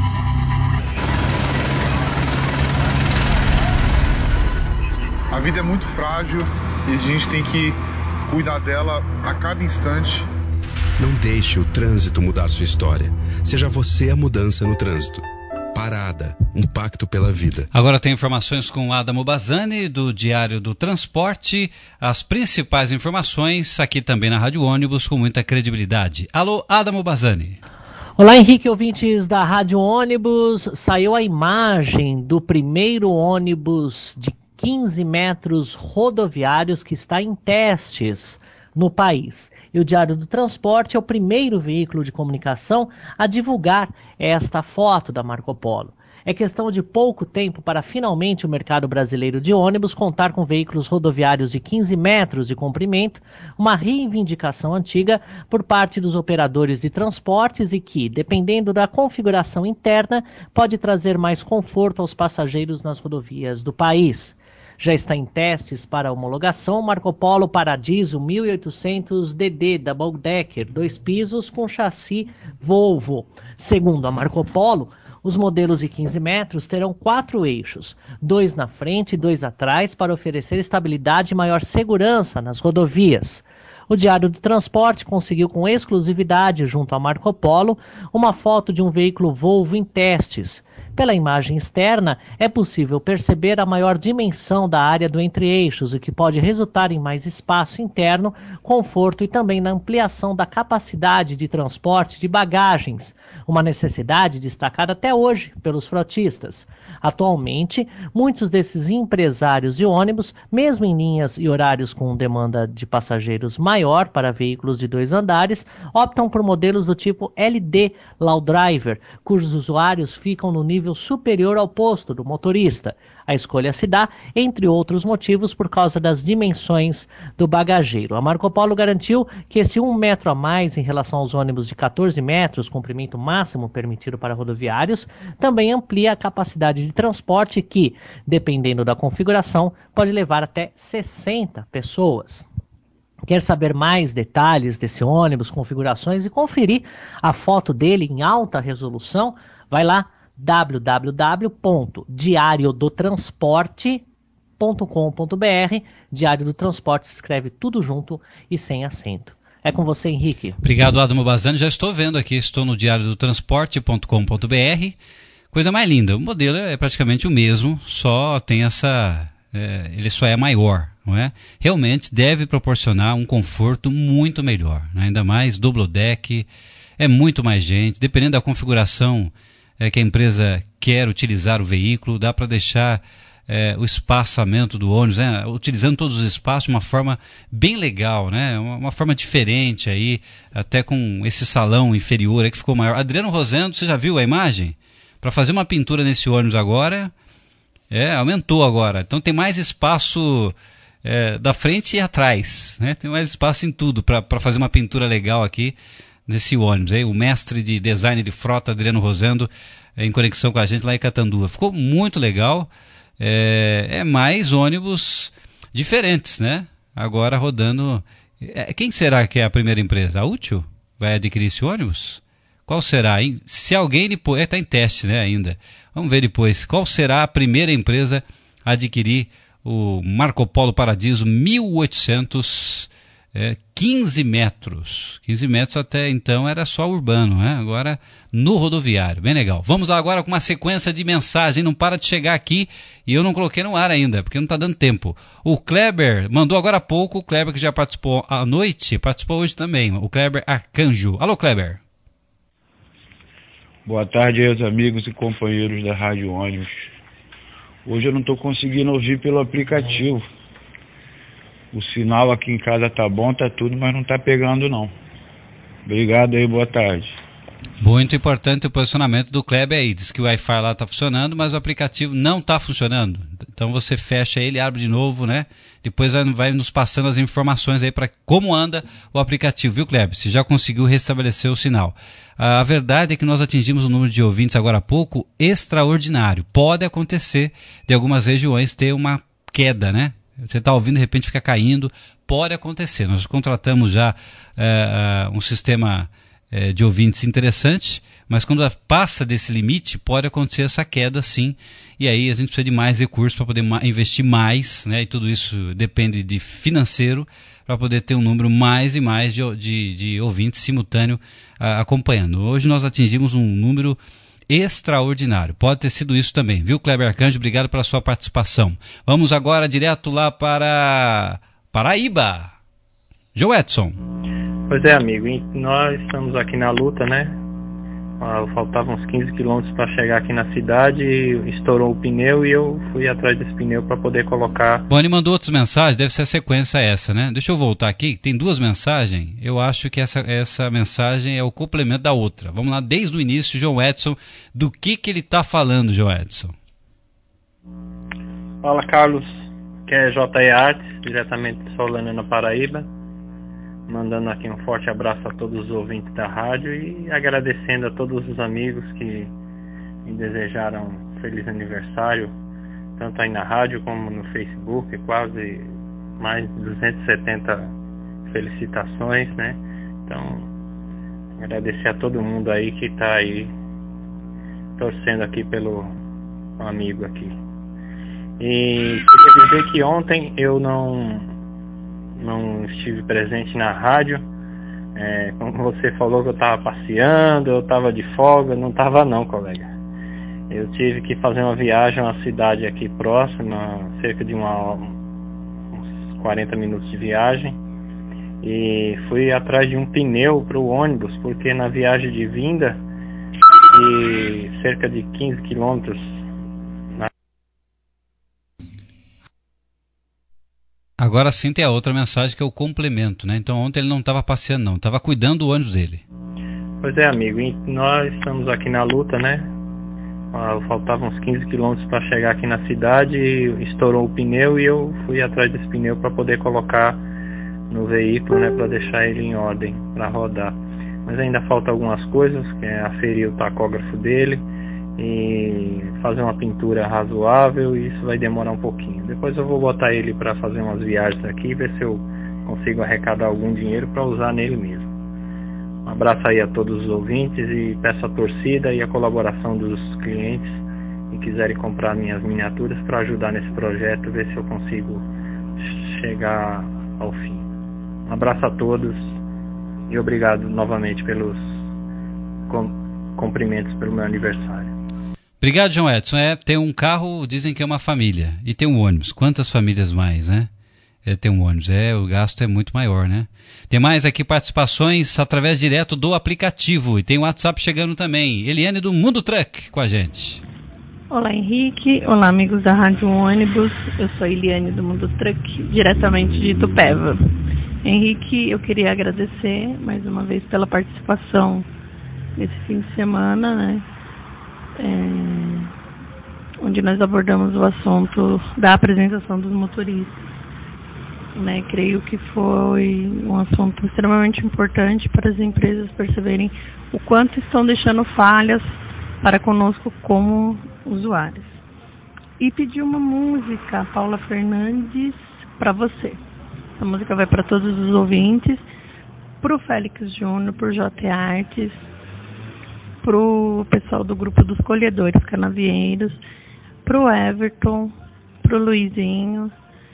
A vida é muito frágil e a gente tem que cuidar dela a cada instante.
Não deixe o trânsito mudar sua história. Seja você a mudança no trânsito. Parada, um pacto pela vida.
Agora tem informações com Adamo Bazzani, do Diário do Transporte. As principais informações aqui também na Rádio Ônibus, com muita credibilidade. Alô, Adamo Bazzani.
Olá, Henrique, ouvintes da Rádio Ônibus. Saiu a imagem do primeiro ônibus de quinze metros rodoviários que está em testes no país. E o Diário do Transporte é o primeiro veículo de comunicação a divulgar esta foto da Marco Polo. É questão de pouco tempo para finalmente o mercado brasileiro de ônibus contar com veículos rodoviários de quinze metros de comprimento, uma reivindicação antiga por parte dos operadores de transportes e que, dependendo da configuração interna, pode trazer mais conforto aos passageiros nas rodovias do país. Já está em testes para homologação Marco Polo Paradiso mil e oitocentos D D Double Decker, dois pisos com chassi Volvo. Segundo a Marco Polo, os modelos de quinze metros terão quatro eixos, dois na frente e dois atrás, para oferecer estabilidade e maior segurança nas rodovias. O Diário do Transporte conseguiu com exclusividade, junto a Marco Polo, uma foto de um veículo Volvo em testes. Pela imagem externa, é possível perceber a maior dimensão da área do entre-eixos, o que pode resultar em mais espaço interno, conforto e também na ampliação da capacidade de transporte de bagagens, uma necessidade destacada até hoje pelos frotistas. Atualmente, muitos desses empresários de ônibus, mesmo em linhas e horários com demanda de passageiros maior para veículos de dois andares, optam por modelos do tipo L D Low Driver, cujos usuários ficam no nível nível superior ao posto do motorista. A escolha se dá, entre outros motivos, por causa das dimensões do bagageiro. A Marco Polo garantiu que esse um metro a mais em relação aos ônibus de quatorze metros, comprimento máximo permitido para rodoviários, também amplia a capacidade de transporte que, dependendo da configuração, pode levar até sessenta pessoas. Quer saber mais detalhes desse ônibus, configurações e conferir a foto dele em alta resolução? Vai lá, w w w ponto diário do transporte ponto com ponto b r. Diário do Transporte se escreve tudo junto e sem acento. É com você, Henrique.
Obrigado, Adamo Bazani. Já estou vendo aqui, estou no diário do transporte ponto com ponto b r. Coisa mais linda. O modelo é praticamente o mesmo, só tem essa... É, ele só é maior, não é? Realmente deve proporcionar um conforto muito melhor, né? Ainda mais double deck, é muito mais gente, dependendo da configuração é, que a empresa quer utilizar o veículo, dá para deixar é, o espaçamento do ônibus, né? Utilizando todos os espaços de uma forma bem legal, né? Uma, uma forma diferente aí, até com esse salão inferior aí que ficou maior. Adriano Rosendo, você já viu a imagem? Para fazer uma pintura nesse ônibus agora... É, aumentou agora. Então tem mais espaço é, da frente e atrás, né? Tem mais espaço em tudo para fazer uma pintura legal aqui nesse ônibus. Aí, o mestre de design de frota, Adriano Rosendo, é, em conexão com a gente lá em Catanduva. Ficou muito legal. É, é mais ônibus diferentes, né? Agora rodando... É, quem será que é a primeira empresa? A Útil? Vai adquirir esse ônibus? Qual será? Hein? Se alguém depois... Está em teste, né, ainda. Vamos ver depois. Qual será a primeira empresa a adquirir o Marco Polo Paradiso mil e oitocentos, é, quinze metros. quinze metros até então era só urbano, né? Agora no rodoviário. Bem legal. Vamos lá agora com uma sequência de mensagem. Não para de chegar aqui e eu não coloquei no ar ainda, porque não está dando tempo. O Kleber mandou agora há pouco. O Kleber que já participou à noite, participou hoje também. O Kleber Arcanjo. Alô, Kleber.
Boa tarde aos amigos e companheiros da Rádio Ônibus. Hoje eu não estou conseguindo ouvir pelo aplicativo. O sinal aqui em casa tá bom, tá tudo, mas não tá pegando não. Obrigado aí, boa tarde.
Muito importante o posicionamento do Kleber aí. Diz que o Wi-Fi lá está funcionando, mas o aplicativo não está funcionando. Então você fecha ele, abre de novo, né? Depois vai, vai nos passando as informações aí para como anda o aplicativo, viu, Kleber? Você já conseguiu restabelecer o sinal. A verdade é que nós atingimos um número de ouvintes agora há pouco extraordinário. Pode acontecer de algumas regiões ter uma queda, né? Você está ouvindo, de repente fica caindo. Pode acontecer. Nós contratamos já é, um sistema é, de ouvintes interessante, mas quando passa desse limite, pode acontecer essa queda sim. E aí a gente precisa de mais recursos para poder investir mais, né? E tudo isso depende de financeiro, para poder ter um número mais e mais de, de, de ouvintes simultâneo a, acompanhando. Hoje nós atingimos um número extraordinário. Pode ter sido isso também, viu, Kleber Arcanjo? Obrigado pela sua participação. Vamos agora direto lá para Paraíba. João Edson.
Pois é, amigo, nós estamos aqui na luta, né? Faltavam uns quinze quilômetros para chegar aqui na cidade, estourou o pneu e eu fui atrás desse pneu para poder colocar.
Bom, ele mandou outras mensagens, deve ser a sequência essa, né? Deixa eu voltar aqui, tem duas mensagens, eu acho que essa, essa mensagem é o complemento da outra. Vamos lá, desde o início, João Edson, do que que ele está falando, João Edson?
Fala, Carlos, que é J E Artes, diretamente de Solana, na Paraíba. Mandando aqui um forte abraço a todos os ouvintes da rádio e agradecendo a todos os amigos que me desejaram um feliz aniversário, tanto aí na rádio como no Facebook, quase mais de duzentas e setenta felicitações, né? Então, agradecer a todo mundo aí que está aí torcendo aqui pelo amigo aqui. E queria dizer que ontem eu não... não estive presente na rádio, é, como você falou que eu estava passeando, eu estava de folga, não estava não, colega. Eu tive que fazer uma viagem a uma cidade aqui próxima, cerca de uma, uns quarenta minutos de viagem, e fui atrás de um pneu para o ônibus, porque na viagem de vinda, de cerca de quinze quilômetros,
agora sim tem a outra mensagem que é o complemento, né? Então ontem ele não estava passeando não, estava cuidando do ônibus dele.
Pois é, amigo, nós estamos aqui na luta, né? faltavam uns quinze quilômetros para chegar aqui na cidade, estourou o pneu e eu fui atrás desse pneu para poder colocar no veículo, né, para deixar ele em ordem para rodar. Mas ainda falta algumas coisas, que é aferir o tacógrafo dele e fazer uma pintura razoável, e isso vai demorar um pouquinho. Depois eu vou botar ele para fazer umas viagens aqui e ver se eu consigo arrecadar algum dinheiro para usar nele mesmo. Um abraço aí a todos os ouvintes e peço a torcida e a colaboração dos clientes que quiserem comprar minhas miniaturas para ajudar nesse projeto, ver se eu consigo chegar ao fim. Um abraço a todos e obrigado novamente pelos cumprimentos pelo meu aniversário.
Obrigado, João Edson. É, tem um carro, dizem que é uma família, e tem um ônibus. Quantas famílias mais, né? É, tem um ônibus, é, o gasto é muito maior, né? Tem mais aqui participações através direto do aplicativo, e tem o WhatsApp chegando também. Eliane do Mundo Truck com a gente.
Olá, Henrique. Olá, amigos da Rádio Ônibus. Eu sou a Eliane do Mundo Truck, diretamente de Itupeva. Henrique, eu queria agradecer mais uma vez pela participação nesse fim de semana, né? É, onde nós abordamos o assunto da apresentação dos motoristas. Né, creio que foi um assunto extremamente importante para as empresas perceberem o quanto estão deixando falhas para conosco como usuários. E pedi uma música, Paula Fernandes, para você. Essa música vai para todos os ouvintes, para o Félix Júnior, para o J Artes, para o pessoal do grupo dos Colhedores Canavieiros, para o Everton, para o Luizinho,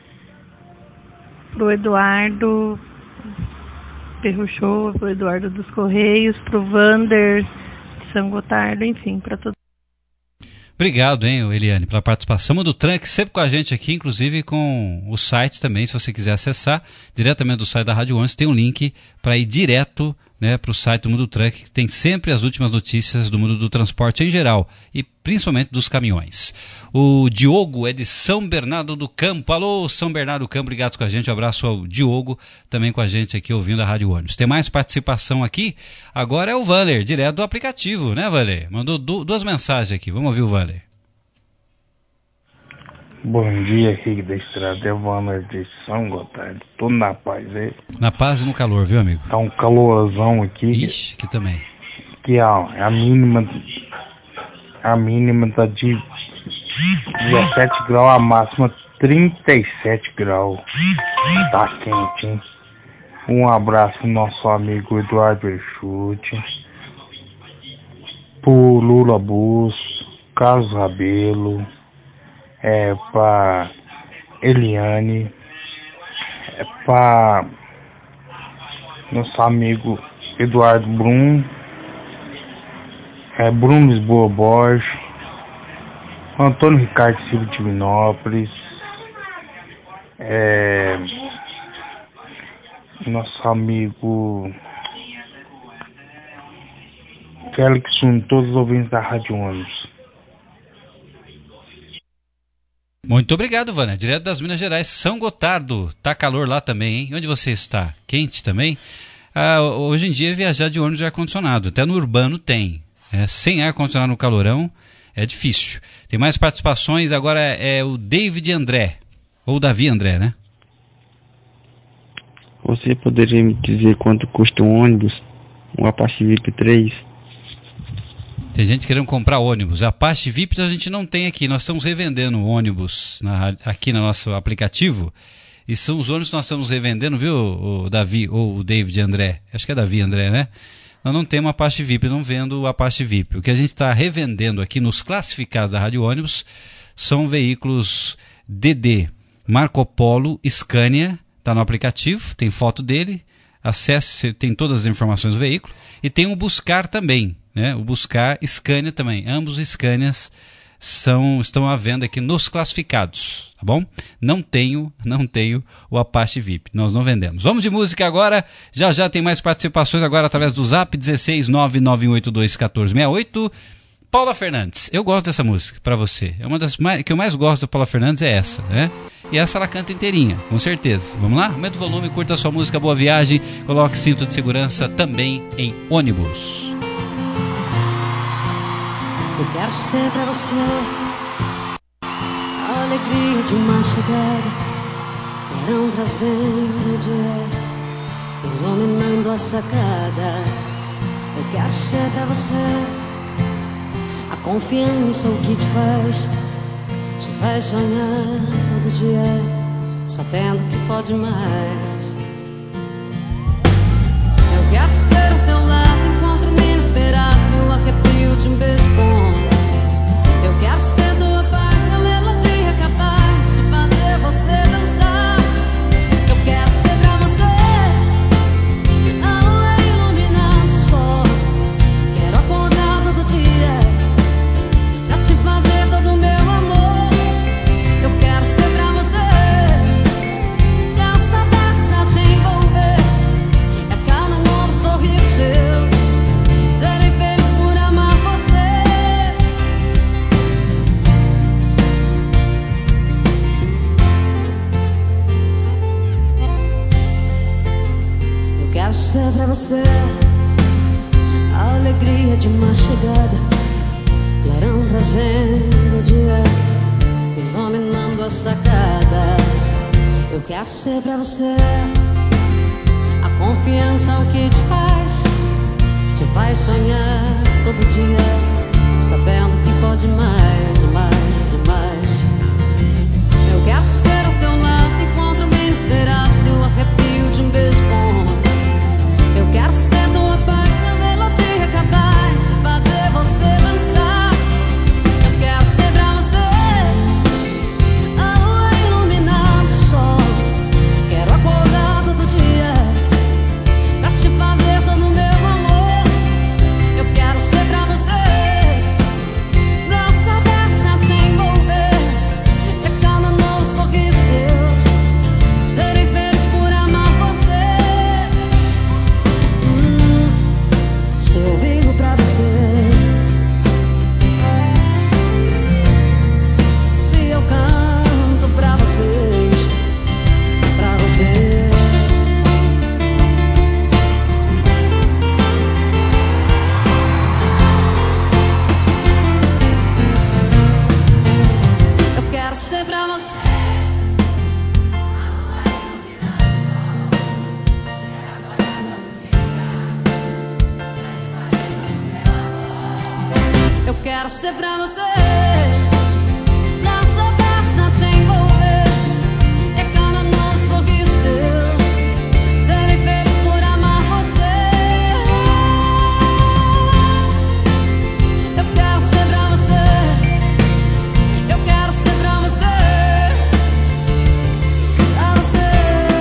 pro Eduardo Perruchou, pro Eduardo dos Correios, pro Vander de São Gotardo, enfim, para todos.
Obrigado, hein, Eliane, pela participação do Truck, sempre com a gente aqui, inclusive com o site também, se você quiser acessar diretamente do site da Rádio Ônibus, tem um link para ir direto, né, para o site do Mundo Truck, que tem sempre as últimas notícias do mundo do transporte em geral, e principalmente dos caminhões. O Diogo é de São Bernardo do Campo. Alô, São Bernardo do Campo, obrigado com a gente, um abraço ao Diogo, também com a gente aqui ouvindo a Rádio Ônibus. Tem mais participação aqui, agora é o Valer, direto do aplicativo, né, Valer? Mandou du- duas mensagens aqui, vamos ouvir o Valer.
Bom dia, Henrique da Estrada, é o Valer de São Gotardo, tudo na paz aí.
Na paz e no calor, viu, amigo?
Tá um calorzão aqui.
Ixi, aqui também.
Que a, a mínima, a mínima tá de dezessete graus, a máxima trinta e sete graus. Tá quente, hein? Um abraço pro nosso amigo Eduardo Berchute, pro Lula Bus, Carlos Rabelo, é pra Eliane, é pra nosso amigo Eduardo Brum, é Bruno Lisboa Borges, Antônio Ricardo Silva de Divinópolis, é nosso amigo Félix Júnior, todos os ouvintes da Rádio Ônibus.
Muito obrigado, Vânia. Direto das Minas Gerais, São Gotardo. Tá calor lá também, hein? Onde você está? Quente também? Ah, hoje em dia, viajar de ônibus de ar-condicionado. Até no urbano tem. É, sem ar-condicionado no calorão, é difícil. Tem mais participações. Agora é, é o David André. Ou Davi André, né?
Você poderia me dizer quanto custa um ônibus? Um Apache V I P três?
Tem gente querendo comprar ônibus. A Apache V I P a gente não tem aqui. Nós estamos revendendo ônibus na, aqui no nosso aplicativo. E são os ônibus que nós estamos revendendo, viu, o Davi ou o David André? Acho que é Davi André, né? Nós não temos Apache V I P, não vendo o Apache V I P. O que a gente está revendendo aqui nos classificados da Rádio Ônibus são veículos D D, Marco Polo, Scania, está no aplicativo, tem foto dele, acesse, tem todas as informações do veículo. E tem o Buscar também. Né, o Buscar, Scania também, ambos Scanias são, estão à venda aqui nos classificados, tá bom? Não tenho, não tenho o Apache V I P, nós não vendemos. Vamos de música agora, já já tem mais participações agora através do Zap dezesseis nove nove um oito dois um quatro seis oito. Paula Fernandes, eu gosto dessa música, pra você, é uma das mais, que eu mais gosto da Paula Fernandes é essa, né? E essa ela canta inteirinha, com certeza. Vamos lá? Aumenta o volume, curta a sua música, boa viagem, coloque cinto de segurança também em ônibus.
Eu quero ser pra você a alegria de uma chegada, verão trazendo o dia, iluminando a sacada. Eu quero ser pra você a confiança, o que te faz, te faz sonhar todo dia, sabendo que pode mais. Eu quero ser ao teu lado, encontro inesperado e o arrepio de um beijo bom. Eu quero ser tua paz, a melodia capaz de fazer você dançar. Eu quero ser pra você a lua iluminando o sol. Quero acordar todo dia pra te fazer todo o meu amor. Eu quero ser pra você braço aberto pra te envolver. É cada novo sorriso teu, serei feliz por amar você. Eu quero ser pra você a alegria de uma chegada, clarão trazendo o dia, iluminando a sacada. Eu quero ser pra você a confiança, o que te faz, te faz sonhar todo dia, sabendo que pode mais, mais e mais. Eu quero ser ao teu lado, encontro bem inesperado e o arrepio de um beijo bom. Eu quero ser tua paz, a melodia capaz de fazer você dançar. Eu quero ser pra você a lua iluminando o sol. Quero acordar todo dia pra te fazer todo o meu amor. Eu quero ser pra você braço aberto pra te envolver. É cada novo sorriso teu, serei feliz por amar você. Hum, se eu vivo pra você, se eu canto pra vocês, pra você. Eu quero ser pra você. Eu quero ser pra você braço aberto pra te envolver. É cada novo sorriso teu, serei feliz por amar você. Eu quero ser pra você, eu quero ser pra você, pra você.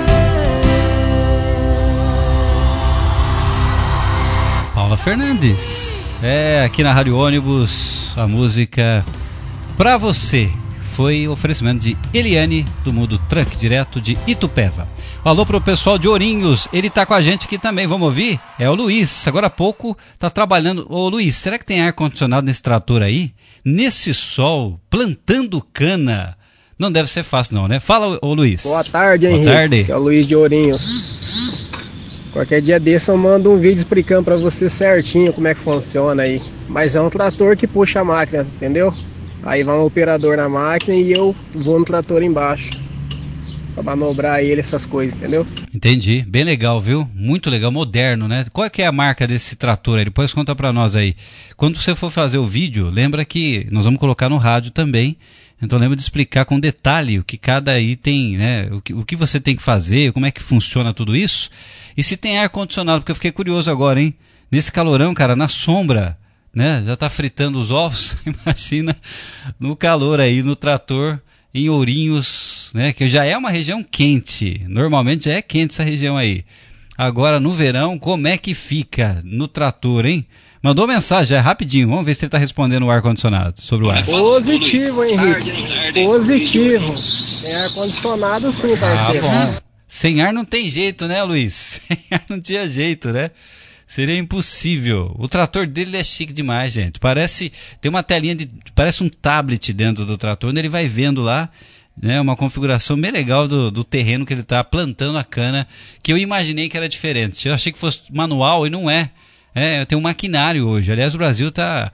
Paula Fernandes. É, aqui na Rádio Ônibus, a música Pra Você foi oferecimento de Eliane, do Mundo Truck, direto de Itupeva. Alô pro pessoal de Ourinhos, ele tá com a gente aqui também, vamos ouvir? É o Luiz, agora há pouco tá trabalhando. Ô Luiz, será que tem ar-condicionado nesse trator aí? Nesse sol, plantando cana? Não deve ser fácil não, né? Fala, ô Luiz.
Boa tarde, Henrique.
Boa tarde.
Que é o Luiz de Ourinhos. Qualquer dia desse eu mando um vídeo explicando pra você certinho como é que funciona aí. Mas é um trator que puxa a máquina, entendeu? Aí vai um operador na máquina e eu vou no trator embaixo pra manobrar ele, essas coisas, entendeu?
Entendi, bem legal, viu? Muito legal, moderno, né? Qual é que é a marca desse trator aí? Depois conta pra nós aí. Quando você for fazer o vídeo, lembra que nós vamos colocar no rádio também. Então lembra de explicar com detalhe o que cada item, né? O que, o que você tem que fazer, como é que funciona tudo isso. E se tem ar-condicionado, porque eu fiquei curioso agora, hein? Nesse calorão, cara, na sombra, né? Já tá fritando os ovos, imagina no calor aí, no trator, em Ourinhos, né? Que já é uma região quente, normalmente já é quente essa região aí. Agora, no verão, como é que fica no trator, hein? Mandou mensagem, é rapidinho, vamos ver se ele tá respondendo o ar-condicionado, sobre o ar.
Positivo, Henrique. Positivo. Tem ar-condicionado sim, parceiro.
Ah, bom. Sem ar não tem jeito, né, Luiz? Sem ar não tinha jeito, né? Seria impossível. O trator dele é chique demais, gente. Parece, tem uma telinha de, parece um tablet dentro do trator, onde ele vai vendo lá, né, uma configuração bem legal do, do terreno que ele está plantando a cana, que eu imaginei que era diferente. Eu achei que fosse manual e não é. É, tem um maquinário hoje. Aliás, o Brasil está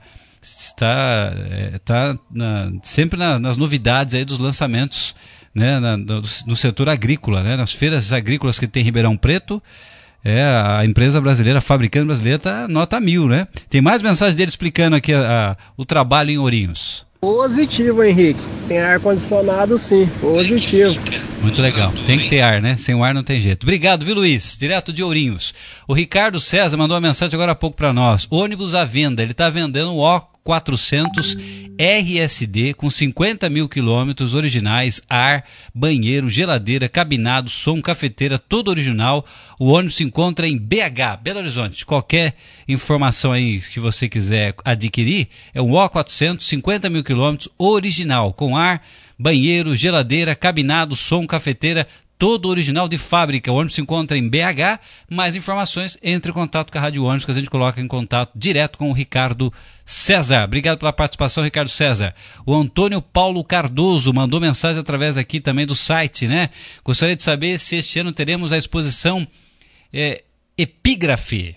está, é, tá na, sempre na, nas novidades aí dos lançamentos, né, na, no, no setor agrícola, né, nas feiras agrícolas que tem em Ribeirão Preto. É, a empresa brasileira, a fabricante brasileira, tá nota mil, né? Tem mais mensagem dele explicando aqui a, a, o trabalho em Ourinhos.
Positivo, Henrique. Tem ar-condicionado, sim. Positivo.
Muito legal. Tem que ter ar, né? Sem o ar não tem jeito. Obrigado, viu, Luiz? Direto de Ourinhos. O Ricardo César mandou uma mensagem agora há pouco para nós. Ônibus à venda. Ele está vendendo o O quatrocentos R S D com cinquenta mil quilômetros originais, ar, banheiro, geladeira, cabinado, som, cafeteira, tudo original. O ônibus se encontra em B H, Belo Horizonte. Qualquer informação aí que você quiser adquirir, é um O quatrocentos, cinquenta mil quilômetros, original, com ar, banheiro, geladeira, cabinado, som, cafeteira, todo original de fábrica. O ônibus se encontra em B H. Mais informações, entre em contato com a Rádio Ônibus, que a gente coloca em contato direto com o Ricardo César. Obrigado pela participação, Ricardo César. O Antônio Paulo Cardoso mandou mensagem através aqui também do site, né? Gostaria de saber se este ano teremos a exposição é, Epígrafe.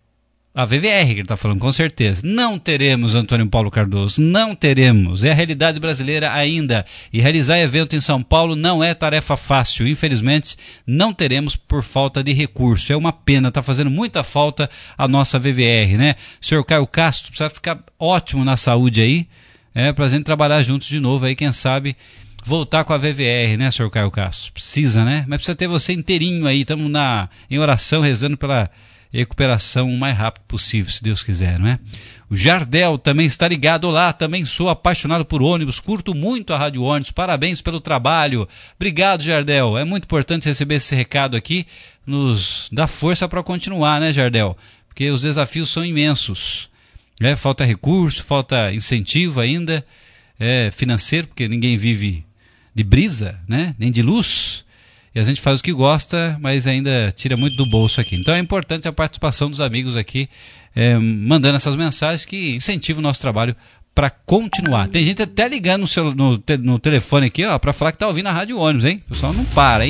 A V V R que ele está falando, com certeza. Não teremos, Antônio Paulo Cardoso, não teremos. É a realidade brasileira ainda. E realizar evento em São Paulo não é tarefa fácil. Infelizmente, não teremos por falta de recurso. É uma pena, está fazendo muita falta a nossa V V R, né? Senhor Caio Castro, precisa ficar ótimo na saúde aí, é, para a gente trabalhar juntos de novo aí, quem sabe voltar com a V V R, né, senhor Caio Castro? Precisa, né? Mas precisa ter você inteirinho aí. Estamos na, em oração, rezando pela recuperação o mais rápido possível, se Deus quiser, não é? O Jardel também está ligado. Olá, também sou apaixonado por ônibus, curto muito a Rádio Ônibus, parabéns pelo trabalho. Obrigado, Jardel, é muito importante receber esse recado aqui, nos dá força para continuar, né, Jardel? Porque os desafios são imensos, né? Falta recurso, falta incentivo ainda, é, financeiro, porque ninguém vive de brisa, né? Nem de luz. E a gente faz o que gosta, mas ainda tira muito do bolso aqui. Então é importante a participação dos amigos aqui, é, mandando essas mensagens que incentivam o nosso trabalho para continuar. Tem gente até ligando no, seu, no, te, no telefone aqui, ó, para falar que tá ouvindo a Rádio Ônibus, hein? O pessoal não para, hein?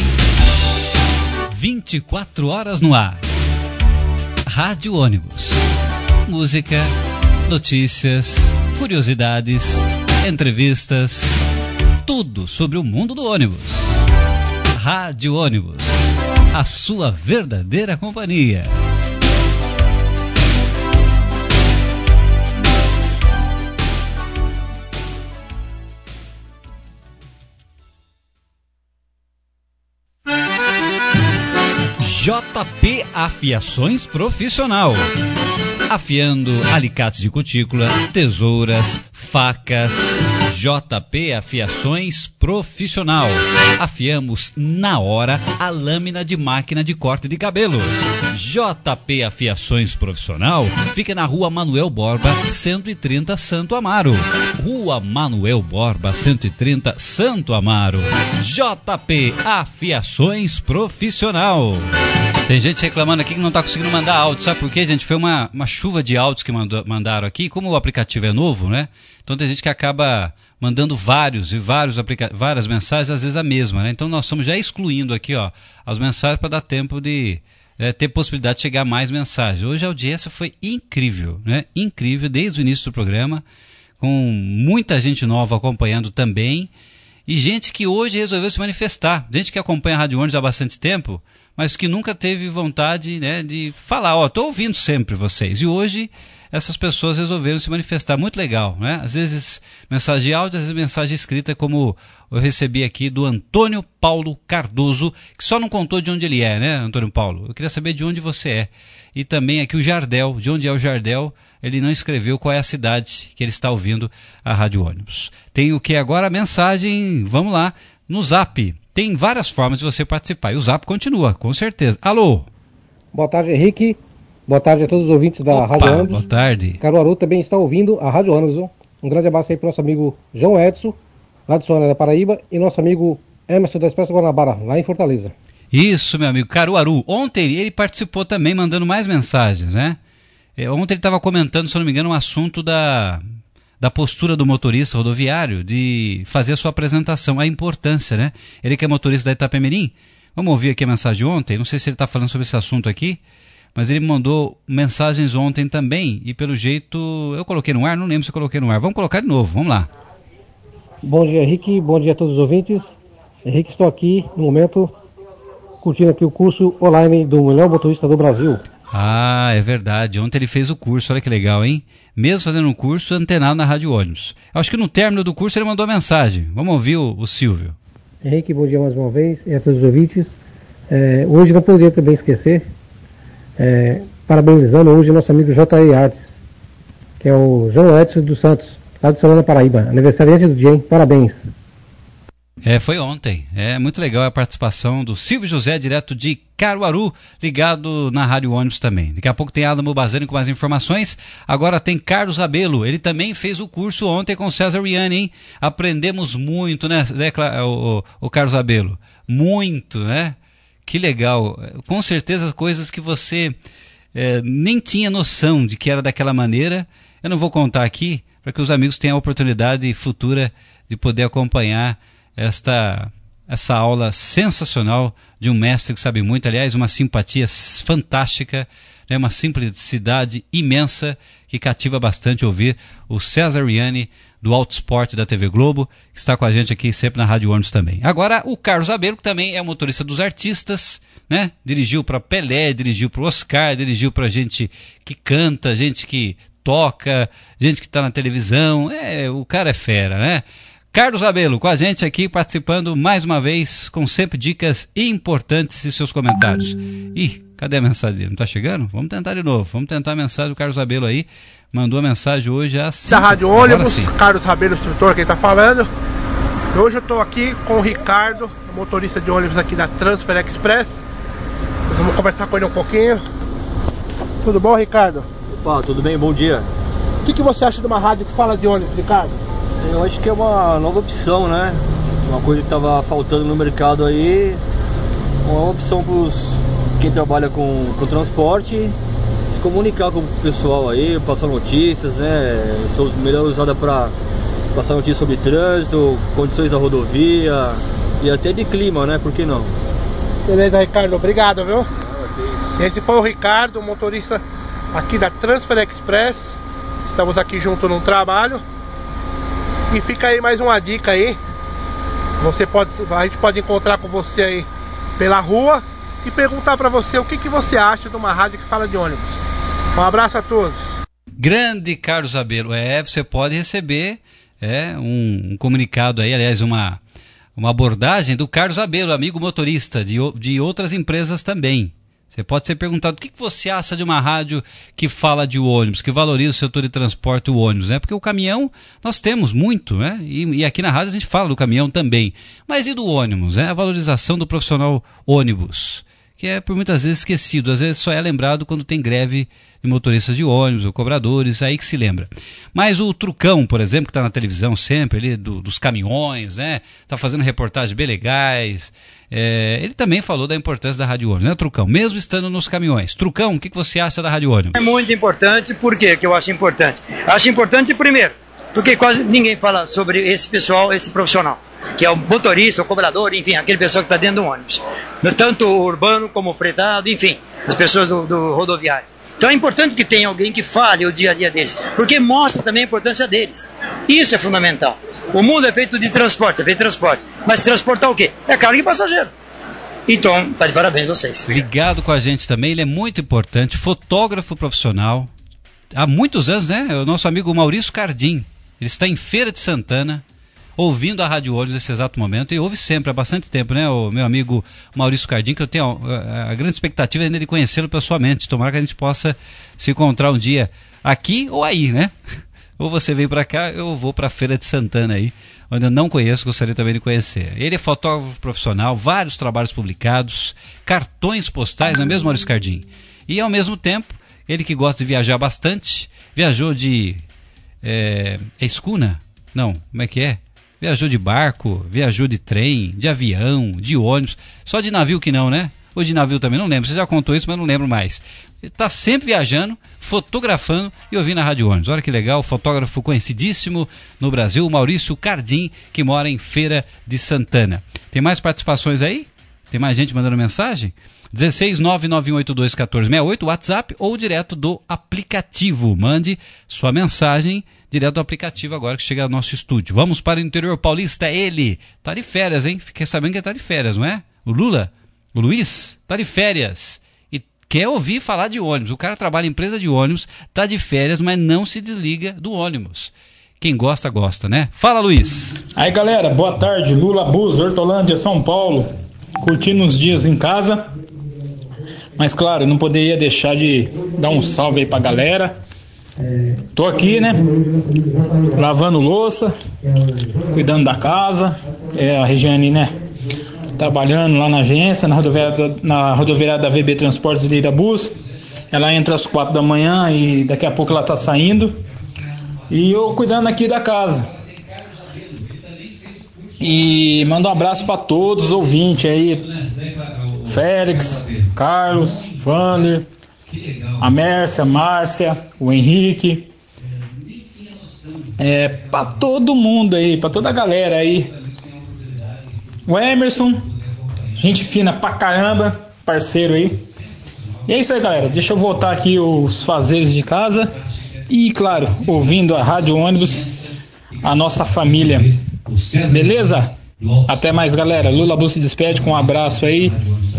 vinte e quatro horas no ar. Rádio Ônibus. Música, notícias, curiosidades, entrevistas, tudo sobre o mundo do ônibus. Rádio Ônibus, a sua verdadeira companhia. J P Afiações Profissional. Afiando alicates de cutícula, tesouras, facas. J P Afiações Profissional. Afiamos na hora a lâmina de máquina de corte de cabelo. J P Afiações Profissional fica na Rua Manuel Borba, cento e trinta, Santo Amaro. Rua Manuel Borba, cento e trinta, Santo Amaro. J P Afiações Profissional. Tem gente reclamando aqui que não está conseguindo mandar áudio. Sabe por quê, gente? Foi uma, uma chuva de áudios que mandou, mandaram aqui. Como o aplicativo é novo, né? Então tem gente que acaba mandando vários e vários aplica- várias mensagens, às vezes a mesma, né? Então nós estamos já excluindo aqui, ó, as mensagens para dar tempo de é, ter possibilidade de chegar mais mensagens. Hoje a audiência foi incrível, né? Incrível, desde o início do programa, com muita gente nova acompanhando também, e gente que hoje resolveu se manifestar. Gente que acompanha a Rádio Ônibus há bastante tempo, mas que nunca teve vontade, né, de falar, ó, tô ouvindo sempre vocês. E hoje essas pessoas resolveram se manifestar. Muito legal, né? Às vezes mensagem de áudio, às vezes mensagem escrita, como eu recebi aqui do Antônio Paulo Cardoso, que só não contou de onde ele é, né, Antônio Paulo? Eu queria saber de onde você é. E também aqui o Jardel, de onde é o Jardel, ele não escreveu qual é a cidade que ele está ouvindo a Rádio Ônibus. Tem o que agora? A mensagem, vamos lá, no Zap. Tem várias formas de você participar. E o Zap continua, com certeza. Alô?
Boa tarde, Henrique. Boa tarde a todos os ouvintes da
Opa,
Rádio Ônibus.
Boa tarde.
Caruaru também está ouvindo a Rádio Ônibus. Viu? Um grande abraço aí para o nosso amigo João Edson, lá de Sônia da Paraíba, e nosso amigo Emerson da Expresso Guanabara, lá em Fortaleza.
Isso, meu amigo. Caruaru. Ontem ele participou também, mandando mais mensagens, né? Ontem ele estava comentando, se eu não me engano, um assunto da... da postura do motorista rodoviário de fazer a sua apresentação, a importância, né? Ele que é motorista da Itapemirim, vamos ouvir aqui a mensagem de ontem, não sei se ele está falando sobre esse assunto aqui, mas ele mandou mensagens ontem também, e pelo jeito eu coloquei no ar, não lembro se eu coloquei no ar. Vamos colocar de novo, vamos lá.
Bom dia, Henrique, bom dia a todos os ouvintes. Henrique, estou aqui no momento curtindo aqui o curso online do melhor motorista do Brasil.
Ah, é verdade, ontem ele fez o curso, olha que legal, hein? Mesmo fazendo um curso antenado na Rádio Ônibus. Acho que no término do curso ele mandou mensagem. Vamos ouvir o, o Silvio.
Henrique, bom dia mais uma vez e a todos os ouvintes. É, hoje não poderia também esquecer, é, parabenizando hoje nosso amigo J E Artes, que é o João Edson dos Santos, lá de Solana, Paraíba. Aniversariante do dia, hein? Parabéns.
É, foi ontem. É muito legal a participação do Silvio José, direto de Caruaru, ligado na Rádio Ônibus também. Daqui a pouco tem Adamo Bazani com mais informações. Agora tem Carlos Rabelo. Ele também fez o curso ontem com César Riani, hein? Aprendemos muito, né, o, o, o Carlos Rabelo? Muito, né? Que legal. Com certeza coisas que você é, nem tinha noção de que era daquela maneira. Eu não vou contar aqui, para que os amigos tenham a oportunidade futura de poder acompanhar esta, essa aula sensacional de um mestre que sabe muito, aliás, uma simpatia fantástica, né, uma simplicidade imensa que cativa bastante ouvir o César Riani do Autosport da T V Globo, que está com a gente aqui sempre na Rádio Ônibus também. Agora o Carlos Rabelo, que também é motorista dos artistas, né? Dirigiu para Pelé, dirigiu para Oscar, dirigiu para gente que canta, gente que toca, gente que está na televisão. É, o cara é fera, né? Carlos Rabelo com a gente aqui, participando mais uma vez, com sempre dicas importantes e seus comentários. Ih, cadê a mensagem? Não está chegando? Vamos tentar de novo. Vamos tentar a mensagem do Carlos Rabelo aí. Mandou a mensagem hoje às
da Rádio Ônibus, Carlos Rabelo, instrutor, quem está falando. Hoje eu estou aqui com o Ricardo, motorista de ônibus aqui da Transfer Express. Nós vamos conversar com ele um pouquinho. Tudo bom, Ricardo?
Opa, tudo bem? Bom dia.
O que, que você acha de uma rádio que fala de ônibus, Ricardo?
Eu acho que é uma nova opção, né? Uma coisa que estava faltando no mercado aí. Uma opção para quem trabalha com, com transporte se comunicar com o pessoal aí, passar notícias, né? São melhor usada para passar notícias sobre trânsito, condições da rodovia e até de clima, né? Por que não?
Beleza, Ricardo, obrigado, viu? Ah, esse foi o Ricardo, motorista aqui da Transfer Express. Estamos aqui junto num trabalho. E fica aí mais uma dica aí. Você pode, a gente pode encontrar com você aí pela rua e perguntar para você o que, que você acha de uma rádio que fala de ônibus. Um abraço a todos.
Grande Carlos Rabelo. É, você pode receber é, um, um comunicado aí, aliás, uma, uma abordagem do Carlos Rabelo, amigo motorista de, de outras empresas também. Você pode ser perguntado o que você acha de uma rádio que fala de ônibus, que valoriza o setor de transporte, o ônibus, né? Porque o caminhão nós temos muito, né? E, e aqui na rádio a gente fala do caminhão também. Mas e do ônibus, né? A valorização do profissional ônibus, que é por muitas vezes esquecido. Às vezes só é lembrado quando tem greve de motoristas de ônibus ou cobradores, aí que se lembra. Mas o Trucão, por exemplo, que está na televisão sempre, ele do, dos caminhões, né? Está fazendo reportagens bem legais. É, ele também falou da importância da Rádio Ônibus, né, Trucão? Mesmo estando nos caminhões. Trucão, o que, que você acha da Rádio Ônibus?
É muito importante. Por quê que eu acho importante? Acho importante, primeiro, porque quase ninguém fala sobre esse pessoal, esse profissional, que é o motorista, o cobrador, enfim, aquele pessoal que está dentro do ônibus. Tanto urbano como fretado, enfim, as pessoas do, do rodoviário. Então é importante que tenha alguém que fale o dia a dia deles, porque mostra também a importância deles. Isso é fundamental. O mundo é feito de transporte, é feito de transporte. Mas transportar o quê? É carga e passageiro. Então, tá de parabéns vocês.
Ligado com a gente também, ele é muito importante, fotógrafo profissional. Há muitos anos, né? O nosso amigo Maurício Cardim. Ele está em Feira de Santana, ouvindo a Rádio Ônibus nesse exato momento, e ouve sempre, há bastante tempo, né? O meu amigo Maurício Cardim, que eu tenho a, a grande expectativa ainda de conhecê-lo pessoalmente. Tomara que a gente possa se encontrar um dia aqui ou aí, né? Ou você vem para cá, eu vou para a Feira de Santana aí, onde eu não conheço, gostaria também de conhecer. Ele é fotógrafo profissional, vários trabalhos publicados, cartões postais, não é mesmo, Maurício Cardim? E ao mesmo tempo, ele que gosta de viajar bastante, viajou de é, escuna? Não, como é que é? Viajou de barco, viajou de trem, de avião, de ônibus, só de navio que não, né? Ou de navio também, não lembro, você já contou isso, mas não lembro mais. Ele está sempre viajando, fotografando e ouvindo a Rádio Ônibus. Olha que legal, fotógrafo conhecidíssimo no Brasil, Maurício Cardim, que mora em Feira de Santana. Tem mais participações aí? Tem mais gente mandando mensagem? um seis nove nove um oito dois um quatro seis oito, WhatsApp ou direto do aplicativo. Mande sua mensagem direto do aplicativo agora que chega ao nosso estúdio. Vamos para o interior paulista. Ele tá de férias, hein? Fiquei sabendo que ele tá de férias, não é? O Lula? O Luiz? Tá de férias. E quer ouvir falar de ônibus. O cara trabalha em empresa de ônibus, tá de férias, mas não se desliga do ônibus. Quem gosta, gosta, né? Fala, Luiz.
Aí, galera, boa tarde. Lula Bus, Hortolândia, São Paulo. Curtindo uns dias em casa. Mas, claro, não poderia deixar de dar um salve aí pra galera. Tô aqui, né? Lavando louça, cuidando da casa. É a Regiane, né? Trabalhando lá na agência, na rodoviária, na rodoviária da V B Transportes e Lira Bus. Ela entra às quatro da manhã e daqui a pouco ela tá saindo. E eu cuidando aqui da casa. E mando um abraço para todos os ouvintes aí. Félix, Carlos, Vander, a Mércia, a Márcia, o Henrique. É, para todo mundo aí, para toda a galera aí. O Emerson, gente fina pra caramba, parceiro aí. E é isso aí, galera. Deixa eu voltar aqui os fazeres de casa. E, claro, ouvindo a Rádio Ônibus, a nossa família. Beleza? Até mais, galera. Lula Bus se despede com um abraço aí.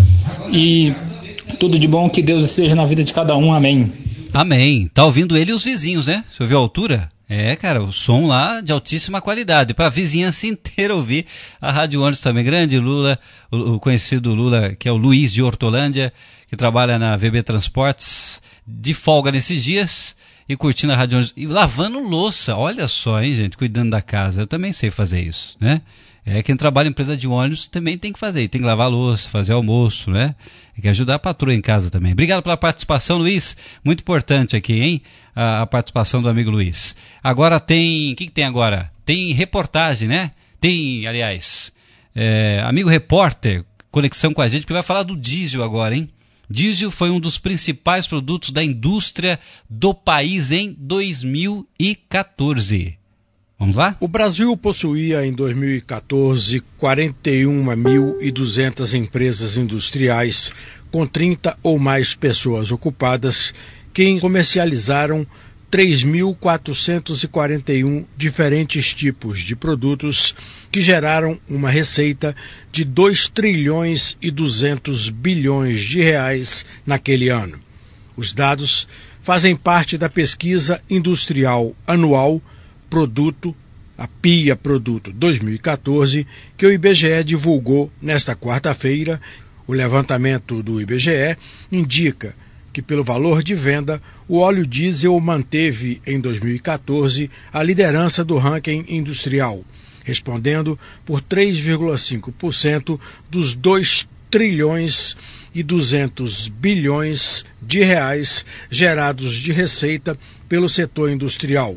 E tudo de bom, que Deus esteja na vida de cada um. Amém.
Amém. Tá ouvindo ele e os vizinhos, né? Você ouviu a altura? É, cara, o som lá de altíssima qualidade. Para a vizinhança inteira ouvir a Rádio Ônibus também. Grande Lula, o, o conhecido Lula, que é o Luiz de Hortolândia, que trabalha na V B Transportes, de folga nesses dias e curtindo a Rádio Ônibus e lavando louça. Olha só, hein, gente, cuidando da casa. Eu também sei fazer isso, né? É, quem trabalha em empresa de ônibus também tem que fazer. Tem que lavar louça, fazer almoço, né? Tem que ajudar a patroa em casa também. Obrigado pela participação, Luiz. Muito importante aqui, hein? A, a participação do amigo Luiz. Agora tem... O que, que tem agora? Tem reportagem, né? Tem, aliás, é, amigo repórter, conexão com a gente, que vai falar do diesel agora, hein? Diesel foi um dos principais produtos da indústria do país em dois mil e quatorze. Vamos lá?
O Brasil possuía em dois mil e quatorze quarenta e uma mil e duzentas empresas industriais com trinta ou mais pessoas ocupadas que comercializaram três mil quatrocentos e quarenta e um diferentes tipos de produtos que geraram uma receita de dois trilhões e duzentos bilhões de reais naquele ano. Os dados fazem parte da pesquisa industrial anual Produto, a P I A Produto dois mil e quatorze, que o I B G E divulgou nesta quarta-feira. O levantamento do I B G E indica que, pelo valor de venda, o óleo diesel manteve em dois mil e quatorze a liderança do ranking industrial, respondendo por três vírgula cinco por cento dos dois trilhões e duzentos bilhões de reais gerados de receita pelo setor industrial.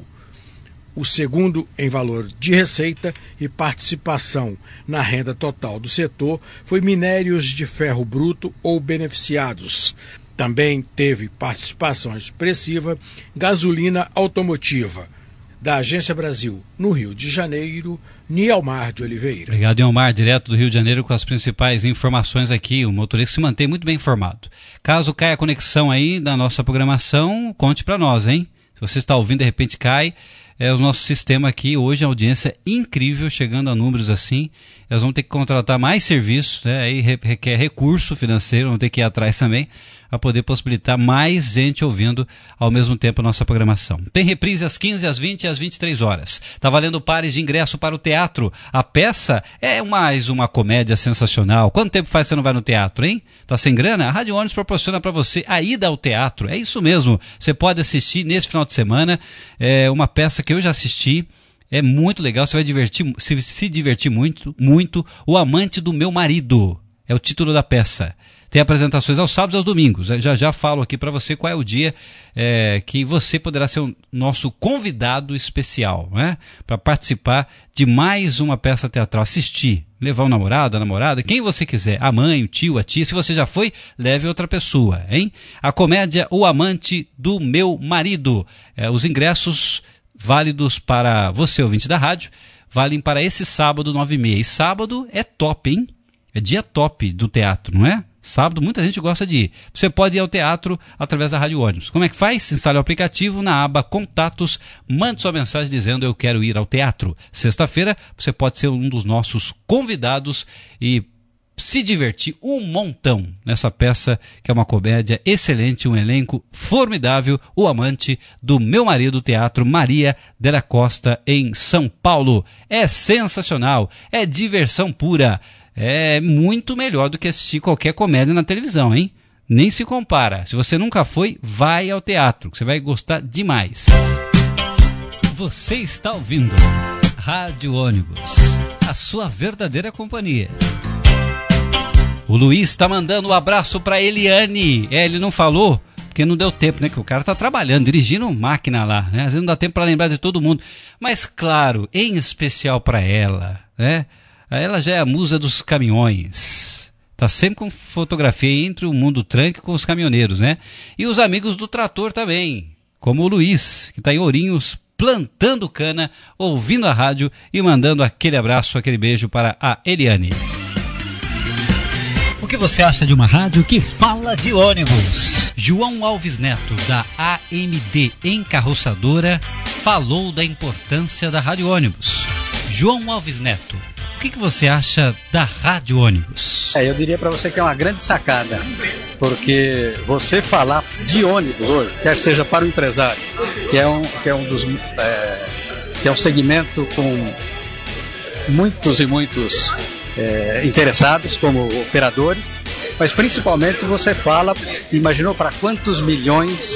O segundo em valor de receita e participação na renda total do setor foi minérios de ferro bruto ou beneficiados. Também teve participação expressiva gasolina automotiva. Da Agência Brasil, no Rio de Janeiro, Nielmar de Oliveira.
Obrigado, Nielmar, direto do Rio de Janeiro com as principais informações aqui. O motorista se mantém muito bem informado. Caso caia a conexão aí da nossa programação, conte para nós, hein? Se você está ouvindo, de repente cai. É o nosso sistema aqui, hoje a audiência incrível, chegando a números assim. Elas vão ter que contratar mais serviços, né? Aí requer recurso financeiro, vão ter que ir atrás também, para poder possibilitar mais gente ouvindo ao mesmo tempo a nossa programação. Tem reprise às quinze, às vinte e às vinte e três horas. Tá valendo pares de ingresso para o teatro. A peça é mais uma comédia sensacional. Quanto tempo faz que você não vai no teatro, hein? Tá sem grana? A Rádio Ônibus proporciona para você a ida ao teatro. É isso mesmo. Você pode assistir nesse final de semana é uma peça que eu já assisti. É muito legal, você vai divertir, se, se divertir muito, muito. O Amante do Meu Marido é o título da peça. Tem apresentações aos sábados e aos domingos. Já já falo aqui para você qual é o dia é, que você poderá ser o nosso convidado especial, né? Para participar de mais uma peça teatral. Assistir, levar o namorado, a namorada, quem você quiser. A mãe, o tio, a tia. Se você já foi, leve outra pessoa, hein? A comédia O Amante do Meu Marido. É, os ingressos válidos para você, ouvinte da rádio, valem para esse sábado, nove e meia. E sábado é top, hein? É dia top do teatro, não é? Sábado muita gente gosta de ir. Você pode ir ao teatro através da Rádio Ônibus. Como é que faz? Instale o aplicativo na aba Contatos, mande sua mensagem dizendo eu quero ir ao teatro. Sexta-feira você pode ser um dos nossos convidados e se divertir um montão nessa peça que é uma comédia excelente, um elenco formidável, O Amante do Meu Marido, Teatro Maria Della Costa em São Paulo. É sensacional, é diversão pura. É muito melhor do que assistir qualquer comédia na televisão, hein? Nem se compara. Se você nunca foi, vai ao teatro, que você vai gostar demais. Você está ouvindo Rádio Ônibus, a sua verdadeira companhia. O Luiz está mandando um abraço para Eliane. É, ele não falou, porque não deu tempo, né? Que o cara tá trabalhando, dirigindo máquina lá, né? Às vezes não dá tempo para lembrar de todo mundo. Mas claro, em especial para ela, né? Ela já é a musa dos caminhões. Tá sempre com fotografia entre o mundo tranque com os caminhoneiros, né? E os amigos do trator também, como o Luiz, que está em Ourinhos, plantando cana, ouvindo a rádio e mandando aquele abraço, aquele beijo para a Eliane. O que você acha de uma rádio que fala de ônibus? João Alves Neto, da A M D Encarroçadora, falou da importância da Rádio Ônibus. João Alves Neto, o que, que você acha da Rádio Ônibus?
É, eu diria para você que é uma grande sacada, porque você falar de ônibus hoje, quer seja para o empresário, que é um, que é um dos é, que é um segmento com muitos e muitos é, interessados como operadores, mas principalmente você fala, imaginou para quantos milhões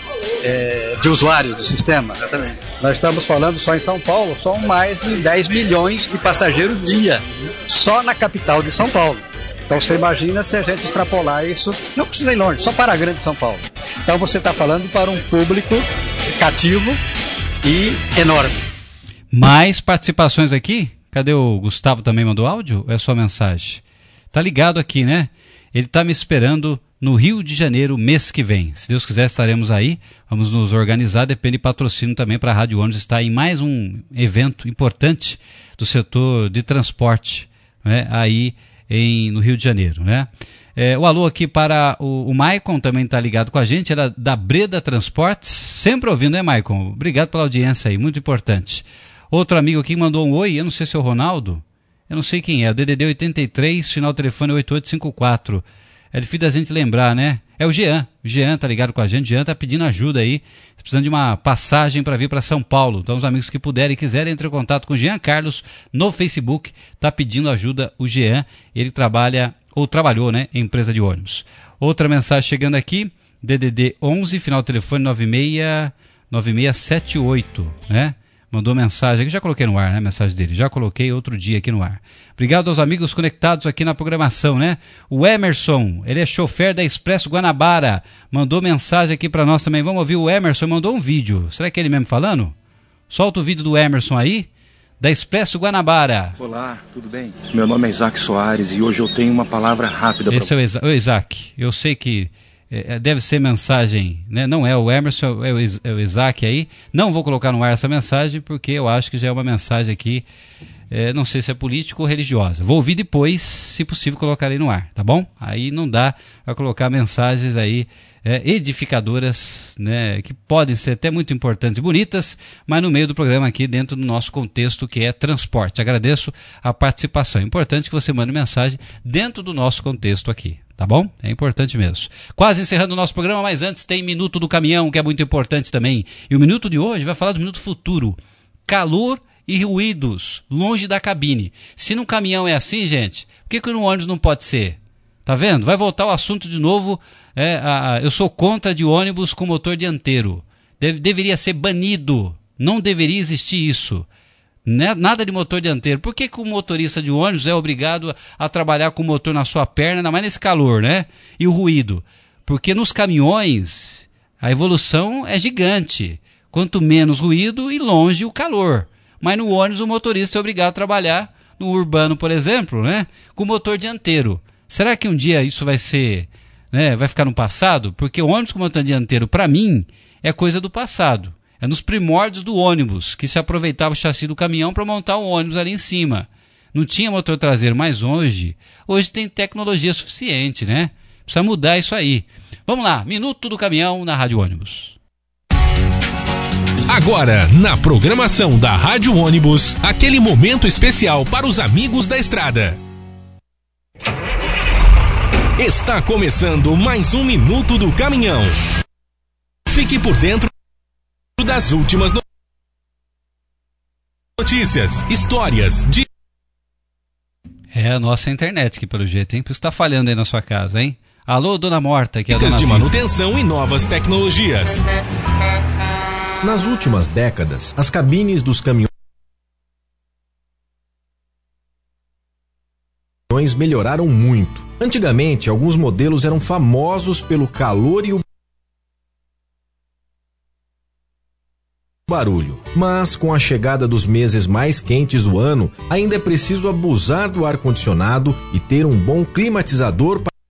É, de usuários do sistema? Exatamente. Nós estamos falando só em São Paulo, são mais de dez milhões de passageiros dia, só na capital de São Paulo. Então você imagina se a gente extrapolar isso, não precisa ir longe, só para a grande São Paulo. Então você está falando para um público cativo e enorme.
Mais participações aqui? Cadê o Gustavo, também mandou áudio? Ou é sua mensagem? Tá ligado aqui, né? Ele tá me esperando no Rio de Janeiro, mês que vem. Se Deus quiser, estaremos aí. Vamos nos organizar. Depende de patrocínio também para a Rádio Ônibus estar em mais um evento importante do setor de transporte, né, aí em, no Rio de Janeiro. Né? É, o alô aqui para o, o Maicon, também está ligado com a gente. Era da Breda Transportes. Sempre ouvindo, né, Maicon? Obrigado pela audiência aí, muito importante. Outro amigo aqui mandou um oi. Eu não sei se é o Ronaldo. Eu não sei quem é. O D D D oitenta e três, final do telefone oito oito cinco quatro. É difícil da gente lembrar, né? É o Jean. O Jean tá ligado com a gente. O Jean tá pedindo ajuda aí. Precisando de uma passagem para vir para São Paulo. Então, os amigos que puderem e quiserem, entre em contato com o Jean Carlos no Facebook. Tá pedindo ajuda o Jean. Ele trabalha, ou trabalhou, né? Em empresa de ônibus. Outra mensagem chegando aqui. D D D onze, final do telefone nove seis sete oito, né? Mandou mensagem aqui, já coloquei no ar, né, a mensagem dele, já coloquei outro dia aqui no ar. Obrigado aos amigos conectados aqui na programação, né? O Emerson, ele é chofer da Expresso Guanabara, mandou mensagem aqui para nós também. Vamos ouvir o Emerson, mandou um vídeo. Será que é ele mesmo falando? Solta o vídeo do Emerson aí, da Expresso Guanabara.
Olá, tudo bem? Meu nome é Isaac Soares e hoje eu tenho uma palavra rápida.
Esse pra... é o, Isa- o Isaac, eu sei que É, deve ser mensagem, né? Não é o Emerson, é o, Is, é o Isaac aí. Não vou colocar no ar essa mensagem, porque eu acho que já é uma mensagem aqui, é, não sei se é política ou religiosa. Vou ouvir depois, se possível colocarei no ar, tá bom? Aí não dá para colocar mensagens aí é, edificadoras, né? Que podem ser até muito importantes e bonitas, mas no meio do programa aqui, dentro do nosso contexto que é transporte. Agradeço a participação. É importante que você mande mensagem dentro do nosso contexto aqui. Tá bom? É importante mesmo. Quase encerrando o nosso programa, mas antes tem Minuto do Caminhão, que é muito importante também. E o Minuto de hoje vai falar do Minuto Futuro. Calor e ruídos, longe da cabine. Se no caminhão é assim, gente, por que, que no ônibus não pode ser? Tá vendo? Vai voltar o assunto de novo. É, a, a, eu sou contra de ônibus com motor dianteiro. Deve, deveria ser banido. Não deveria existir isso. Nada de motor dianteiro. Por que, que o motorista de ônibus é obrigado a, a trabalhar com o motor na sua perna, ainda mais nesse calor, né? E o ruído? Porque nos caminhões a evolução é gigante. Quanto menos ruído e longe o calor. Mas no ônibus o motorista é obrigado a trabalhar no urbano, por exemplo, né? Com motor dianteiro. Será que um dia isso vai ser, né? Vai ficar no passado? Porque o ônibus com motor dianteiro, para mim, é coisa do passado. É nos primórdios do ônibus, que se aproveitava o chassi do caminhão para montar o ônibus ali em cima. Não tinha motor traseiro, mas hoje, hoje tem tecnologia suficiente, né? Precisa mudar isso aí. Vamos lá, Minuto do Caminhão na Rádio Ônibus.
Agora, na programação da Rádio Ônibus, aquele momento especial para os amigos da estrada. Está começando mais um Minuto do Caminhão. Fique por dentro das últimas notícias, histórias de...
É a nossa internet que pelo jeito, hein? Por isso tá falhando aí na sua casa, hein? Alô, Dona Morta, que é a Dona
de
Viva.
manutenção e novas tecnologias.
Nas últimas décadas, as cabines dos caminhões melhoraram muito. Antigamente, alguns modelos eram famosos pelo calor e o barulho. Mas, com a chegada dos meses mais quentes do ano, ainda é preciso abusar do ar-condicionado e ter um bom climatizador para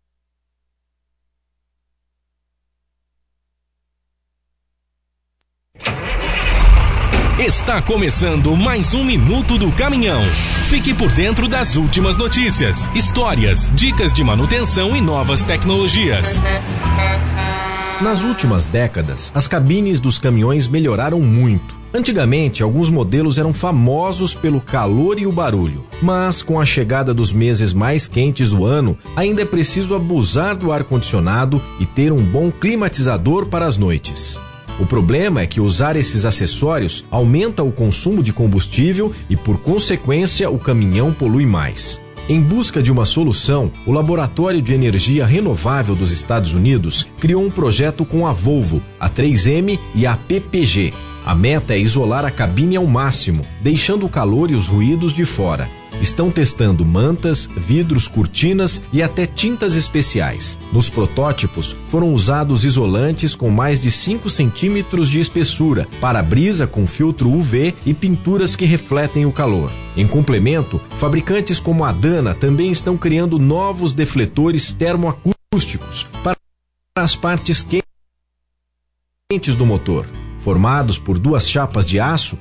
Está começando mais um Minuto do Caminhão. Fique por dentro das últimas notícias, histórias, dicas de manutenção e novas tecnologias.
Nas últimas décadas, as cabines dos caminhões melhoraram muito. Antigamente, alguns modelos eram famosos pelo calor e o barulho. Mas, com a chegada dos meses mais quentes do ano, ainda é preciso abusar do ar-condicionado e ter um bom climatizador para as noites. O problema é que usar esses acessórios aumenta o consumo de combustível e, por consequência, o caminhão polui mais. Em busca de uma solução, o Laboratório de Energia Renovável dos Estados Unidos criou um projeto com a Volvo, a três M e a P P G. A meta é isolar a cabine ao máximo, deixando o calor e os ruídos de fora. Estão testando mantas, vidros, cortinas e até tintas especiais. Nos protótipos, foram usados isolantes com mais de cinco centímetros de espessura, para-brisa com filtro U V e pinturas que refletem o calor. Em complemento, fabricantes como a Dana também estão criando novos defletores termoacústicos para as partes quentes do motor. Formados por duas chapas de aço,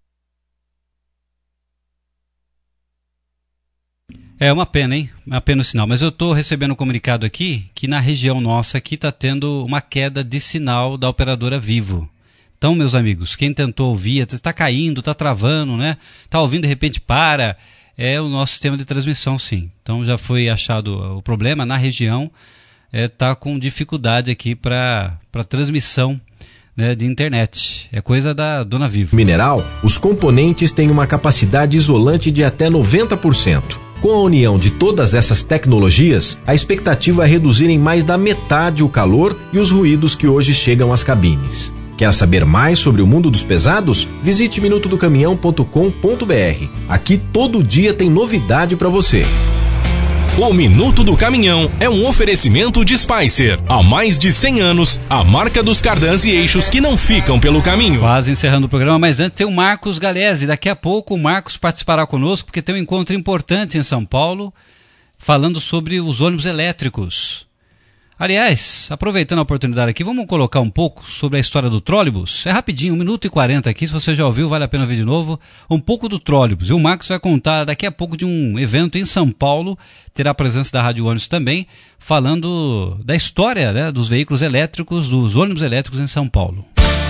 É uma pena, hein? Uma pena o sinal. Mas eu estou recebendo um comunicado aqui que na região nossa aqui está tendo uma queda de sinal da operadora Vivo. Então, meus amigos, quem tentou ouvir, está caindo, está travando, né? Está ouvindo, de repente para. É o nosso sistema de transmissão, sim. Então já foi achado o problema na região. Está é, com dificuldade aqui para para transmissão, né, de internet. É coisa da Dona Vivo.
Mineral, os componentes têm uma capacidade isolante de até noventa por cento. Com a união de todas essas tecnologias, a expectativa é reduzir em mais da metade o calor e os ruídos que hoje chegam às cabines. Quer saber mais sobre o mundo dos pesados? Visite minuto do caminhão ponto com ponto b r. Aqui todo dia tem novidade para você.
O Minuto do Caminhão é um oferecimento de Spicer. Há mais de cem anos, a marca dos cardãs e eixos que não ficam pelo caminho.
Quase encerrando o programa, mas antes tem o Marcos Galese. Daqui a pouco o Marcos participará conosco, porque tem um encontro importante em São Paulo, falando sobre os ônibus elétricos. Aliás, aproveitando a oportunidade aqui, vamos colocar um pouco sobre a história do trólebus. É rapidinho, um minuto e quarenta aqui, se você já ouviu, vale a pena ver de novo. Um pouco do trólebus. E o Marcos vai contar daqui a pouco de um evento em São Paulo, terá a presença da Rádio Ônibus também, falando da história, né, dos veículos elétricos, dos ônibus elétricos em São Paulo.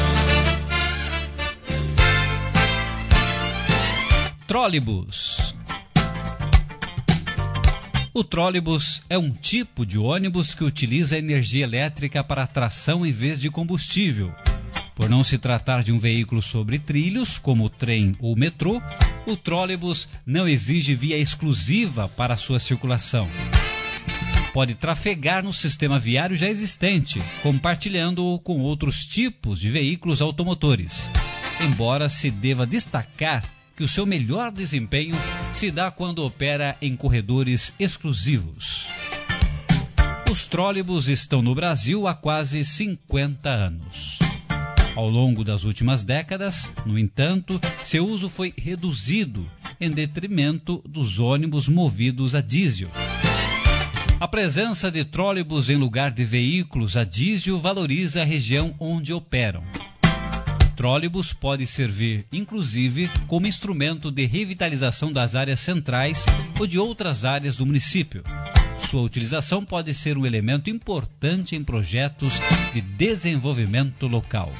Trólebus. O trólebus é um tipo de ônibus que utiliza energia elétrica para tração em vez de combustível. Por não se tratar de um veículo sobre trilhos, como o trem ou o metrô, o trólebus não exige via exclusiva para a sua circulação. Pode trafegar no sistema viário já existente, compartilhando-o com outros tipos de veículos automotores, embora se deva destacar que o seu melhor desempenho se dá quando opera em corredores exclusivos. Os trólebus estão no Brasil há quase cinquenta anos. Ao longo das últimas décadas, no entanto, seu uso foi reduzido em detrimento dos ônibus movidos a diesel. A presença de trólebus em lugar de veículos a diesel valoriza a região onde operam. trólebus pode servir, inclusive, como instrumento de revitalização das áreas centrais ou de outras áreas do município. Sua utilização pode ser um elemento importante em projetos de desenvolvimento local.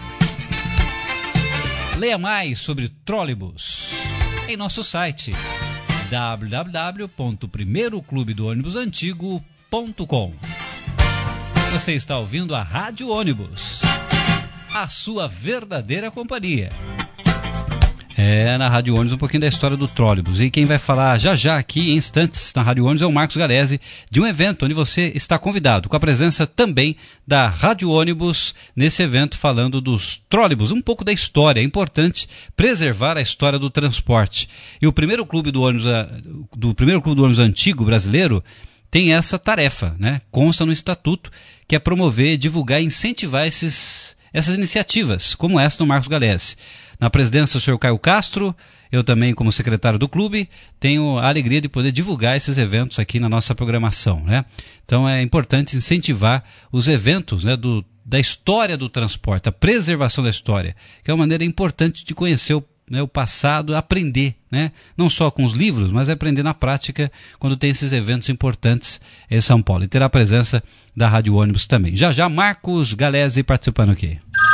Leia mais sobre trólebus em nosso site w w w ponto primeiro clube do ônibus antigo ponto com. Você está ouvindo a Rádio Ônibus, a sua verdadeira companhia. É, na Rádio Ônibus, um pouquinho da história do trólebus. E quem vai falar já já aqui, em instantes, na Rádio Ônibus, é o Marcos Galese, de um evento onde você está convidado, com a presença também da Rádio Ônibus, nesse evento falando dos trólebus, um pouco da história. É importante preservar a história do transporte. E o primeiro clube do ônibus, do primeiro clube do ônibus antigo brasileiro tem essa tarefa, né? Consta no estatuto, que é promover, divulgar e incentivar esses, essas iniciativas, como essa do Marcos Galese. Na presidência, o senhor Caio Castro, eu também, como secretário do clube, tenho a alegria de poder divulgar esses eventos aqui na nossa programação, né? Então é importante incentivar os eventos, né, do, da história do transporte, a preservação da história, que é uma maneira importante de conhecer o, né, o passado, aprender, né? Não só com os livros, mas aprender na prática quando tem esses eventos importantes em São Paulo. E terá a presença da Rádio Ônibus também. Já já, Marcos Galese participando aqui.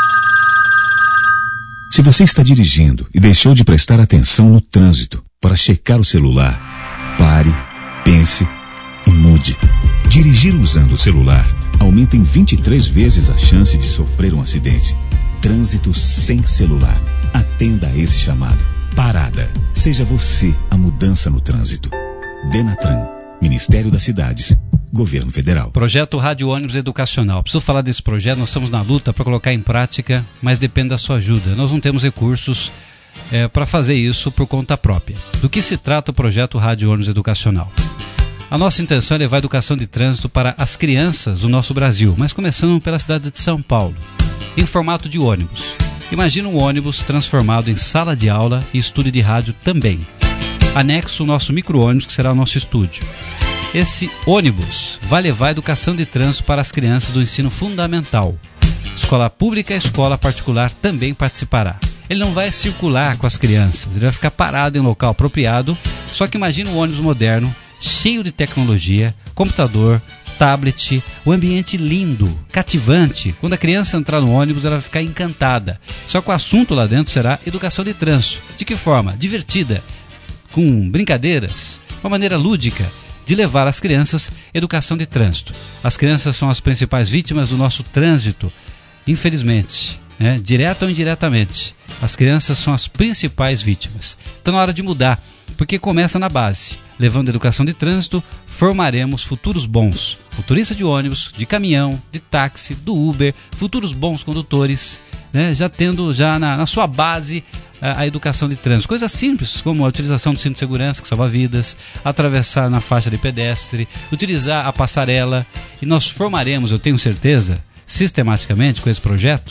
Se você está dirigindo e deixou de prestar atenção no trânsito para checar o celular, pare, pense e mude. Dirigir usando o celular aumenta em vinte e três vezes a chance de sofrer um acidente. Trânsito sem celular. Atenda a esse chamado. Parada. Seja você a mudança no trânsito. Denatran, Ministério das Cidades, Governo Federal.
Projeto Rádio Ônibus Educacional. Preciso falar desse projeto, nós estamos na luta para colocar em prática, mas depende da sua ajuda. Nós não temos recursos é, para fazer isso por conta própria. Do que se trata o projeto Rádio Ônibus Educacional? A nossa intenção é levar a educação de trânsito para as crianças do nosso Brasil, mas começando pela cidade de São Paulo, em formato de ônibus. Imagina um ônibus transformado em sala de aula e estúdio de rádio também. Anexo o nosso micro-ônibus, que será o nosso estúdio. Esse ônibus vai levar a educação de trânsito para as crianças do ensino fundamental. Escola pública e escola particular também participará. Ele não vai circular com as crianças, ele vai ficar parado em local apropriado. Só que imagina um ônibus moderno, cheio de tecnologia, computador, tablet, um ambiente lindo, cativante. Quando a criança entrar no ônibus, ela vai ficar encantada. Só que o assunto lá dentro será educação de trânsito. De que forma? Divertida, com brincadeiras, uma maneira lúdica de levar às crianças educação de trânsito. As crianças são as principais vítimas do nosso trânsito, infelizmente, né? Direta ou indiretamente. As crianças são as principais vítimas. Então, na hora de mudar, porque começa na base. Levando educação de trânsito, formaremos futuros bons. Motorista de ônibus, de caminhão, de táxi, do Uber, futuros bons condutores, né? Já tendo já na, na sua base a, a educação de trânsito. Coisas simples, como a utilização do cinto de segurança, que salva vidas, atravessar na faixa de pedestre, utilizar a passarela. E nós formaremos, eu tenho certeza, sistematicamente com esse projeto,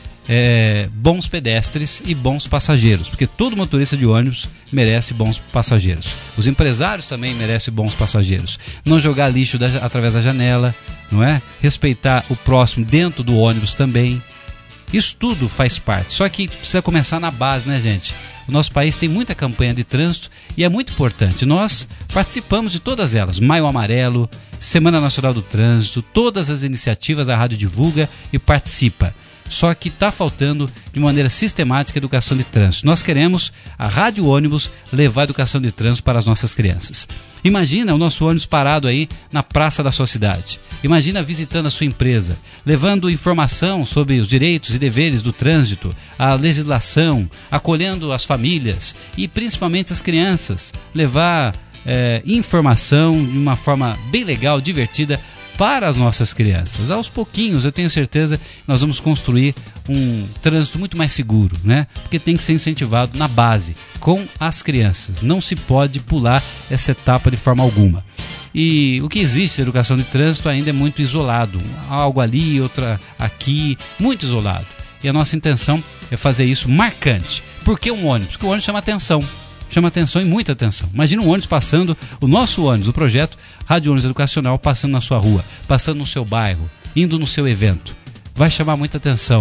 É, bons pedestres e bons passageiros, porque todo motorista de ônibus merece bons passageiros. Os empresários também merecem bons passageiros. Não jogar lixo da, através da janela, não é? Respeitar o próximo dentro do ônibus também. Isso tudo faz parte. Só que precisa começar na base, né, gente? O nosso país tem muita campanha de trânsito e é muito importante. Nós participamos de todas elas. Maio Amarelo, Semana Nacional do Trânsito, todas as iniciativas a rádio divulga e participa. Só que está faltando de maneira sistemática a educação de trânsito. Nós queremos a Rádio Ônibus levar a educação de trânsito para as nossas crianças. Imagina o nosso ônibus parado aí na praça da sua cidade. Imagina visitando a sua empresa, levando informação sobre os direitos e deveres do trânsito, a legislação, acolhendo as famílias e principalmente as crianças. Levar é, informação de uma forma bem legal, divertida, para as nossas crianças. Aos pouquinhos, eu tenho certeza que nós vamos construir um trânsito muito mais seguro, né? Porque tem que ser incentivado na base, com as crianças. Não se pode pular essa etapa de forma alguma. E o que existe de educação de trânsito ainda é muito isolado. Algo ali, outra aqui, muito isolado. E a nossa intenção é fazer isso marcante. Por que um ônibus? Porque o ônibus chama atenção. Chama atenção e muita atenção. Imagina um ônibus passando, o nosso ônibus, o projeto Rádio Ônibus Educacional, passando na sua rua, passando no seu bairro, indo no seu evento. Vai chamar muita atenção.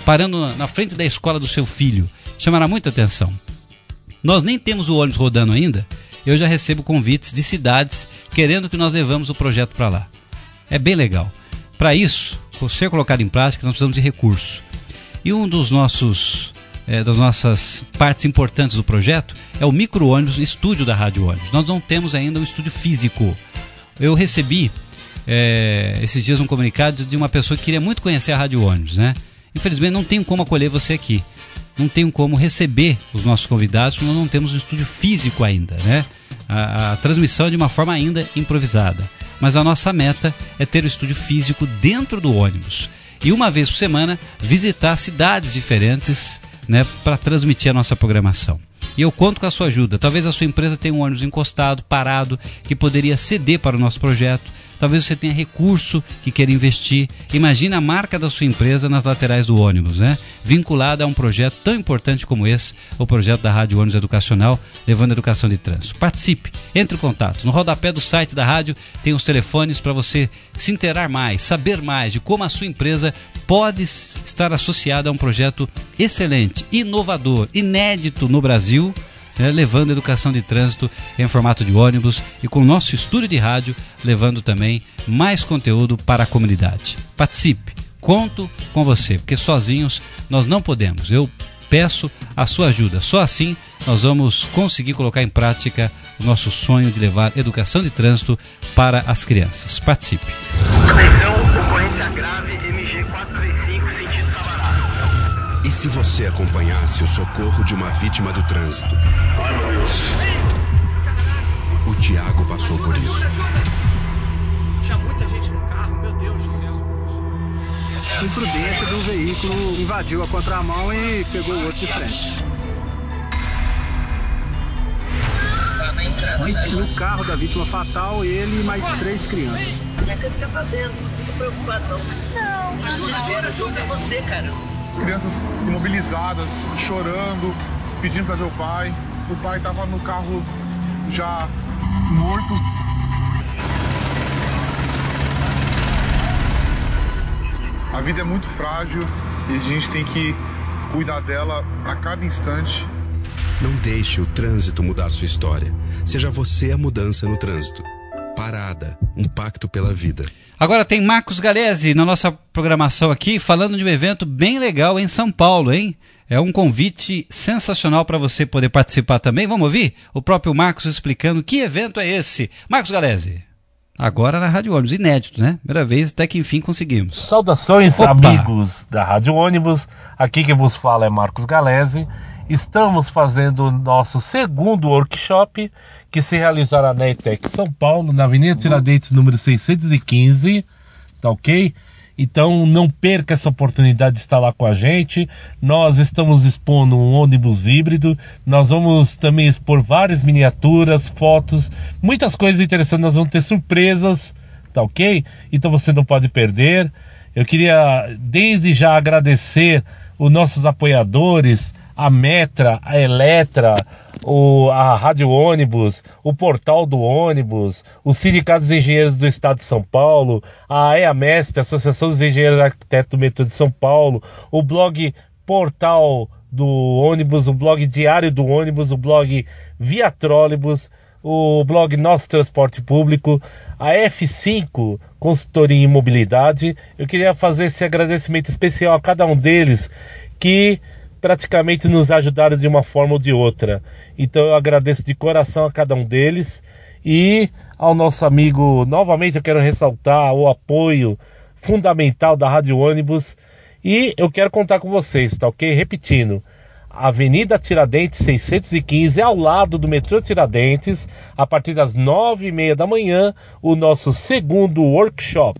parando na, na frente da escola do seu filho. Chamará muita atenção. Nós nem temos o ônibus rodando ainda, eu já recebo convites de cidades querendo que nós levamos o projeto para lá. É bem legal. Para isso, para ser colocado em prática, nós precisamos de recurso. E um dos nossos, é, das nossas partes importantes do projeto é o micro-ônibus, estúdio da Rádio Ônibus. Nós não temos ainda um estúdio físico. Eu recebi é, esses dias um comunicado de uma pessoa que queria muito conhecer a Rádio Ônibus, né? Infelizmente não tenho como acolher você aqui. Não tenho como receber os nossos convidados, porque nós não temos um estúdio físico ainda, né? A, a transmissão é de uma forma ainda improvisada. Mas a nossa meta é ter o estúdio físico dentro do ônibus. E uma vez por semana, visitar cidades diferentes, né, para transmitir a nossa programação. E eu conto com a sua ajuda. Talvez a sua empresa tenha um ônibus encostado, parado, que poderia ceder para o nosso projeto. Talvez você tenha recurso que queira investir. Imagine a marca da sua empresa nas laterais do ônibus, né? Vinculada a um projeto tão importante como esse, o projeto da Rádio Ônibus Educacional, levando a educação de trânsito. Participe, entre em contato. No rodapé do site da rádio tem os telefones para você se inteirar mais, saber mais de como a sua empresa pode estar associada a um projeto excelente, inovador, inédito no Brasil, né, levando a educação de trânsito em formato de ônibus e com o nosso estúdio de rádio, levando também mais conteúdo para a comunidade. Participe, conto com você, porque sozinhos nós não podemos. Eu peço a sua ajuda. Só assim nós vamos conseguir colocar em prática o nosso sonho de levar educação de trânsito para as crianças. Participe.
Atenção, ocorrência grave, M G quatrocentos e trinta e cinco, sentido Sabará.
E se você acompanhasse o socorro de uma vítima do trânsito?
Ai, meu Deus.
O Tiago passou por isso.
Tinha muita gente no carro, meu Deus do céu.
Imprudência do veículo, invadiu a contramão e pegou o outro de frente. No carro da vítima fatal, ele e mais três crianças.
O que ele tá fazendo? Não fica preocupado não. Não. Desespero, ajuda você, cara.
As crianças imobilizadas, chorando, pedindo para ver o pai. O pai estava no carro já morto. A vida é muito frágil e a gente tem que cuidar dela a cada instante.
Não deixe o trânsito mudar sua história. Seja você a mudança no trânsito. Parada, um pacto pela vida.
Agora tem Marcos Galese na nossa programação aqui, falando de um evento bem legal em São Paulo, hein? É um convite sensacional para você poder participar também. Vamos ouvir o próprio Marcos explicando que evento é esse. Marcos Galese. Agora na Rádio Ônibus, inédito, né? Primeira vez, até que enfim conseguimos.
Saudações,
Opa.
amigos da Rádio Ônibus. Aqui quem vos fala é Marcos Galese. Estamos fazendo o nosso segundo workshop, que se realizará na E T E C São Paulo, na Avenida Tiradentes, número seiscentos e quinze, tá ok? Então não perca essa oportunidade de estar lá com a gente. Nós estamos expondo um ônibus híbrido, nós vamos também expor várias miniaturas, fotos, muitas coisas interessantes, nós vamos ter surpresas, tá ok? Então você não pode perder. Eu queria desde já agradecer os nossos apoiadores, a Metra, a Eletra, o, a Rádio Ônibus, o Portal do Ônibus, o Sindicato dos Engenheiros do Estado de São Paulo, a EAMESP, a Associação dos Engenheiros Arquitetos do Metrô de São Paulo, o blog Portal do Ônibus, o blog Diário do Ônibus, o blog Via Trólebus, o blog Nosso Transporte Público, a F cinco, Consultoria em Mobilidade. Eu queria fazer esse agradecimento especial a cada um deles que praticamente nos ajudaram de uma forma ou de outra. Então eu agradeço de coração a cada um deles e ao nosso amigo, novamente eu quero ressaltar o apoio fundamental da Rádio Ônibus e eu quero contar com vocês, tá ok? Repetindo, Avenida Tiradentes seiscentos e quinze, ao lado do metrô Tiradentes, a partir das nove e meia da manhã, o nosso segundo workshop.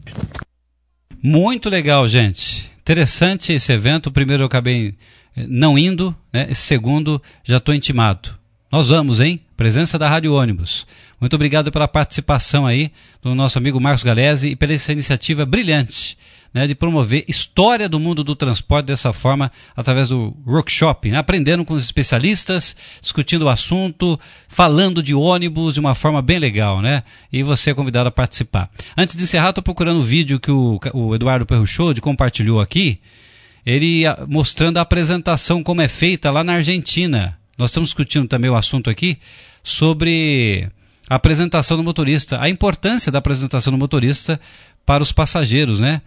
Muito legal, gente. Interessante esse evento. O primeiro eu acabei não indo, né? Esse segundo já estou intimado. Nós vamos, hein? Presença da Rádio Ônibus. Muito obrigado pela participação aí do nosso amigo Marcos Galese e pela essa iniciativa brilhante, né, de promover história do mundo do transporte dessa forma, através do workshop, né, aprendendo com os especialistas, discutindo o assunto, falando de ônibus de uma forma bem legal, né? E você é convidado a participar. Antes de encerrar, estou procurando o vídeo que o, o Eduardo Perruchode compartilhou aqui. ele a, mostrando a apresentação como é feita lá na Argentina. Nós estamos discutindo também o assunto aqui sobre a apresentação do motorista, a importância da apresentação do motorista para os passageiros, né?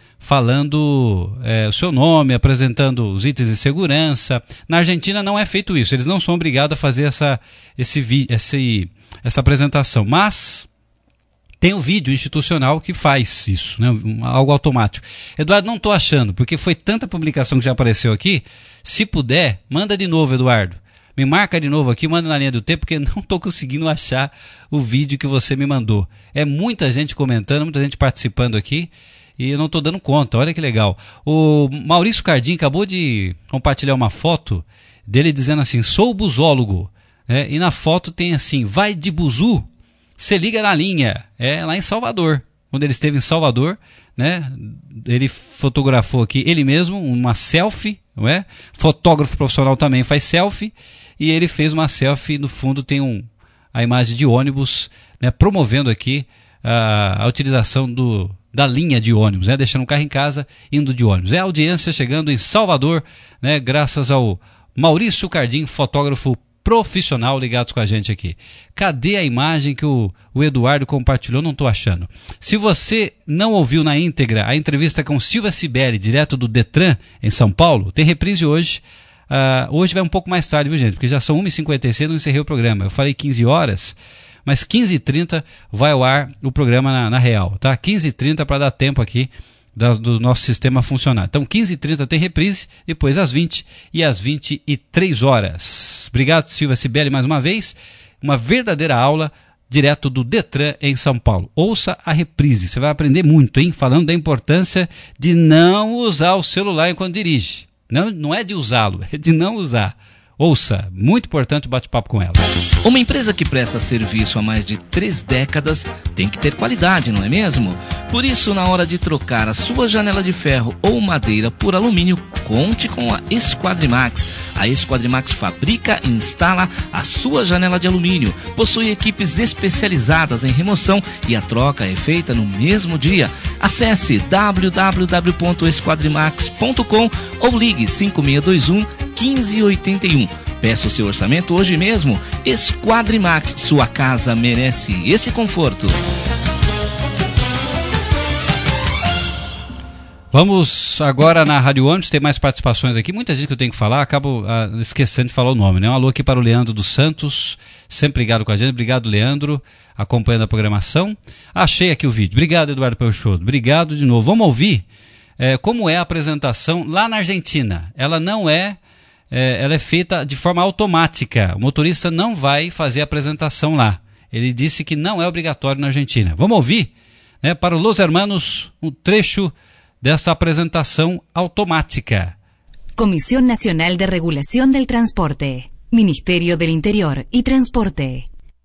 Falando é, o seu nome, apresentando os itens de segurança. Na Argentina não é feito isso, eles não são obrigados a fazer essa, esse, esse, essa apresentação, mas tem o vídeo institucional que faz isso, né? Algo automático. Eduardo, não estou achando, porque foi tanta publicação que já apareceu aqui. Se puder, manda de novo, Eduardo. Me marca de novo aqui, manda na linha do tempo, porque não estou conseguindo achar o vídeo que você me mandou. É muita gente comentando, muita gente participando aqui, e eu não estou dando conta. Olha que legal. O Maurício Cardim acabou de compartilhar uma foto dele dizendo assim, sou busólogo. Né? E na foto tem assim, vai de buzu, se liga na linha. É lá em Salvador. Quando ele esteve em Salvador, né? Ele fotografou aqui ele mesmo, uma selfie, não é? Fotógrafo profissional também faz selfie. E ele fez uma selfie, no fundo tem um, a imagem de ônibus, né, promovendo aqui a, a utilização do, da linha de ônibus, né, deixando o carro em casa, indo de ônibus. É a audiência chegando em Salvador, né, graças ao Maurício Cardim, fotógrafo profissional, ligados com a gente aqui. Cadê a imagem que o, o Eduardo compartilhou? Não estou achando. Se você não ouviu na íntegra a entrevista com Silvia Cibele, direto do Detran, em São Paulo, tem reprise hoje. Uh, hoje vai um pouco mais tarde, viu, gente? Porque já são uma e cinquenta e seis, não encerrei o programa. Eu falei quinze horas, mas quinze e trinta vai ao ar o programa na, na real, tá? quinze e trinta para dar tempo aqui da, do nosso sistema funcionar. Então, quinze e trinta tem reprise, depois às vinte e às vinte e três horas. Obrigado, Silvia Cibele, mais uma vez. Uma verdadeira aula direto do Detran em São Paulo. Ouça a reprise, você vai aprender muito, hein? Falando da importância de não usar o celular enquanto dirige. Não, não é de usá-lo, é de não usar. Ouça, muito importante o bate-papo com ela.
Uma empresa que presta serviço há mais de três décadas tem que ter qualidade, não é mesmo? Por isso, na hora de trocar a sua janela de ferro ou madeira por alumínio, conte com a Esquadrimax. A Esquadrimax fabrica e instala a sua janela de alumínio. Possui equipes especializadas em remoção e a troca é feita no mesmo dia. Acesse w w w ponto esquadrimax ponto com ou ligue cinco seis dois um, um cinco oito um. Peça o seu orçamento hoje mesmo. Esquadrimax, sua casa merece esse conforto.
Vamos agora na Rádio Ônibus, tem mais participações aqui. Muita gente que eu tenho que falar, acabo ah, esquecendo de falar o nome, né? Um alô aqui para o Leandro dos Santos, sempre ligado com a gente. Obrigado, Leandro, acompanhando a programação. Achei aqui o vídeo. Obrigado, Eduardo Peixoto. Obrigado de novo. Vamos ouvir é, como é a apresentação lá na Argentina. Ela não é, é, ela é feita de forma automática. O motorista não vai fazer a apresentação lá. Ele disse que não é obrigatório na Argentina. Vamos ouvir, né, para os Los Hermanos, um trecho dessa apresentação automática.
Comisión Nacional de Regulación del Transporte, Ministerio del Interior y Transporte.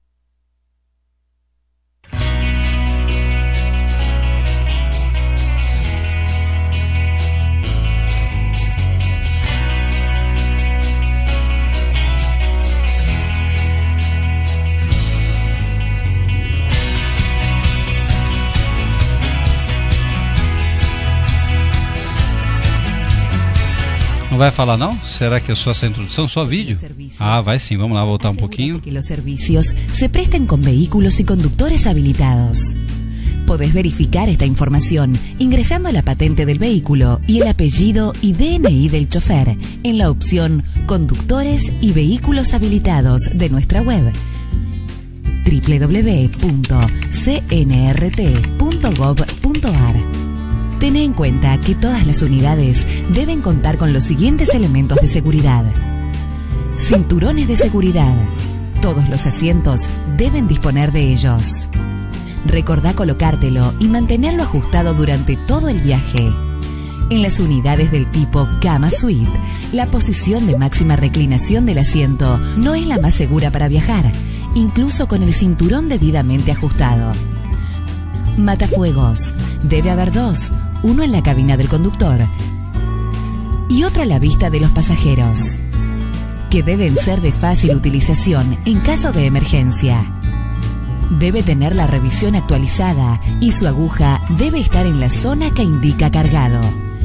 Não vai falar não? Será que é só essa introdução, só vídeo? Ah, vai sim, vamos lá, voltar um pouquinho.
Que los servicios se presten con vehículos y conductores habilitados. Podés verificar esta información ingresando la patente del vehículo y el apellido y D N I del chofer en la opción Conductores y Vehículos Habilitados de nuestra web w w w punto c n r t punto gov punto a r. Ten en cuenta que todas las unidades deben contar con los siguientes elementos de seguridad. Cinturones de seguridad. Todos los asientos deben disponer de ellos. Recordá colocártelo y mantenerlo ajustado durante todo el viaje. En las unidades del tipo Cama Suite, la posición de máxima reclinación del asiento no es la más segura para viajar, incluso con el cinturón debidamente ajustado. Matafuegos. Debe haber dos, uno en la cabina del conductor y otro a la vista de los pasajeros, que deben ser de fácil utilización en caso de emergencia. Debe tener la revisión actualizada y su aguja debe estar en la zona que indica cargado.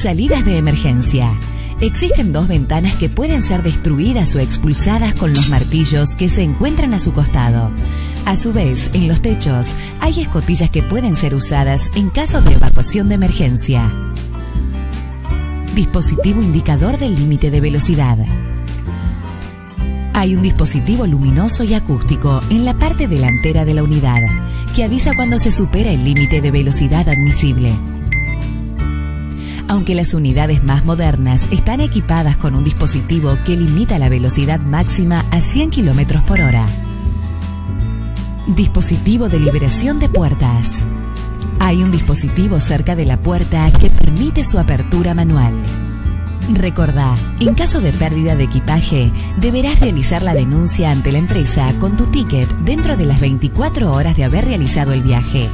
Salidas de emergencia. Existen dos ventanas que pueden ser destruidas o expulsadas con los martillos que se encuentran a su costado. A su vez, en los techos hay escotillas que pueden ser usadas en caso de evacuación de emergencia. Dispositivo indicador del límite de velocidad. Hay un dispositivo luminoso y acústico en la parte delantera de la unidad que avisa cuando se supera el límite de velocidad admisible. Aunque las unidades más modernas están equipadas con un dispositivo que limita la velocidad máxima a cien kilómetros por hora. Dispositivo de liberación de puertas. Hay un dispositivo cerca de la puerta que permite su apertura manual. Recordá, en caso de pérdida de equipaje, deberás realizar la denuncia ante la empresa con tu ticket dentro de las veinticuatro horas de haber realizado el viaje.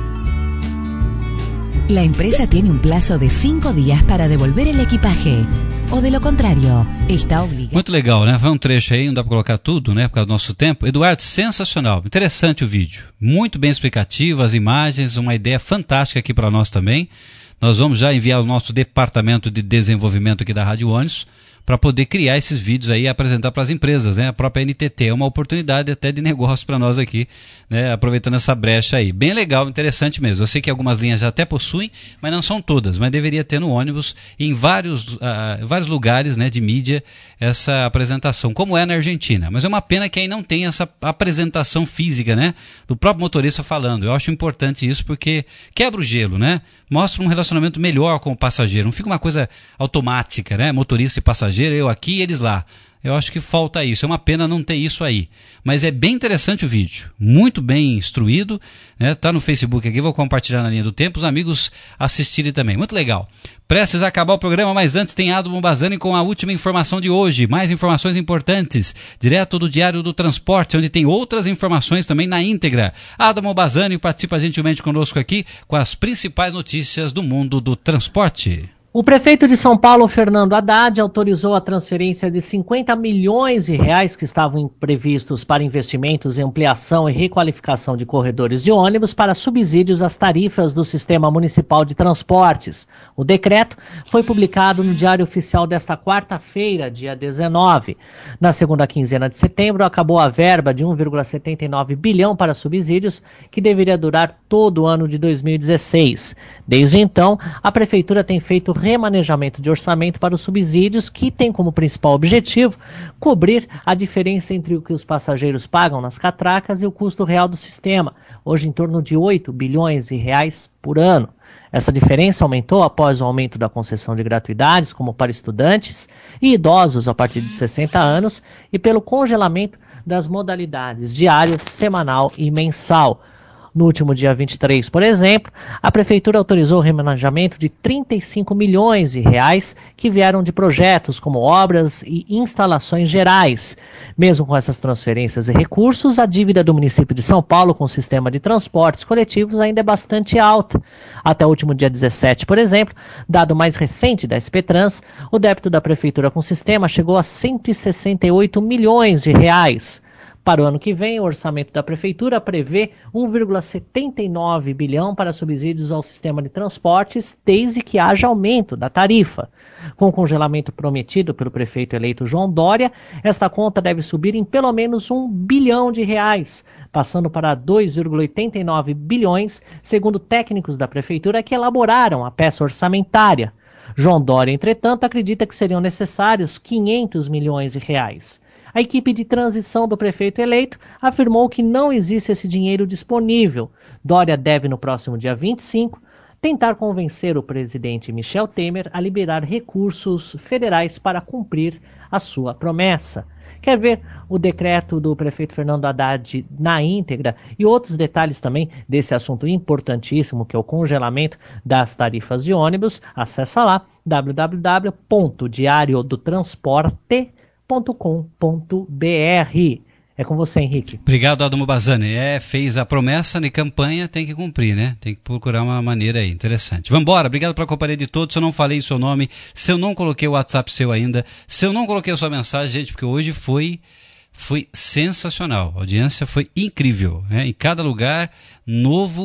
La empresa tiene un plazo de cinco días para devolver el equipaje. Ou, de lo contrário, está obligado.
Muito legal, né? Vai um trecho aí, não dá para colocar tudo, né? Por causa do nosso tempo. Eduardo, sensacional. Interessante o vídeo. Muito bem explicativo, as imagens, uma ideia fantástica aqui para nós também. Nós vamos já enviar o nosso departamento de desenvolvimento aqui da Rádio Ônibus para poder criar esses vídeos aí e apresentar para as empresas, né? A própria N T T é uma oportunidade até de negócio para nós aqui, né? Aproveitando essa brecha aí. Bem legal, interessante mesmo. Eu sei que algumas linhas já até possuem, mas não são todas, mas deveria ter no ônibus e em vários, uh, vários lugares, né, de mídia essa apresentação, como é na Argentina. Mas é uma pena que aí não tem essa apresentação física, né? Do próprio motorista falando. Eu acho importante isso porque quebra o gelo, né? Mostra um relacionamento melhor com o passageiro. Não fica uma coisa automática, né? Motorista e passageiro, eu aqui e eles lá. Eu acho que falta isso. É uma pena não ter isso aí. Mas é bem interessante o vídeo. Muito bem instruído, né? Tá no Facebook aqui, vou compartilhar na linha do tempo. Os amigos assistirem também. Muito legal. Prestes a acabar o programa, mas antes tem Adamo Bazzani com a última informação de hoje. Mais informações importantes, direto do Diário do Transporte, onde tem outras informações também na íntegra. Adamo Bazzani participa gentilmente conosco aqui com as principais notícias do mundo do transporte.
O prefeito de São Paulo, Fernando Haddad, autorizou a transferência de cinquenta milhões de reais que estavam previstos para investimentos em ampliação e requalificação de corredores de ônibus para subsídios às tarifas do Sistema Municipal de Transportes. O decreto foi publicado no Diário Oficial desta quarta-feira, dia dezenove. Na segunda quinzena de setembro, acabou a verba de um vírgula setenta e nove bilhão para subsídios, que deveria durar todo o ano de dois mil e dezesseis. Desde então, a Prefeitura tem feito remanejamento de orçamento para os subsídios, que tem como principal objetivo cobrir a diferença entre o que os passageiros pagam nas catracas e o custo real do sistema, hoje em torno de oito bilhões de reais por ano. Essa diferença aumentou após o aumento da concessão de gratuidades, como para estudantes e idosos a partir de sessenta anos, e pelo congelamento das modalidades diário, semanal e mensal. No último dia vinte e três, por exemplo, a Prefeitura autorizou o remanejamento de trinta e cinco milhões de reais que vieram de projetos como obras e instalações gerais. Mesmo com essas transferências e recursos, a dívida do município de São Paulo com o sistema de transportes coletivos ainda é bastante alta. Até o último dia dezessete, por exemplo, dado mais recente da S P Trans, o débito da Prefeitura com o sistema chegou a cento e sessenta e oito milhões de reais. Para o ano que vem, o orçamento da Prefeitura prevê um vírgula setenta e nove bilhão para subsídios ao sistema de transportes, desde que haja aumento da tarifa. Com o congelamento prometido pelo prefeito eleito João Dória, esta conta deve subir em pelo menos um bilhão de reais, passando para dois vírgula oitenta e nove bilhões, segundo técnicos da Prefeitura que elaboraram a peça orçamentária. João Dória, entretanto, acredita que seriam necessários quinhentos milhões de reais. A equipe de transição do prefeito eleito afirmou que não existe esse dinheiro disponível. Dória deve, no próximo dia vinte e cinco, tentar convencer o presidente Michel Temer a liberar recursos federais para cumprir a sua promessa. Quer ver o decreto do prefeito Fernando Haddad na íntegra e outros detalhes também desse assunto importantíssimo, que é o congelamento das tarifas de ônibus? Acesse lá w w w ponto diário do transporte ponto com ponto b r. É com você, Henrique.
Obrigado, Adamo Bazzani. É, fez a promessa de campanha, tem que cumprir, né? Tem que procurar uma maneira aí, interessante. Vambora, obrigado pela companhia de todos. Se eu não falei o seu nome, se eu não coloquei o WhatsApp seu ainda, se eu não coloquei a sua mensagem, gente, porque hoje foi, foi sensacional. A audiência foi incrível, né? Em cada lugar, novo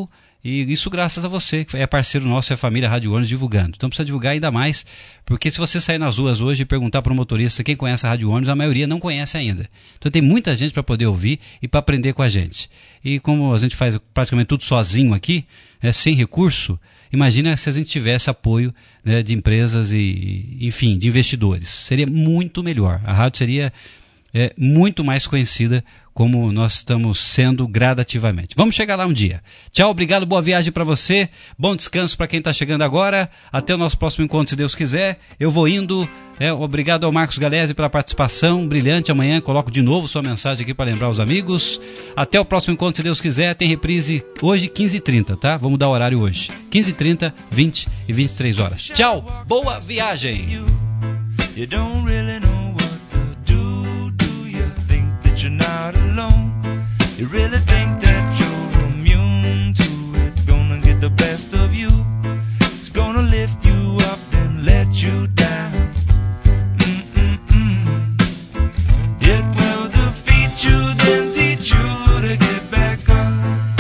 E isso graças a você, que é parceiro nosso, é a família Rádio Ônibus divulgando. Então precisa divulgar ainda mais, porque se você sair nas ruas hoje e perguntar para o motorista quem conhece a Rádio Ônibus, a maioria não conhece ainda. Então tem muita gente para poder ouvir e para aprender com a gente. E como a gente faz praticamente tudo sozinho aqui, né, sem recurso, imagina se a gente tivesse apoio, né, de empresas e, enfim, de investidores. Seria muito melhor. A rádio seria é, muito mais conhecida como nós estamos sendo gradativamente. Vamos chegar lá um dia. Tchau, obrigado, boa viagem para você, bom descanso para quem está chegando agora, até o nosso próximo encontro, se Deus quiser. Eu vou indo, é, obrigado ao Marcos Galese pela participação brilhante. Amanhã coloco de novo sua mensagem aqui para lembrar os amigos. Até o próximo encontro, se Deus quiser. Tem reprise hoje, quinze e trinta, tá? Vamos mudar o horário hoje. quinze e trinta, vinte e vinte e três horas. Tchau, boa viagem!
You don't really know what to do. Do you think that you're not alone? You really think that you're immune to it's gonna get the best of you? It's gonna lift you up and let you down. Mm-mm-mm. It will defeat you, then teach you to get back up.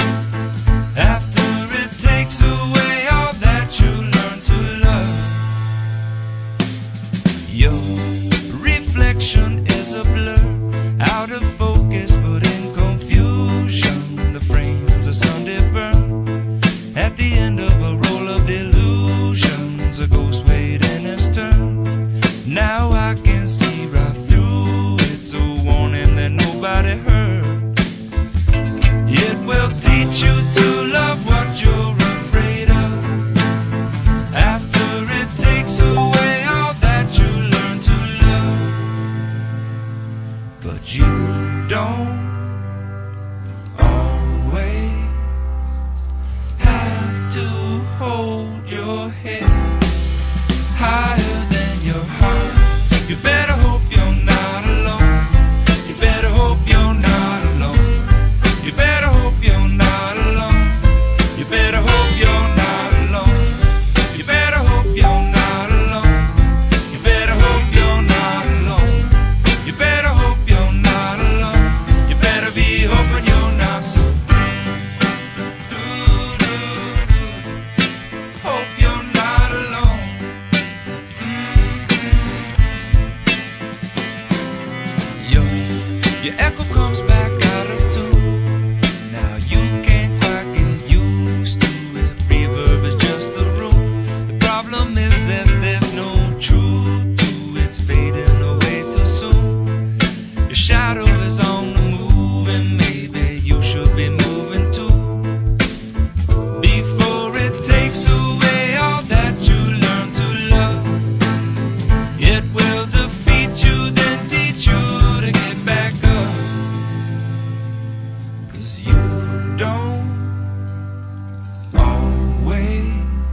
After it takes away all that you learn to love. Your reflection is a blur, out of focus but in confusion. The frames of Sunday burn at the end of a roll of delusions. A ghost waiting his turn. Now I can see right through. It's a warning that nobody heard. It will teach you to love what you're afraid of. After it takes away all that you learn to love. But you don't always have to hold your head higher than your heart. You better hope you're not alone. You better hope you're not alone. You better hope you're not alone. You better hope you're not alone. You better hope you're not alone. You better hope you're not alone. You better hope you're not alone. You better be hoping you're not so. Hope you're not alone. Yo, your echo comes back out of tune. Now you can't quite get used to it. Reverb is just the room. The problem is that there's no truth to it. It's fading away too soon. Your shadow is on the move, and maybe you should be moving too. Before it takes away all that you learn to love. It will defeat you, then teach you to get back up. 'Cause you don't always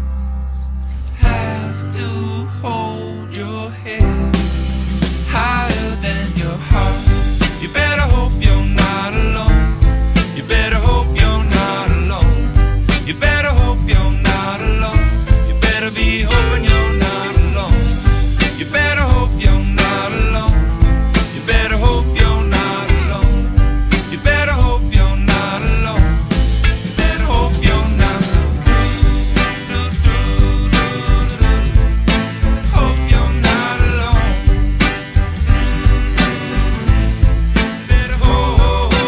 have to hold your head higher than your heart. You better hope you're not alone. You better hope you're not alone. You better hope you're not alone. You better be hoping you're not alone. You better hope you're not alone. You better hope you're not alone. You better hope you're not alone. You better hope you're not so. Hope you're not alone. Better hope.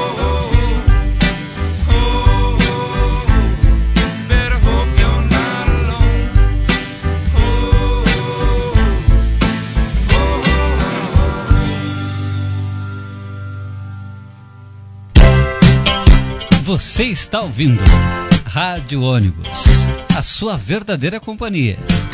Better hope you're not alone.
Você está ouvindo Rádio Ônibus, a sua verdadeira companhia.